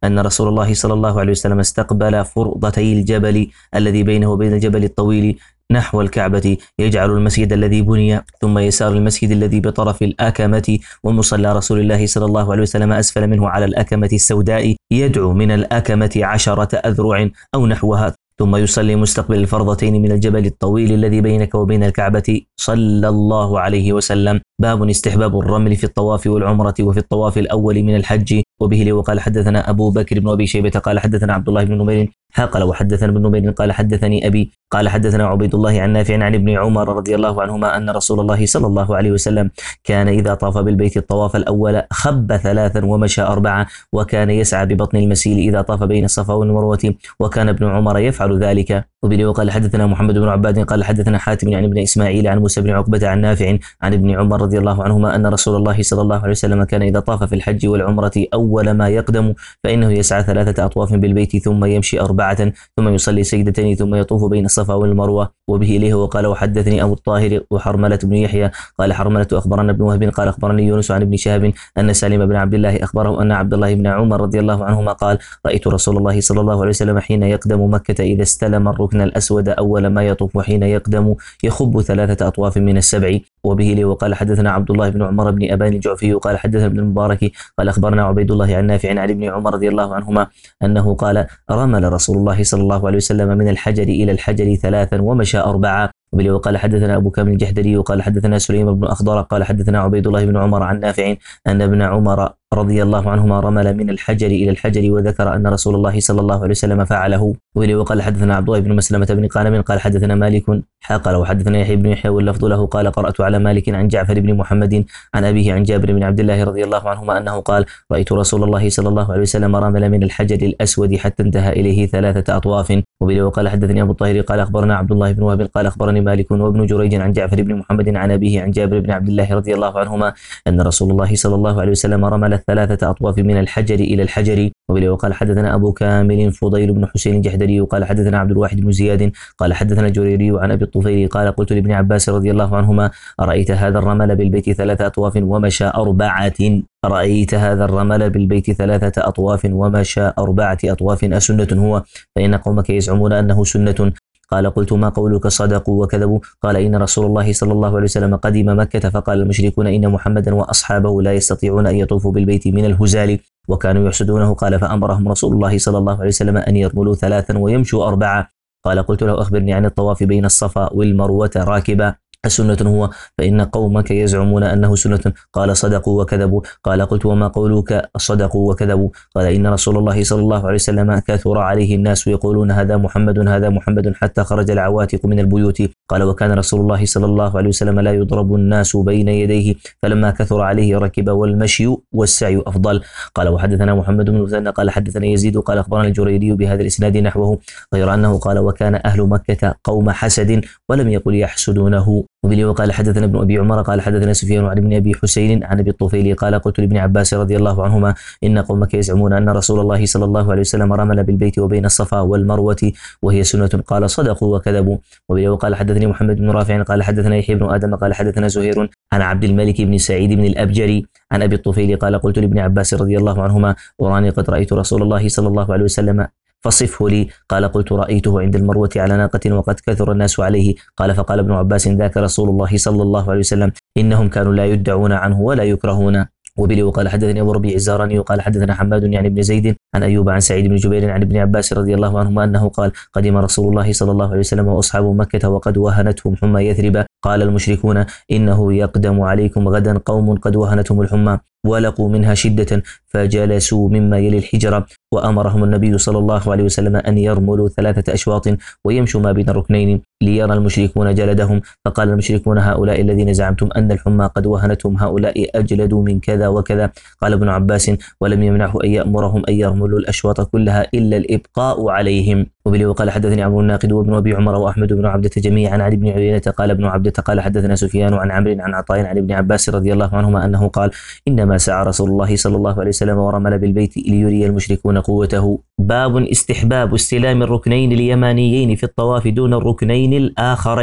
أن رسول الله صلى الله عليه وسلم استقبل فرضتي الجبل الذي بينه وبين الجبل الطويل نحو الكعبة، يجعل المسجد الذي بني ثم يسار المسجد الذي بطرف الأكمة، ومصلى رسول الله صلى الله عليه وسلم أسفل منه على الأكمة السوداء، يدعو من الأكمة عشرة أذرع أو نحوها، ثم يصلي مستقبل الفرضتين من الجبل الطويل الذي بينك وبين الكعبة صلى الله عليه وسلم. باب استحباب الرمل في الطواف والعمرة وفي الطواف الأول من الحج. وبه وقال حدثنا أبو بكر بن أبي شيبة قال حدثنا عبد الله بن نمير قال وحدثنا ابن نمير قال حدثني أبي قال حدثنا عبيد الله عن نافع عن ابن عمر رضي الله عنهما أن رسول الله صلى الله عليه وسلم كان إذا طاف بالبيت الطواف الأول خب ثلاثا ومشى أربعة، وكان يسعى ببطن المسيل إذا طاف بين الصفا والمروة، وكان ابن عمر يفعل ذلك. وبه وقال حدثنا محمد بن عباد قال حدثنا حاتم عن ابن إسماعيل عن موسى بن عقبة عن نافع عن ابن عمر رضي الله عنهما أن رسول الله صلى الله عليه وسلم كان إذا طاف في الحج والعمرة أول ما يقدم فإنه يسعى ثلاثة أطواف بالبيت ثم يمشي أربعة ثم يصلي سجدتين ثم يطوف بين الصفا والمروة. وبه إليه وقال وحدثني أبو الطاهر وحرملة بن يحيى قال حرملة أخبرنا ابن وهب قال أخبرني يونس عن ابن شهاب أن سالم بن عبد الله أخبره أن عبد الله بن عمر رضي الله عنهما قال رأيت رسول الله صلى الله عليه وسلم حين يقدم مكة إذا استلم الركن الأسود أول ما يطوف وحين يقدم يخب ثلاثة أطواف من السبع. وبه إليه وقال حدثنا عبد الله بن عمر بن أبان الجعفي قال حدثنا ابن المبارك قال أخبرنا عبيد الله عن نافع عن ابن عمر رضي الله عنهما أنه قال رمل رسول الله صلى الله عليه وسلم من الحجر إلى الحجر ثلاثا ومشى أربعة. وبه وقال حدثنا أبو كامل الجحدري وقال حدثنا سليم بن أخضر قال حدثنا عبيد الله بن عمر عن نافع أن ابن عمر رضي الله عنهما رمل من الحجر إلى الحجر وذكر أن رسول الله صلى الله عليه وسلم فعله. وبه وقال حدثنا عبد الله بن مسلمة بن قانم قال حدثنا مالك قال وحدثنا يحيى بن يحيى واللفظ له قال قرأت على مالك عن جعفر بن محمد عن أبيه عن جابر بن عبد الله رضي الله عنهما أنه قال رأيت رسول الله صلى الله عليه وسلم رمل من الحجر الأسود حتى انتهى إليه ثلاثة أطواف. وبه وقال حدثني أبو الطاهر قال أخبرنا عبد الله بن وهب قال أخبرني مالك وابن جريج عن جعفر بن محمد عن أبيه عن جابر بن عبد الله رضي الله عنهما أن رسول الله صلى الله عليه وسلم رمل ثلاثة أطواف من الحجر إلى الحجر. وبه وقال حدثنا أبو كامل فضيل بن حسين الجحدري وقال حدثنا عبد الواحد بن زياد قال حدثنا الجريري عن أبي الطفيل قال قلت لابن عباس رضي الله عنهما أرأيت هذا الرمل بالبيت ثلاثة أطواف ومشى أربعة رأيت هذا الرمل بالبيت ثلاثة أطواف ومشى أربعة أطواف أسنة هو؟ فإن قومك يزعمون أنه سنة. قال قلت ما قولك صدقوا وكذبوا؟ قال إن رسول الله صلى الله عليه وسلم قدم مكة فقال المشركون إن محمدا وأصحابه لا يستطيعون أن يطوفوا بالبيت من الهزال وكانوا يحسدونه. قال فأمرهم رسول الله صلى الله عليه وسلم أن يرملوا ثلاثا ويمشوا أربعة. قال قلت له أخبرني عن الطواف بين الصفا والمروة راكبا سنة هو؟ فإن قومك يزعمون أنه سنة. قال صدقوا وكذبوا. قال قلت وما قولك صدقوا وكذبوا؟ قال إن رسول الله صلى الله عليه وسلم كثر عليه الناس يقولون هذا محمد هذا محمد حتى خرج العواتق من البيوت. قال وكان رسول الله صلى الله عليه وسلم لا يضرب الناس بين يديه فلما كثر عليه ركب والمشي والسعي أفضل. قال وحدثنا محمد بن مثنى قال حدثنا يزيد قال أخبرنا الجريري بهذا الإسناد نحوه غير أنه قال وكان أهل مكة قوم حسد ولم يقل يحسدونه. وبه وقال حدثنا ابن أبي عمر قال حدثنا سفيان عن ابن أبي حسين عن أبي الطفيل قال قلت لابن عباس رضي الله عنهما إن قومك يزعمون أن رسول الله صلى الله عليه وسلم رمل بالبيت وبين الصفا والمروة وهي سنة. قال صدقوا وكذبوا. وبه وقال حدثني محمد بن رافع قال حدثنا يحيى بن آدم قال حدثنا زهير عن عبد الملك بن سعيد بن الأبجري عن أبي الطفيل قال قلت لابن عباس رضي الله عنهما وراني قد رأيت رسول الله صلى الله عليه وسلم فصفه لي. قال قلت رأيته عند المروة على ناقة وقد كثر الناس عليه. قال فقال ابن عباس ذاك رسول الله صلى الله عليه وسلم إنهم كانوا لا يدعون عنه ولا يكرهون. وبه وقال حدثني أبو ربيع الزهراني وقال حدثنا حماد يعني ابن زيد عن أيوب عن سعيد بن جبير عن ابن عباس رضي الله عنهما أنه قال قدم رسول الله صلى الله عليه وسلم وأصحاب مكة وقد وهنتهم حمى يثرب. قال المشركون إنه يقدم عليكم غدا قوم قد وهنتهم الحمى ولقوا منها شدة فجلسوا مما يلي الحجرة وأمرهم النبي صلى الله عليه وسلم أن يرملوا ثلاثة أشواط ويمشوا ما بين الركنين ليرى المشركون جلدهم. فقال المشركون هؤلاء الذين زعمتم أن الحمى قد وهنتهم هؤلاء أجلدوا من كذا وكذا. قال ابن عباس ولم يمنعه أن يأمرهم أن يرملوا الأشواط كلها إلا الإبقاء عليهم. وبه وقال حدثني عمرو الناقد وابن أبي عمر وأحمد بن عبدة جميعا عن ابن عيينة قال ابن عبدة قال حدثنا سفيان عن عمرو عن عطاء عن ابن عباس رضي الله عنهما أنه قال إنما سعى رسول الله صلى الله عليه وسلم ورمل بالبيت ليري المشركون قوته. باب استحباب استلام الركنين اليمانيين في الطواف دون الركنين الآخرين.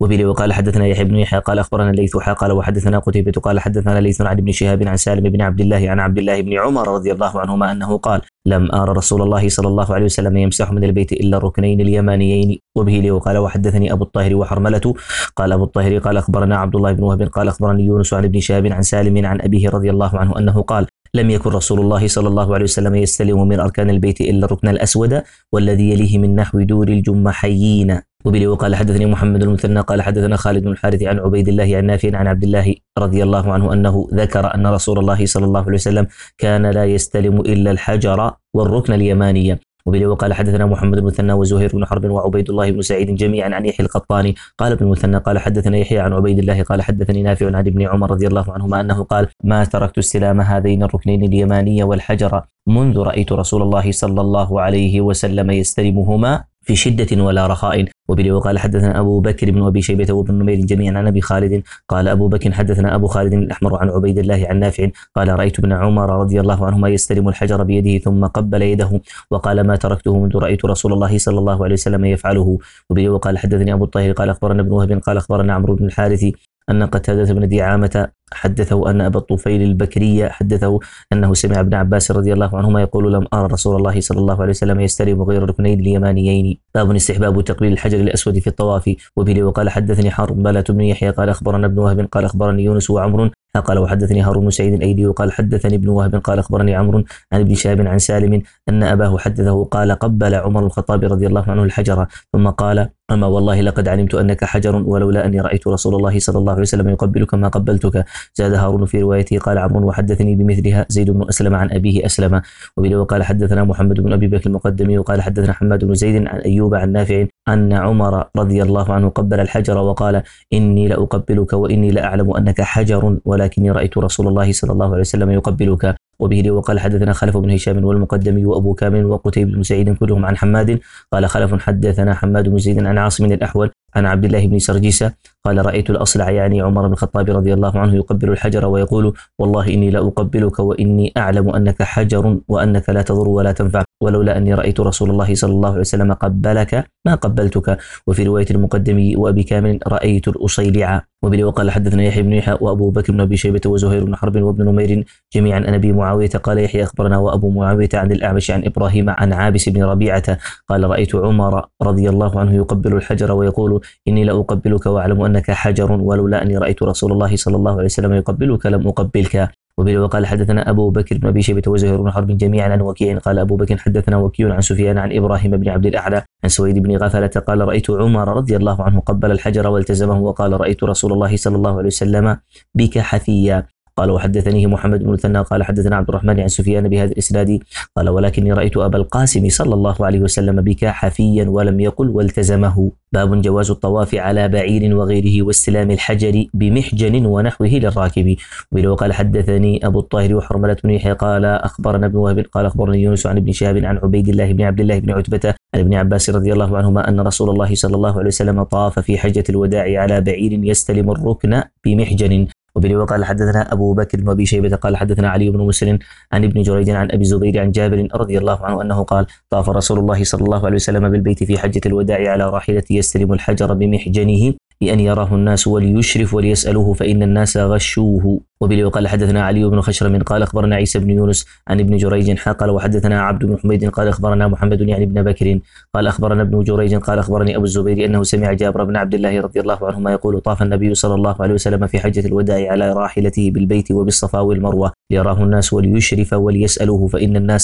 وبه وقال حدثنا يحيى بن يحيى قال أخبرنا الليث قال وحدثنا قتيبة قال حدثنا ليث عن ابن شهاب عن سالم بن عبد الله عن عبد الله بن عمر رضي الله عنهما أنه قال لم أرى رسول الله صلى الله عليه وسلم يمسح من البيت إلا الركنين اليمانيين. وبه وقال وحدثني أبو الطاهر وحرملة قال أبو الطاهر قال أخبرنا عبد الله بن وهب قال أخبرني يونس عن ابن شهاب عن سالم عن أبيه رضي الله عنه أنه قال لم يكن رسول الله صلى الله عليه وسلم يستلم من أركان البيت إلا الركن الأسود والذي يليه من نحو دور الجمحيين. وبه وقال حدثني محمد المثنى قال حدثنا خالد بن الحارث عن عبيد الله عن نافع عن عبد الله رضي الله عنه أنه ذكر أن رسول الله صلى الله عليه وسلم كان لا يستلم إلا الحجر والركن اليماني. وبه وقال حدثنا محمد المثنى وزهير بن حرب وعبيد الله بن سعيد جميعا عن يحيى القطاني قال ابن المثنى قال حدثنا يحيى عن عبيد الله قال حدثني نافع عن ابن عمر رضي الله عنهما أنه قال ما تركت استلام هذين الركنين اليماني والحجر منذ رأيت رسول الله صلى الله عليه وسلم يستلمهما في شدة ولا رخاء. وبه وقال حدثنا أبو بكر بن أبي شيبة وابن نمير جميعا عن أبي خالد قال أبو بكر حدثنا أبو خالد الأحمر عن عبيد الله عن نافع قال رأيت ابن عمر رضي الله عنهما يستلم الحجر بيده ثم قبل يده وقال ما تركته منذ رأيت رسول الله صلى الله عليه وسلم يفعله. وبه وقال حدثني أبو الطاهر قال أخبرنا ابن وهب قال أخبرنا عمرو بن الحارث أن قتادة بن دعامة حدثه أن أبا الطفيل البكري حدثه أنه سمع ابن عباس رضي الله عنهما يقول لم أرى رسول الله صلى الله عليه وسلم يستلم غير الركنين اليمانيين. باب استحباب تقبيل الحجر الأسود في الطواف. وبه وقال حدثني حرملة بن يحيى قال أخبرنا ابن وهب قال أخبرني يونس وعمر قال وحدثني هارون بن سعيد الأيلي وقال حدثني ابن وهب قال أخبرني عمرو عن ابن شهاب عن سالم أن أباه حدثه قال قبل عمر الخطاب رضي الله عنه الحجر ثم قال أما والله لقد علمت أنك حجر ولولا أني رأيت رسول الله صلى الله عليه وسلم يقبلك ما قبلتك. زاد هارون في روايته قال عمرو وحدثني بمثلها زيد بن أسلم عن أبيه أسلم. وبه وقال حدثنا محمد بن أبي بكر المقدمي وقال حدثنا حماد بن زيد عن أيوب عن نافع أن عمر رضي الله عنه قبل الحجر وقال إني لأقبلك وإني لأعلم أنك حجر ولكني رأيت رسول الله صلى الله عليه وسلم يقبلك. وبه وقال حدثنا خلف بن هشام والمقدمي وأبو كامل وقتيبة بن سعيد كلهم عن حماد قال خلف حدثنا حماد بن زيد عن عاصم الأحول عن عبد الله بن سرجيسة قال رأيت الأصلع يعني عمر بن الخطاب رضي الله عنه يقبل الحجر ويقول والله إني لأقبلك وإني أعلم أنك حجر وأنك لا تضر ولا تنفع ولولا أني رأيت رسول الله صلى الله عليه وسلم قبلك ما قبلتك. وفي رواية المقدمي وأبي كامل رأيت الأصيلع. وبه وقال حدثنا يحيى بن يحيى وأبو بكر بن أبي شيبة وزهير بن حرب وابن نمير جميعا عن أبي معاوية قال يحيى أخبرنا وأبو معاوية عن الأعمش عن إبراهيم عن عابس بن ربيعة قال رأيت عمر رضي الله عنه يقبل الحجر ويقول إني لأقبلك وأعلم أنك حجر ولولا أني رأيت رسول الله صلى الله عليه وسلم يقبلك لم أقبلك. وبه وقال حدثنا أبو بكر بن أبي شيبة وزهير بن حرب جميعا عن وكيع قال أبو بكر حدثنا وكيع عن سفيان عن إبراهيم بن عبد الأعلى عن سويد بن غفلة قال رأيت عمر رضي الله عنه قبل الحجر والتزمه وقال رأيت رسول الله صلى الله عليه وسلم بك حثيا. قال وحدثنيه محمد بن مثنى قال حدثنا عبد الرحمن عن سفيان بهذا الإسناد قال ولكني رأيت أبا القاسم صلى الله عليه وسلم بك حفيا ولم يقل والتزمه. باب جواز الطواف على بعير وغيره واستلام الحجر بمحجن ونحوه للراكب. وبه قال حدثني أبو الطاهر وحرملة بن يحيى قال أخبرنا ابن وهب قال أخبرني يونس عن ابن شهاب عن عبيد الله بن عبد الله بن عتبة عن ابن عباس رضي الله عنهما أن رسول الله صلى الله عليه وسلم طاف في حجة الوداع على بعير يستلم الركن بمحجن. وبه وقال حدثنا أبو بكر بن أبي شيبة قال حدثنا علي بن مسلم عن ابن جريج عن أبي الزبير عن جابر رضي الله عنه أنه قال طاف رسول الله صلى الله عليه وسلم بالبيت في حجة الوداع على راحلته يستلم الحجر بمحجنه بأن يراه الناس وليشرف وليسألوه فإن الناس غشوه. وبه وقال حدثنا علي بن خشرم قال أخبرنا عيسى بن يونس عن ابن جريج قال وحدثنا عبد بن حميد قال أخبرنا محمد يعني ابن بكر قال أخبرنا ابن جريج قال أخبرني أبو الزبير أنه سمع جابر بن عبد الله رضي الله عنهما يقول طاف النبي صلى الله عليه وسلم في حجة الوداع على راحلته بالبيت وبالصفا والمروة ليراه الناس وليشرف وليسألوه فإن الناس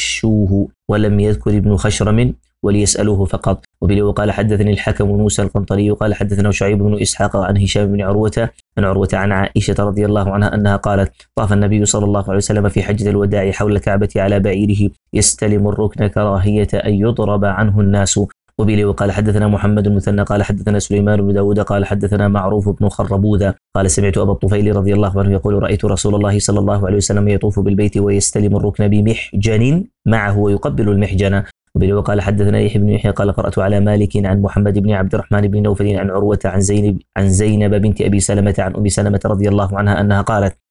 غشوه ولم يذكر ابن خشرم وليسألوه فقط. وبه وقال حدثني الحكم موسى القنطري قال حدثنا شعيب بن إسحاق عن هشام بن عروة عن عروة عن عائشة رضي الله عنها أنها قالت طاف النبي صلى الله عليه وسلم في حجة الوداع حول الكعبة على بعيره يستلم الركن كراهية أن يضرب عنه الناس. وبه وقال حدثنا محمد المثنى قال حدثنا سليمان بن داود قال حدثنا معروف بن خربوذة قال سمعت أبا الطفيل رضي الله عنه يقول رأيت رسول الله صلى الله عليه وسلم يطوف بالبيت ويستلم الركن بمحجن معه ويقبل المحجن. وبه وقال حدثنا يحيى بن يحيى قال قرأت على مالك عن محمد بن عبد الرحمن بن نوفل عن عروة عن زينب عن زينب بنت أبي سلمة عن أم سلمة رضي الله عنها أنها قالت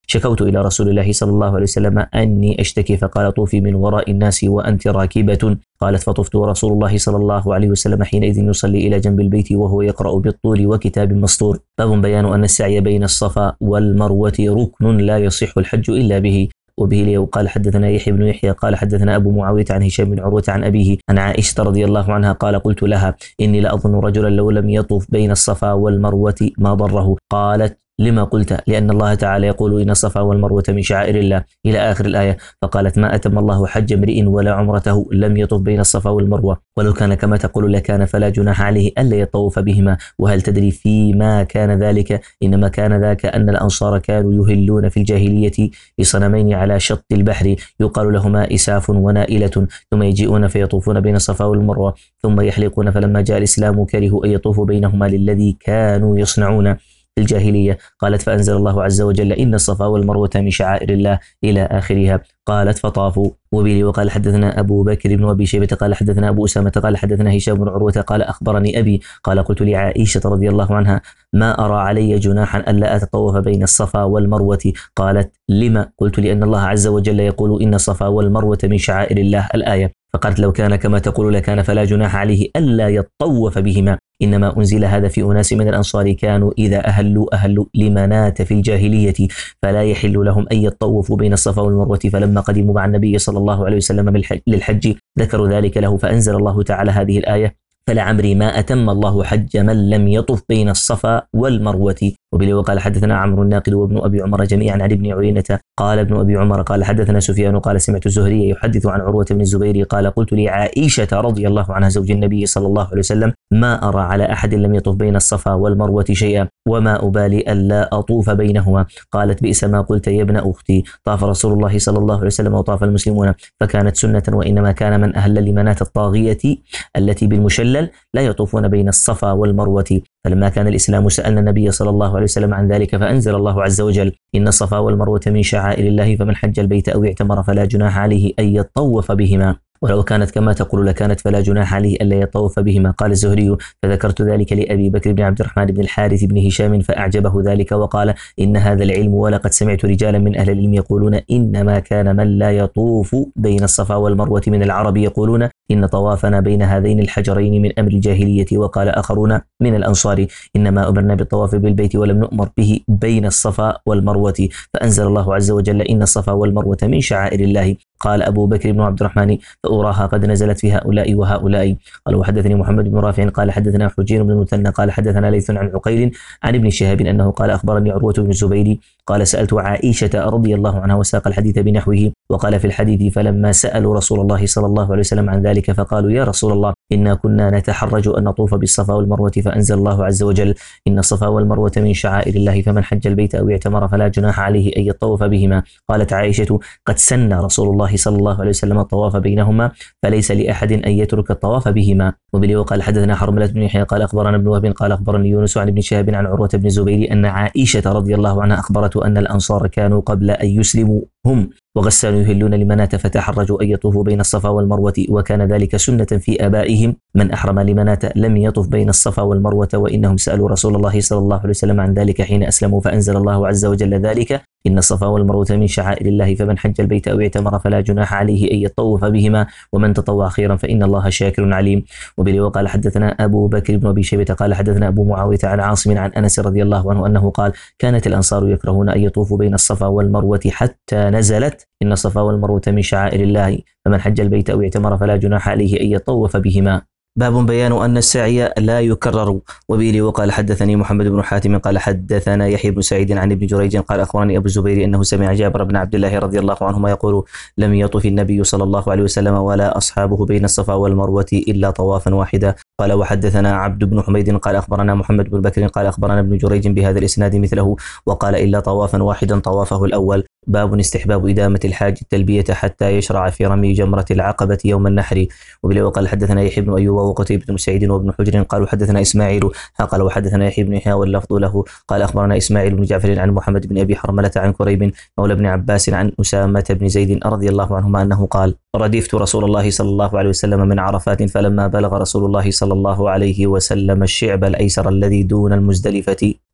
شكوت إلى رسول الله صلى الله عليه وسلم أني أشتكي، فقال طوفي من وراء الناس وأنت راكبة. قالت فطفت ورسول الله صلى الله عليه وسلم حينئذ يصلي إلى جنب البيت وهو يقرأ بالطول وكتاب مسطور. باب بيان أن السعي بين الصفا والمروة ركن لا يصح الحج إلا به. وبه قال حدثنا يحيى بن يحيى قال حدثنا أبو معاوية عن هشام بن عروة عن أبيه عن عائشة رضي الله عنها قال قلت لها إني لأظن رجلا لو لم يطف بين الصفا والمروة ما ضره. قالت لما قلت؟ لأن الله تعالى يقول إن الصفا والمروة من شعائر الله إلى آخر الآية. فقالت ما أتم الله حج امرئ ولا عمرته لم يطف بين الصفا والمروة، ولو كان كما تقول لكان فلا جناح عليه ألا يطوف بهما. وهل تدري فيما كان ذلك؟ إنما كان ذاك أن الأنصار كانوا يهلون في الجاهلية بصنمين على شط البحر يقال لهما إساف ونائلة، ثم يجيئون فيطوفون بين الصفا والمروة ثم يحلقون، فلما جاء الإسلام كرهوا أن يطوفوا بينهما للذي كانوا يصنعون الجاهلية. قالت فأنزل الله عز وجل إن الصفا والمروة من شعائر الله إلى آخرها. قالت فطافوا. وبه وقال حدثنا أبو بكر بن أبي شيبة قال حدثنا أبو أسامة قال حدثنا هشام بن عروة قال أخبرني أبي قال قلت لعائشة رضي الله عنها ما أرى علي جناحا ألا أتطوف بين الصفا والمروة. قالت لما؟ قلت لأن الله عز وجل يقول إن الصفا والمروة من شعائر الله الآية. فقالت لو كان كما تقول لكان فلا جناح عليه ألا يطوف بهما، إنما أنزل هذا في أناس من الأنصار كانوا إذا أهلوا أهلوا لمنات في الجاهلية فلا يحل لهم أن يطوفوا بين الصفا والمروة. فلما قدموا مع النبي صلى الله عليه وسلم للحج ذكروا ذلك له، فأنزل الله تعالى هذه الآية فلعمري ما أتم الله حج من لم يطف بين الصفا والمروة. وبه وقال حدثنا عمرو الناقد وابن أبي عمر جميعا عن ابن عيينة قال ابن أبي عمر قال حدثنا سفيان قال سمعت الزهري يحدث عن عروة بن الزبير قال قلت لعائشة رضي الله عنها زوج النبي صلى الله عليه وسلم ما أرى على أحد لم يطف بين الصفا والمروة شيئا وما أبالي ألا أطوف بينهما. قالت بئس ما قلت يا ابن أختي، طاف رسول الله صلى الله عليه وسلم وطاف المسلمون فكانت سنة، وإنما كان من أهل لمنات الطاغية التي بالمشلل لا يطوفون بين الصفا والمروة. فلما كان الإسلام سألنا النبي صلى الله عليه وسلم عن ذلك فأنزل الله عز وجل إن الصفا والمروة من شعائر الله فمن حج البيت أو اعتمر فلا جناح عليه أن يطوف بهما، ولو كانت كما تقول لكانت فلا جناح عليه ألا يطوف بهما. قال الزهري فذكرت ذلك لأبي بكر بن عبد الرحمن بن الحارث بن هشام فأعجبه ذلك وقال إن هذا العلم، ولقد سمعت رجالا من أهل العلم يقولون إنما كان من لا يطوف بين الصفا والمروة من العرب يقولون إن طوافنا بين هذين الحجرين من أمر الجاهلية. وقال آخرون من الأنصار إنما أمرنا بالطواف بالبيت ولم نؤمر به بين الصفا والمروة. فأنزل الله عز وجل إن الصفا والمروة من شعائر الله. قال أبو بكر بن عبد الرحمن فأراها قد نزلت في هؤلاء وهؤلاء. قال وحدثني محمد بن رافع قال حدثنا حجير بن المثنى قال حدثنا ليث عن عقيل عن ابن شهاب أنه قال أخبرني عروة بن الزبير قال سألت عائشة رضي الله عنها وساق الحديث بنحوه. وقال في الحديث فلما سألوا رسول الله صلى الله عليه وسلم عن ذلك فقالوا يا رسول الله إنا كنا نتحرج أن نطوف بالصفا والمروة، فأنزل الله عز وجل إن الصفا والمروة من شعائر الله فمن حج البيت أو اعتمر فلا جناح عليه أن يطوف بهما. قالت عائشة قد سن رسول الله صلى الله عليه وسلم الطواف بينهما فليس لأحد أن يترك الطواف بهما. وبه وقال حدثنا حرملة بن يحيى قال أخبرنا ابن وهب قال أخبرني يونس عن ابن شهاب عن عروة بن الزبير أن عائشة رضي الله عنها أخبرته أن الأنصار كانوا قبل أن يسلموا هم وغسان يهلون لمنات فتحرجوا أن يطوفوا بين الصفا والمروة، وكان ذلك سنة في آبائهم من أحرم لمنات لم يطف بين الصفا والمروة، وإنهم سألوا رسول الله صلى الله عليه وسلم عن ذلك حين أسلموا فأنزل الله عز وجل ذلك إن الصفا والمروة من شعائر الله فمن حج البيت أو اعتمر فلا جناح عليه أن يطوف بهما ومن تطوع خيرا فإن الله شاكر عليم. وبه وقال حدثنا أبو بكر بن أبي شيبة قال حدثنا أبو معاوية عن عاصم عن أنس رضي الله عنه أنه قال كانت الأنصار يكرهون أن يطوفوا بين الصفا والمروة حتى نزلت إن الصفا والمروة من شعائر الله فمن حج البيت أو اعتمر فلا جناح عليه أن يطوف بهما. باب بيان أن السعي لا يكرر. وبه وقال حدثني محمد بن حاتم قال حدثنا يحيى بن سعيد عن ابن جريج قال أخبرني أبو الزبير أنه سمع جابر بن عبد الله رضي الله عنهما يقول لم يطف النبي صلى الله عليه وسلم ولا أصحابه بين الصفا والمروة إلا طوافا واحدا. قال وحدثنا عبد بن حميد قال أخبرنا محمد بن بكر قال أخبرنا ابن جريج بهذا الإسناد مثله وقال إلا طوافا واحدا طوافه الأول. باب استحباب إدامة الحاج التلبية حتى يشرع في رمي جمرة العقبة يوم النحر. وبه وقال حدثنا يحيى بن أيوب وقتيبة بن سعيد وابن حجر قالوا حدثنا إسماعيل قال وحدثنا يحيى بن يحيى واللفظ له قال أخبرنا إسماعيل بن جعفر عن محمد بن أبي حرملة عن كريب مولى بن عباس عن أسامة بن زيد رضي الله عنهما أنه قال ردفت رسول الله صلى الله عليه وسلم من عرفات فلما بلغ رسول الله صلى الله عليه وسلم الشعب الأيسر الذي دون المزدلفة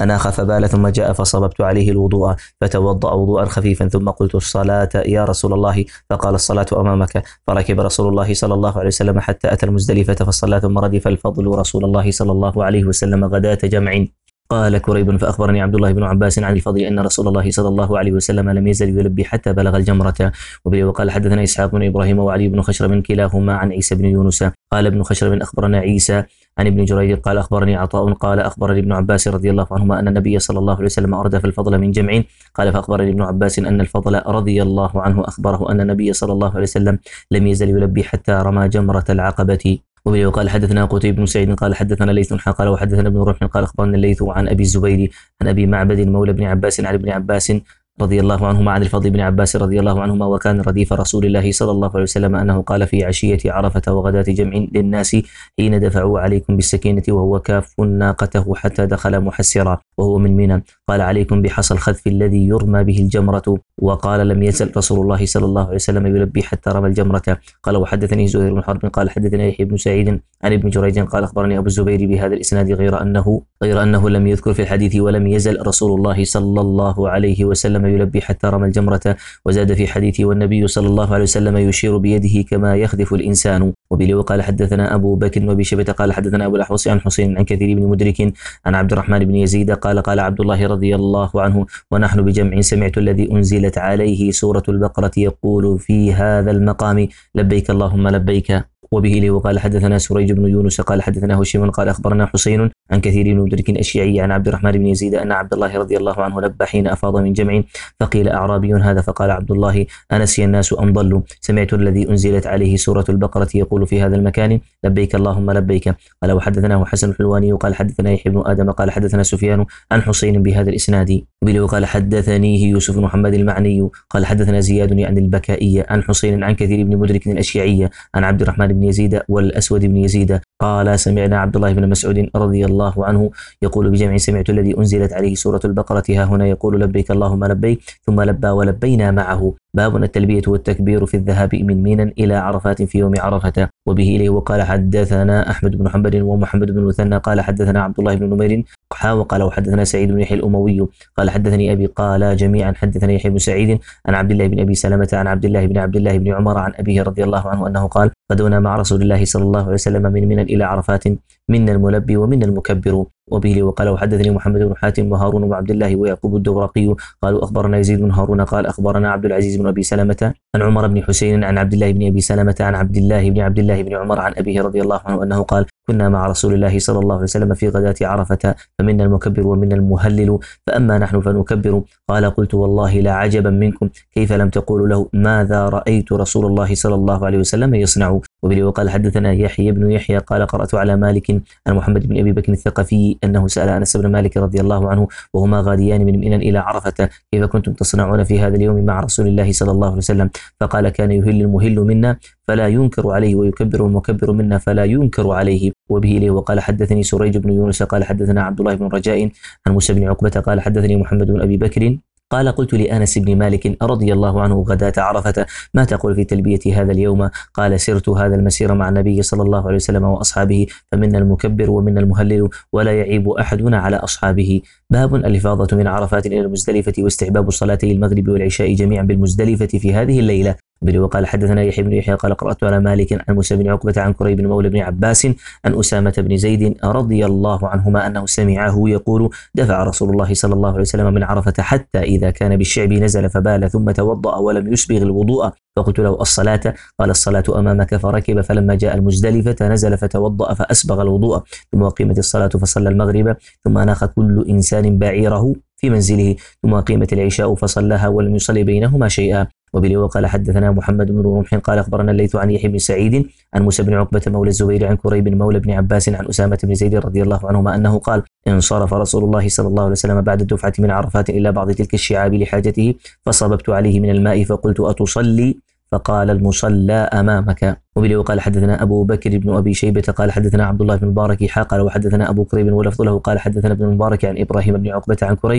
أناخ فبال ثم جاء فصببت عليه الوضوء فتوضأ وضوءا خفيفا ثم قلت الصلاة يا رسول الله فقال الصلاة أمامك. فركب رسول الله صلى الله عليه وسلم حتى أتى المزدلفة فصلى ثم ردف الفضل رسول الله صلى الله عليه وسلم غداة جمع. قال كريب فأخبرني عبد الله بن عباس عن الفضل أن رسول الله صلى الله عليه وسلم لم يزل يلبي حتى بلغ الجمرة. وقال حدثنا إسحاق بن إبراهيم وعلي بن خشرم كلاهما عن عيسى بن يونس. قال ابن خشرم أخبرنا عيسى عن ابن جريج قال أخبرني عطاء قال أخبرني ابن عباس رضي الله عنهما أن النبي صلى الله عليه وسلم أردف الفضل من جمع. قال فأخبرني ابن عباس أن الفضل رضي الله عنه أخبره أن النبي صلى الله عليه وسلم لم يزل يلبي حتى رمى جمرة العقبة. وقال حدثنا قتيبة بن سعيد قال حدثنا ليث قال وحدثنا ابن رمح قال أخبرنا الليث عن أبي الزبير عن أبي معبد مولى ابن عباس عن ابن عباس رضي الله عنهما عن الفضل بن عباس رضي الله عنهما وكان رديف رسول الله صلى الله عليه وسلم أنه قال في عشية عرفة وغداة جمع للناس حين دفعوا عليكم بالسكينة وهو كاف ناقته حتى دخل محسرا وهو من منى قال عليكم بحصى الخذف الذي يرمى به الجمرة. وقال لم يزل رسول الله صلى الله عليه وسلم يلبي حتى رمى الجمرة. قال وحدثني زهير بن حرب قال حدثنا يحيى بن سعيد عن ابن جريج قال أخبرني أبو الزبير بهذا الإسناد غير أنه غير أنه لم يذكر في الحديث ولم يزل رسول الله صلى الله عليه وسلم يلبي حتى رمى الجمرة. وزاد في حديثه والنبي صلى الله عليه وسلم يشير بيده كما يخذف الإنسان. وبه قال حدثنا أبو بكر وأبي شيبة قال حدثنا أبو الأحوص عن حسين عن كثير بن مدرك عن عبد الرحمن بن يزيد قال قال عبد الله رضي الله عنه ونحن بجمع سمعت الذي أنزلت عليه سورة البقرة يقول في هذا المقام لبيك اللهم لبيك. وبه لي وقال حدثنا سريج بن يونس قال حدثنا هشيم قال أخبرنا حسين عن كثير بن مدرك الشيعي عن عبد الرحمن بن يزيد أن عبد الله رضي الله عنه لبى حين أفاض من جمع. فقيل أعرابي هذا فقال عبد الله أنسي الناس أم ضلوا سمعت الذي أنزلت عليه سورة البقرة يقول في هذا المكان لبيك اللهم لبيك. قال وحدثناه حسن الحلواني وقال حدثنا يحيى بن آدم قال حدثنا سفيان عن حسين بهذا الإسناد. وبه وقال حدثنيه يوسف بن محمد المعني قال حدثنا زياد عن البكائية عن حسين عن كثير بن مدرك الأشيعية عن عبد الرحمن بن يزيد والأسود بن يزيد قال سمعنا عبد الله بن مسعود رضي الله عنه يقول بجمع سمعت الذي أنزلت عليه سورة البقرة ها هنا يقول لبيك اللهم لبيك ثم لبى ولبينا معه. باب التلبية والتكبير في الذهاب من منى إلى عرفات في يوم عرفة. وبه إليه وقال حدثنا أحمد بن حنبل ومحمد بن مثنى قال حدثنا عبد الله بن نمير وقال وحدثنا سعيد بن يحيى الأموي قال حدثني أبي قال جميعا حدثنا يحيى بن سعيد عن عبد الله بن أبي سلمة عن عبد الله بن عبد الله بن عمر عن أبيه رضي الله عنه أنه قال غدونا مع رسول الله صلى الله عليه وسلم من منى إلى عرفات منا الملبي ومنا المكبر. وبه وقال وحدثني محمد بن حاتم وهارون بن عبد الله ويعقوب الدورقي قالوا أخبرنا يزيد بن هارون قال أخبرنا عبد العزيز بن أبي سلمة عن عمر بن حسين عن عبد الله بن أبي سلمة عن عبد الله بن عبد الله بن عمر عن أبيه رضي الله عنه أنه قال كنا مع رسول الله صلى الله عليه وسلم في غداة عرفة فمنا المكبر ومنا المهلل فأما نحن فنكبر. قال قلت والله لا عجبا منكم كيف لم تقولوا له ماذا رأيت رسول الله صلى الله عليه وسلم يصنع. وبه وقال حدثنا يحيى بن يحيى قال قرأت على مالك عن محمد بن أبي بكر الثقفي أنه سأل أنس بن مالك رضي الله عنه وهما غاديان من منى إلى عرفة كيف كنتم تصنعون في هذا اليوم مع رسول الله صلى الله عليه وسلم. فقال كان يهل المهل منا فلا ينكر عليه ويكبر المكبر منا فلا ينكر عليه. وبه إليه وقال حدثني سريج بن يونس قال حدثنا عبد الله بن رجاء عن موسى بن عقبة قال حدثني محمد بن أبي بكر قال قلت لأنس بن مالك رضي الله عنه غداة عرفة ما تقول في تلبية هذا اليوم؟ قال سرت هذا المسير مع النبي صلى الله عليه وسلم وأصحابه فمنا المكبر ومنا المهلل ولا يعيب أحدنا على أصحابه. باب الإفاضة من عرفات إلى المزدلفة واستحباب صلاتي المغرب والعشاء جميعا بالمزدلفة في هذه الليلة. وقال حدثنا يحيى بن يحيى قال قرأت على مالك عن موسى بن عقبة عن كريب مولى بن عباس عن أسامة بن زيد رضي الله عنهما أنه سمعه يقول دفع رسول الله صلى الله عليه وسلم من عرفة حتى إذا كان بالشعب نزل فبال ثم توضأ ولم يسبغ الوضوء فقلت له الصلاة؟ قال الصلاة أمامك. فركب فلما جاء المزدلفة نزل فتوضأ فأسبغ الوضوء ثم قيمت الصلاة فصلى المغرب ثم أناخ كل إنسان بعيره في منزله ثم قيمت العشاء فصلىها ولم يصلي بينهما شيئا. وبه وقال حدثنا محمد بن رمح قال أخبرنا الليث عن يحيى بن سعيد عن موسى بن عقبة مولى الزبير عن كريب مولى بن عباس عن أسامة بن زيد رضي الله عنهما أنه قال انصرف رسول الله صلى الله عليه وسلم بعد الدفعة من عرفات إلى بعض تلك الشعاب لحاجته فصببت عليه من الماء فقلت أتصلي؟ فقال المصلى أمامك. وبه وقال حدثنا أبو بكر بن أبي شيبة قال حدثنا عبد الله بن مبارك قال وحدثنا أبو كريب ولفظ له قال حدثنا ابن المبارك عن إبراهيم بن عقبة عن كريب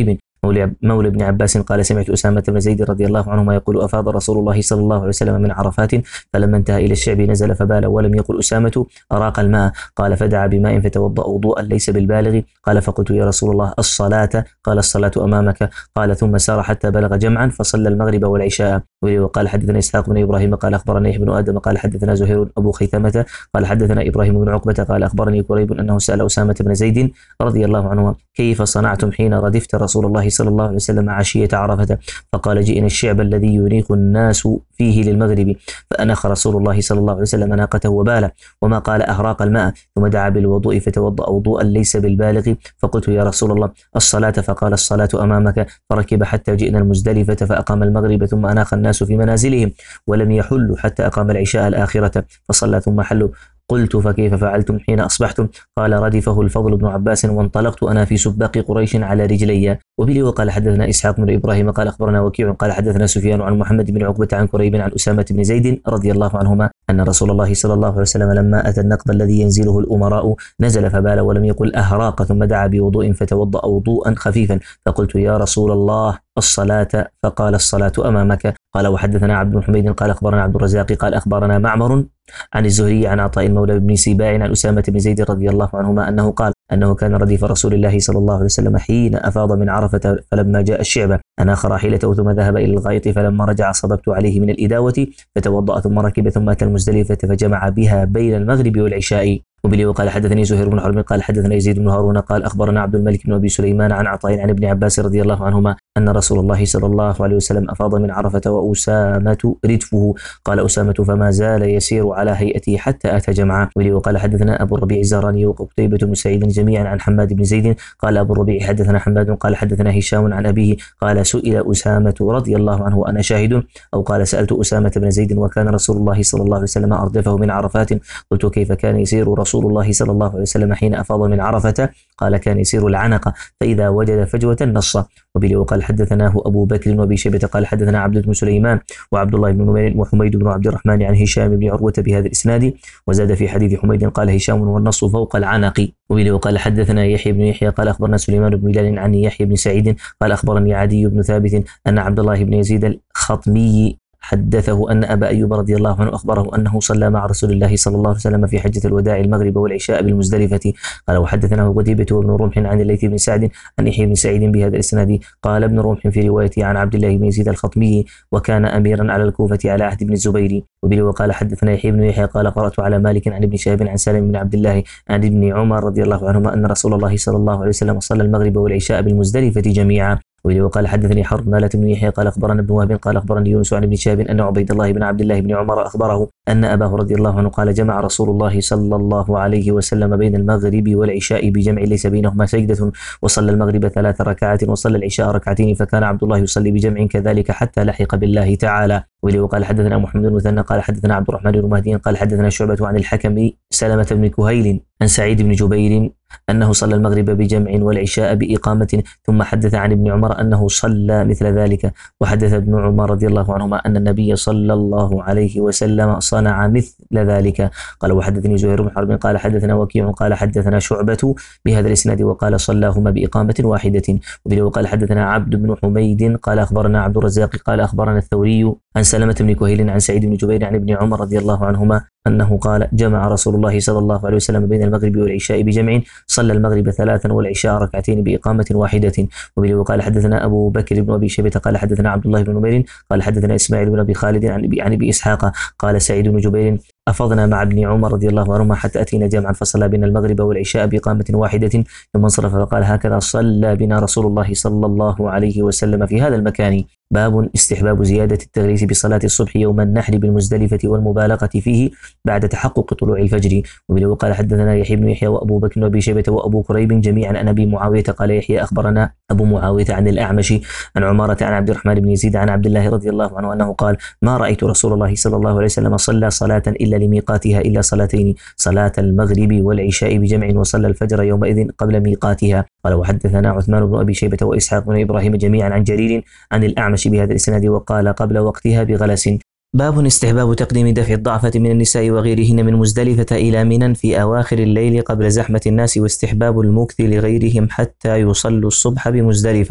مولى مولى ابن عباس قال سمعت أسامة بن زيد رضي الله عنهما يقول أفاض رسول الله صلى الله عليه وسلم من عرفات فلما انتهى إلى الشعب نزل فبال ولم يقل أسامة أراق الماء قال فدعا بماء فتوضأ وضوءا ليس بالبالغ قال فقلت يا رسول الله الصلاة قال الصلاة أمامك قال ثم سار حتى بلغ جمعا فصلى المغرب والعشاء. وقال حدثنا إسحاق بن إبراهيم قال أخبرنا يحيى بن آدم قال حدثنا زهير أبو خيثمة قال حدثنا إبراهيم بن عقبة قال أخبرني كريب أنه سأل أسامة بن زيد رضي الله عنه كيف صنعتم حين ردفت رسول الله صلى الله عليه وسلم عشية عرفة فقال جئنا الشعب الذي ينيق الناس فيه للمغرب فأنخ رسول الله صلى الله عليه وسلم ناقته وباله وما قال أهراق الماء ثم دعا بالوضوء فتوضأ وضوءا ليس بالبالغ فقلت يا رسول الله الصلاة فقال الصلاة أمامك فركب حتى جئنا المزدلفة فأقام المغرب ثم أناخ الناس في منازلهم ولم يحلوا حتى أقام العشاء الآخرة فصلى ثم حلوا قلت فكيف فعلتم حين أصبحتم قال ردفه الفضل بن عباس وانطلقت أنا في سباق قريش على رجلي. وبه وقال حدثنا إسحاق بن إبراهيم قال أخبرنا وكيع قال حدثنا سفيان عن محمد بن عقبة عن كريب عن أسامة بن زيد رضي الله عنهما أن رسول الله صلى الله عليه وسلم لما أتى النقب الذي ينزله الأمراء نزل فبال ولم يقل أهراق ثم دعا بوضوء فتوضأ وضوءا خفيفا فقلت يا رسول الله الصلاة فقال الصلاة أمامك. قال وحدثنا عبد بن حميد قال أخبرنا عبد الرزاق قال أخبرنا معمر عن الزهري عن عطاء المولى بن سباع عن أسامة بن زيد رضي الله عنهما أنه قال أنه كان رديف رسول الله صلى الله عليه وسلم حين أفاض من عرفة فلما جاء الشعب أناخ راحلته ثم ذهب إلى الغائط فلما رجع صببت عليه من الإداوة فتوضأ ثم ركب ثم أتى المزدلفة فجمع بها بين المغرب والعشاء. وبلي وقال حدثني زهير بن حرب قال حدثنا يزيد بن هارون قال أخبرنا عبد الملك بن أبي سليمان عن عطاء عن ابن عباس رضي الله عنهما أن رسول الله صلى الله عليه وسلم أفاض من عرفة وأسامة ردفه قال أسامة فما زال يسير على هيئته حتى أتى جمعا. وبلي وقال حدثنا أبو الربيع الزهراني وقتيبة بن سعيد جميعا عن حماد بن زيد قال أبو الربيع حدثنا حماد قال حدثنا هشام عن أبيه قال سئل أسامة رضي الله عنه وأنا شاهد أو قال سألت أسامة بن زيد وكان رسول الله صلى الله عليه وسلم أردفه من عرفات قلت كيف كان يسير رسول الله صلى الله عليه وسلم حين أفاض من عرفة قال كان يسير العنق فإذا وجد فجوة نص. وبه وقال حدثناه أبو بكر وأبي شيبة قال حدثنا عبد بن سليمان وعبد الله بن نمير وحميد بن عبد الرحمن عن هشام بن عروة بهذا الإسناد وزاد في حديث حميد قال هشام والنص فوق العنق. وبه وقال حدثنا يحيى بن يحيى قال أخبرنا سليمان بن بلال عن يحيى بن سعيد قال أخبرني عدي بن ثابت أن عبد الله بن يزيد الخطمي حدثه أن أبا أيوب رضي الله عنه أخبره أنه صلى مع رسول الله صلى الله عليه وسلم في حجة الوداع المغرب والعشاء بالمزدلفة. قال وحدثناه قتيبة وابن رمح عن الليث بن سعد عن يحيى بن سعيد بهذا الإسناد قال ابن رمح في روايته عن عبد الله بن يزيد الخطمي وكان أميرا على الكوفة على عهد ابن الزبير. وبه وقال حدثنا يحيى بن يحيى قال قرأت على مالك عن ابن شهاب عن سالم بن عبد الله عن ابن عمر رضي الله عنهما أن رسول الله صلى الله عليه وسلم صلى المغرب والعشاء بالمزدلفة جميعا. وقال حدثني حرب مالة بن يحيى قال أخبرنا ابن وهب قال أخبرني يونس عن ابن شهاب أن عبيد الله بن عبد الله بن عمر أخبره أن أباه رضي الله عنه قال جمع رسول الله صلى الله عليه وسلم بين المغرب والعشاء بجمع ليس بينهما سجدة وصلى المغرب ثلاث ركعات وصلى العشاء ركعتين فكان عبد الله يصلي بجمع كذلك حتى لحق بالله تعالى. وقال حدثنا محمد بن مثنى قال حدثنا عبد الرحمن بن مهدي قال حدثنا شعبة عن الحكم سلمة بن كهيل عن سعيد بن جبير أنه صلى المغرب بجمع والعشاء بإقامة ثم حدث عن ابن عمر أنه صلى مثل ذلك. وحدث ابن عمر رضي الله عنهما أن النبي صلى الله عليه وسلم صنع مثل ذلك. قال وحدثني زهير بن حرب قال حدثنا وكيع قال حدثنا شعبة بهذا الإسناد وقال صلاهما بإقامة واحدة. وقال حدثنا عبد بن حميد قال أخبرنا عبد الرزاق قال أخبرنا الثوري عن سلمة بن كهيل عن سعيد بن جبير عن ابن عمر رضي الله عنهما أنه قال جمع رسول الله صلى الله عليه وسلم بين المغرب والعشاء بجمع صلى المغرب ثلاثا والعشاء ركعتين بإقامة واحدة. وبه وقال حدثنا أبو بكر بن أبي شيبة قال حدثنا عبد الله بن نمير قال حدثنا إسماعيل بن أبي خالد عن أبي عن أبي إسحاق قال سعيد بن جبير أفضنا مع ابن عمر رضي الله عنهما حتى أتينا جمعا فصلى بنا المغرب والعشاء بإقامة واحدة ثم انصرف فقال هكذا صلى بنا رسول الله صلى الله عليه وسلم في هذا المكان. باب استحباب زيادة التغريس بصلاة الصبح يوم النحر بالمزدلفة والمبالغة فيه بعد تحقق طلوع الفجر. وبه قال حدثنا يحيى بن يحيى وأبو بكر وأبي شيبة وأبو كريب جميعا عن أبي معاوية قال يحيى أخبرنا أبو معاوية عن الأعمش عن عمارة عن عبد الرحمن بن يزيد عن عبد الله رضي الله عنه أنه قال ما رأيت رسول الله صلى الله عليه وسلم صلى صلاة إلا لميقاتها إلا صلاتين صلاة المغرب والعشاء بجمع وصلى الفجر يومئذ قبل ميقاتها. قال وحدثنا عثمان بن أبي شيبة وإسحاق بن إبراهيم جميعا عن جرير عن الأعمش بهذا الإسناد وقال قبل وقتها بغلس. باب استحباب تقديم دفع الضعفة من النساء وغيرهن من مزدلفة إلى منى في أواخر الليل قبل زحمة الناس واستحباب المكث لغيرهم حتى يصلوا الصبح بمزدلفة.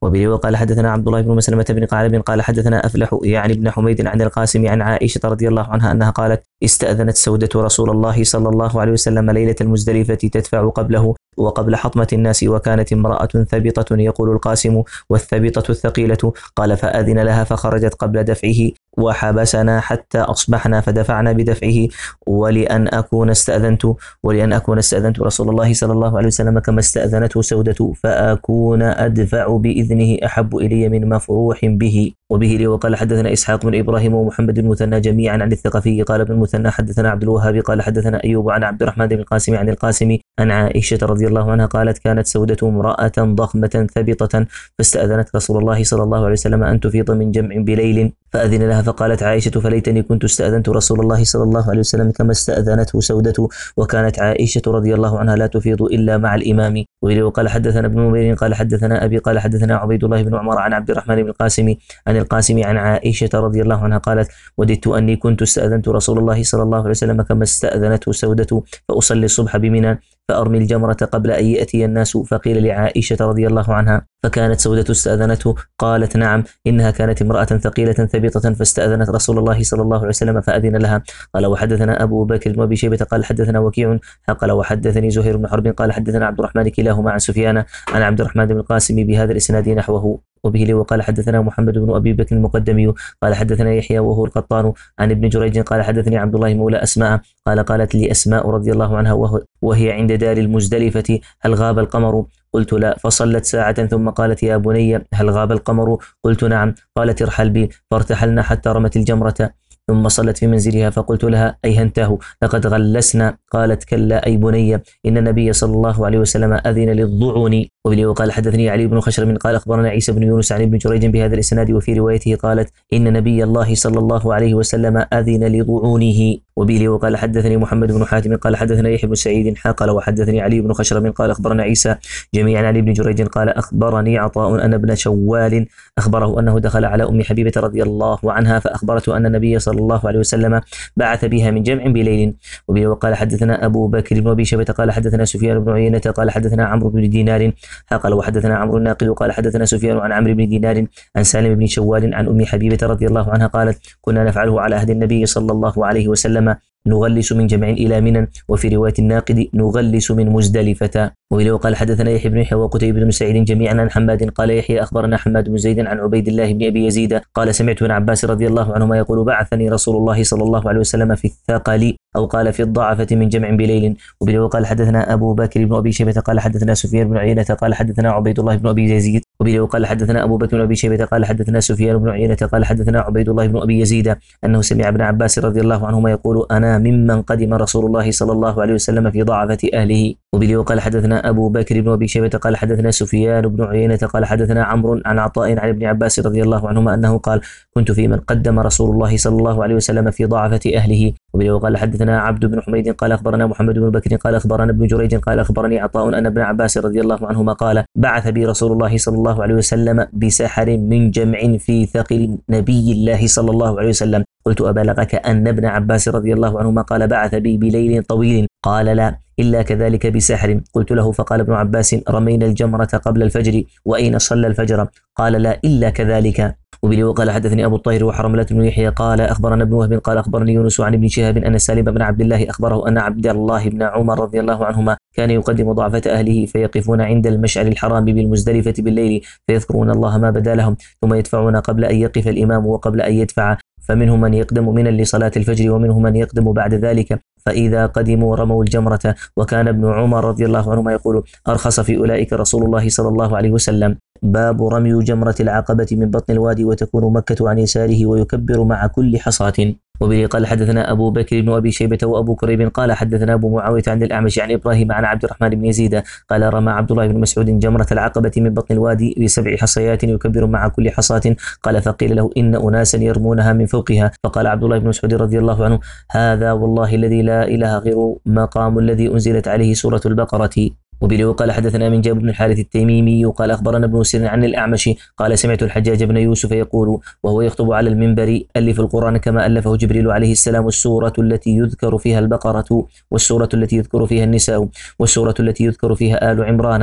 وبه وقال حدثنا عبد الله بن مسلمة بن قعنب قال حدثنا أفلح يعني ابن حميد عن القاسم عن عائشة رضي الله عنها أنها قالت استأذنت سودة رسول الله صلى الله عليه وسلم ليلة المزدلفة تدفع قبله وقبل حطمة الناس، وكانت امرأة ثبطة يقول القاسم والثبطة الثقيلة، قال فأذن لها فخرجت قبل دفعه وحبسنا حتى أصبحنا فدفعنا بدفعه، ولأن أكون استأذنت ولأن أكون استأذنت رسول الله صلى الله عليه وسلم كما استأذنته سودة فأكون أدفع بإذنه أحب إلي من مفروح به. وبه لي وقال حدثنا إسحاق بن إبراهيم ومحمد المثنى جميعا عن الثقفي قال ابن المثنى حدثنا عبد الوهاب قال حدثنا أيوب عن عبد الرحمن بن القاسم عن القاسم عن عائشة رضي الله عنها قالت كانت سودة امرأة ضخمة ثبطة فاستأذنت رسول الله صلى الله عليه وسلم أن تفيض من جمع بليل فأذن لها، فقالت عائشة فليتني كنت استأذنت رسول الله صلى الله عليه وسلم كما استأذنته سودة، وكانت عائشة رضي الله عنها لا تفيض إلا مع الإمام. وقال حدثنا ابن نمير قال حدثنا أبي قال حدثنا عبيد الله بن عمر عن عبد الرحمن بن القاسم عن القاسم عن عائشة رضي الله عنها قالت وددت أني كنت استأذنت رسول الله صلى الله عليه وسلم كما استأذنته سودة فأصلي الصبح بمنى فأرمي الجمرة قبل أن يأتي الناس، فقيل لعائشة رضي الله عنها فكانت سودة استأذنته قالت نعم إنها كانت امرأة ثقيلة ثبيطة فاستأذنت رسول الله صلى الله عليه وسلم فأذن لها. قال وحدثنا أبو بكر بن أبي شيبة قال حدثنا وكيع قال وحدثني زهير بن حرب قال حدثنا عبد الرحمن كلاهما عن سفيان عن عبد الرحمن بن القاسم بهذا الإسناد نحوه. وبه لي وقال حدثنا محمد بن أبي بكر المقدمي قال حدثنا يحيى وهو القطان عن ابن جريج قال حدثني عبد الله مولى أسماء قال قالت لي أسماء رضي الله عنها وهي عند دار المزدلفة هل غاب القمر؟ قلت لا، فصلت ساعة ثم قالت يا بني هل غاب القمر؟ قلت نعم، قالت ارحل بي، فارتحلنا حتى رمت الجمرة ثم صلت في منزلها فقلت لها أيهنته لقد غلسنا؟ قالت كلا أي بني إن النبي صلى الله عليه وسلم أذن للضعن. وبه وقال حدثني علي بن خشرم قال أخبرنا عيسى بن يونس عن ابن جريج بهذا الإسناد وفي روايته قالت إن نبي الله صلى الله عليه وسلم أذن لضعونه. وبه وقال حدثني محمد بن حاتم قال حدثنا يحيى بن سعيد قال وحدثني علي بن خشرم قال أخبرنا عيسى جميعا عن ابن جريج قال أخبرني عطاء أن ابن شوال أخبره أنه دخل على أم حبيبة رضي الله عنها فأخبرته أن النبي صلى الله عليه وسلم بعث بها من جمع بليل. وبه وقال حدثنا أبو بكر بن أبي شيبة قال حدثنا سفيان بن عيينة قال حدثنا عمرو بن دينار قال وحدثنا عمرو الناقد قال حدثنا سفيان عن عمرو بن دينار عن سالم بن شوال عن أم حبيبة رضي الله عنها قالت كنا نفعله على عهد النبي صلى الله عليه وسلم نغلس من جمع إلى منى، وفي رواية الناقد نغلس من مزدلفة. وإليه قال حدثنا يحيى بن يحيى وقتيبة بن سعيد جميعا عن حماد قال يحيى أخبرنا حماد بن زيد عن عبيد الله بن أبي يزيد قال سمعت ابن عباس رضي الله عنهما يقول بعثني رسول الله صلى الله عليه وسلم في الثقل أو قال في الضعفة من جمع بليل. وبه قال حدثنا أبو بكر بن أبي شيبة قال حدثنا سفيان بن عيينة قال حدثنا عبيد الله بن أبي يزيد. وبه قال حدثنا أبو بكر بن أبي شيبة قال حدثنا سفيان بن عيينة قال حدثنا عبيد الله بن أبي يزيد أنه سمع ابن عباس رضي الله عنهما يقول أنا ممن قدم رسول الله صلى الله عليه وسلم في ضعفة أهله. وبه قال حدثنا أبو بكر بن أبي شيبة قال حدثنا سفيان بن عيينة قال حدثنا عمرو عن عطاء عن ابن عباس رضي الله عنهما أنه قال كنت في من قدم رسول الله صلى الله عليه وسلم في ضعفة أهله. وبه قال حدثنا عبد بن حميد قال أخبرنا محمد بن بكر قال أخبرنا ابن جريج قال أخبرني عطاء أن ابن عباس رضي الله عنهما قال بعث بي رسول الله صلى الله عليه وسلم بسحر من جمع في ثقل نبي الله صلى الله عليه وسلم. قلت أبلغك أن ابن عباس رضي الله عنهما قال بعث بي بليل طويل؟ قال لا إلا كذلك بسحر. قلت له فقال ابن عباس رمينا الجمرة قبل الفجر وأين صلى الفجر؟ قال لا إلا كذلك. وبه قال حدثني أبو الطاهر وحرملة بن يحيى قال أخبرنا ابن وهب قال أخبرني يونس عن ابن شهاب أن سالم بن عبد الله أخبره أن عبد الله بن عمر رضي الله عنهما كان يقدم ضعفة أهله فيقفون عند المشعر الحرام بالمزدلفة بالليل فيذكرون الله ما بدا لهم ثم يدفعون قبل أن يقف الإمام وقبل أن يدفع، فمنهم من يقدم منا لصلاة الفجر ومنهم من يقدم بعد ذلك، فإذا قدموا رموا الجمرة. وكان ابن عمر رضي الله عنهما يقول أرخص في أولئك رسول الله صلى الله عليه وسلم. باب رمي جمرة العقبة من بطن الوادي وتكون مكة عن يساره ويكبر مع كل حصاة. وبه قال حدثنا أبو بكر بن أبي شيبة وأبو كريب قال حدثنا أبو معاوية عن الأعمش عن إبراهيم عن عبد الرحمن بن يزيد قال رمى عبد الله بن مسعود جمرة العقبة من بطن الوادي بسبع حصيات يكبر مع كل حصاة. قال فقيل له إن أناسا يرمونها من فوقها، فقال عبد الله بن مسعود رضي الله عنه هذا والله الذي لا إله غير مقام الذي أنزلت عليه سورة البقرة. وبه قال حدثنا من جابر بن الحارث التيميمي قال أخبرنا ابن سيرين عن الأعمش قال سمعت الحجاج بن يوسف يقول وهو يخطب على المنبر ألف القرآن كما ألفه جبريل عليه السلام السورة التي يذكر فيها البقرة والسورة التي يذكر فيها النساء والسورة التي يذكر فيها آل عمران.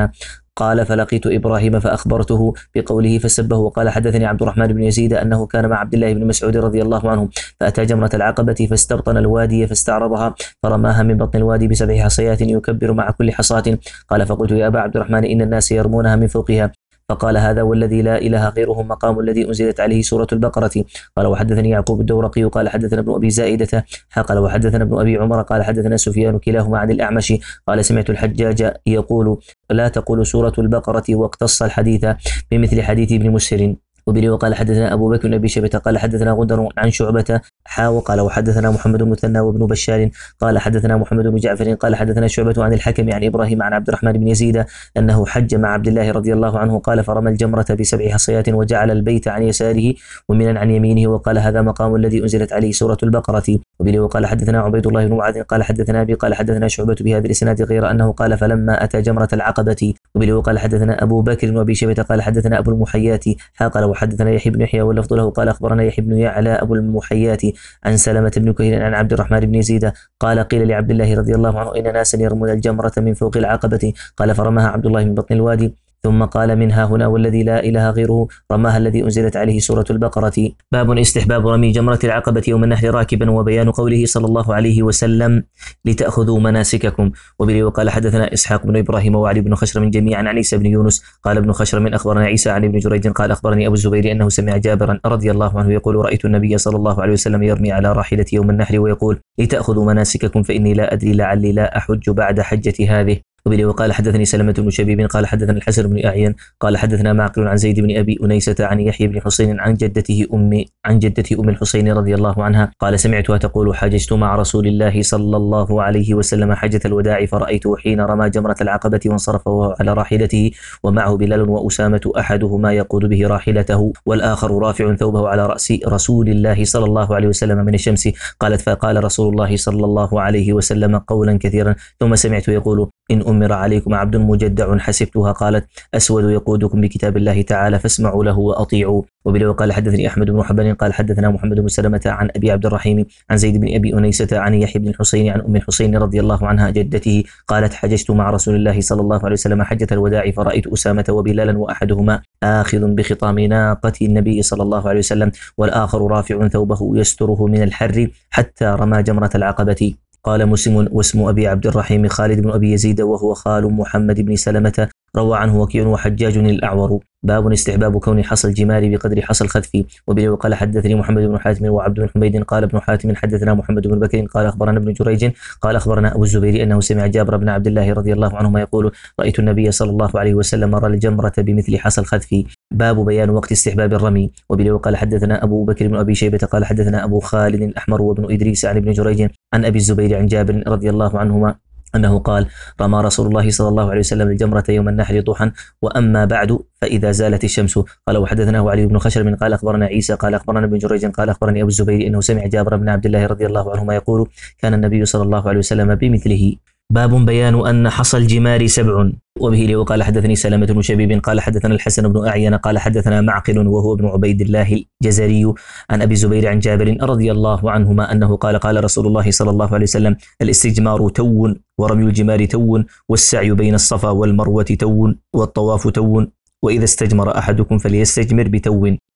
قال فلقيت إبراهيم فأخبرته بقوله فسبه، وقال حدثني عبد الرحمن بن يزيد أنه كان مع عبد الله بن مسعود رضي الله عنه فأتى جمرة العقبة فاستبطن الوادي فاستعرضها فرماها من بطن الوادي بسبع حصيات يكبر مع كل حصاة. قال فقلت يا أبا عبد الرحمن إن الناس يرمونها من فوقها، فقال هذا والذي لا إله غيره مقام الذي أنزلت عليه سورة البقرة. قال وحدثني يعقوب الدورقي قال حدثنا ابن أبي زائدة قال وحدثنا ابن أبي عمر قال حدثنا سفيان كلاهما عن الأعمش قال سمعت الحجاج يقول لا تقول سورة البقرة، واقتص الحديث بمثل حديث ابن مسهر. وبه وقال حدثنا أبو بكر بن أبي شيبة قال حدثنا غندر عن شعبة حا وقال وحدثنا محمد بن المثنى وابن بشار قال حدثنا محمد بن جعفر قال حدثنا شعبة عن الحكم عن إبراهيم عن عبد الرحمن بن يزيد أنه حج مع عبد الله رضي الله عنه قال فرمى الجمرة بسبع حصيات وجعل البيت عن يساره ومنا عن يمينه، وقال هذا مقام الذي أنزلت عليه سورة البقرة. وبه وقال حدثنا عبيد الله بن معاذ قال حدثنا أبي قال حدثنا شعبة بهذا الإسناد غير أنه قال فلما أتى جمرة العقبة. وبه وقال حدثنا أبو بكر بن أبي شيبة قال حدثنا أبو المحيات قال وحدثنا يحيى بن يحيى واللفظ له قال أخبرنا يحيى بن يعلى أبو المحيات عن سلمة بن كهيل عن عبد الرحمن بن يزيد قال قيل لعبد الله رضي الله عنه إن ناسا يرمون الجمرة من فوق العقبة، قال فرماها عبد الله من بطن الوادي ثم قال منها هنا والذي لا إله غيره رماها الذي أنزلت عليه سورة البقرة. باب استحباب رمي جمرة العقبة يوم النحر راكبا، وبيان قوله صلى الله عليه وسلم لتأخذوا مناسككم. وبه وقال حدثنا إسحاق بن إبراهيم وعلي بن خشرم جميعا عن عيسى بن يونس قال ابن خشرم أخبرنا عيسى عن ابن جريج قال أخبرني أبو الزبير أنه سمع جابرا رضي الله عنه يقول رأيت النبي صلى الله عليه وسلم يرمي على راحلة يوم النحر ويقول لتأخذوا مناسككم فإني لا أدري لعلي لا أحج بعد حجة هذه. وبه وقال حدثني سلمة بن شبيب قال حدثنا الحسن بن أعين قال حدثنا معقل عن زيد بن أبي أنيسة عن يحيى بن حسين عن جدته أم عن جدته أم الحسين رضي الله عنها قال سمعتها تقول حججت مع رسول الله صلى الله عليه وسلم حجة الوداع فرأيته حين رمى جمرة العقبة وانصرف وهو على راحلته ومعه بلال وأسامة أحدهما يقود به راحلته والآخر رافع ثوبه على رأس رسول الله صلى الله عليه وسلم من الشمس. قالت فقال رسول الله صلى الله عليه وسلم قولا كثيرا ثم سمعت يقول إن أمر عليكم عبد مجدع حسبتها. قالت أسود يقودكم بكتاب الله تعالى فاسمعوا له وأطيعوا. وبه وقال حدثني أحمد بن حنبل قال حدثنا محمد بن سلمة عن أبي عبد الرحيم عن زيد بن أبي أنيسة عن يحيى بن الحسين عن أم الحسين رضي الله عنها جدته قالت حججت مع رسول الله صلى الله عليه وسلم حجة الوداع فرأيت أسامة وبلالا وأحدهما آخذ بخطام ناقة النبي صلى الله عليه وسلم والآخر رافع ثوبه يستره من الحر حتى رمى جمرة العقبة. قال مسلم واسم أبي عبد الرحيم خالد بن أبي يزيد وهو خال محمد بن سلمة روى عنه وكيع وحجاج الأعور. باب استحباب كون حصى الجمار بقدر حصى الخذف. وبه وقال حدثني محمد بن حاتم وعبد بن حميد قال ابن حاتم حدثنا محمد بن بكر قال أخبرنا ابن جريج قال أخبرنا أبو الزبير أنه سمع جابر بن عبد الله رضي الله عنهما يقول رأيت النبي صلى الله عليه وسلم رمى الجمرة بمثل حصى الخذف. باب بيان وقت استحباب الرمي. وبه وقال حدثنا أبو بكر بن أبي شيبة قال حدثنا أبو خالد الأحمر وابن إدريس عن ابن جريج عن أبي الزبير عن جابر رضي الله عنهما أنه قال رمى رسول الله صلى الله عليه وسلم الجمرة يوم النحر ضحى وأما بعد فإذا زالت الشمس. قال وحدثناه علي بن خشرم قال أخبرنا عيسى قال أخبرنا ابن جريج قال أخبرني أبو الزبير أنه سمع جابر بن عبد الله رضي الله عنهما يقول كان النبي صلى الله عليه وسلم بمثله. باب بيان أن حصى الجمار سبع. وبه وقال حدثني سلمة بن شبيب قال حدثنا الحسن بن أعين قال حدثنا معقل وهو ابن عبيد الله الجزري عن أبي الزبير عن جابر رضي الله عنهما أنه قال قال رسول الله صلى الله عليه وسلم الاستجمار تو ورمي الجمار تو والسعي بين الصفا والمروة تو والطواف تو وإذا استجمر أحدكم فليستجمر بتو.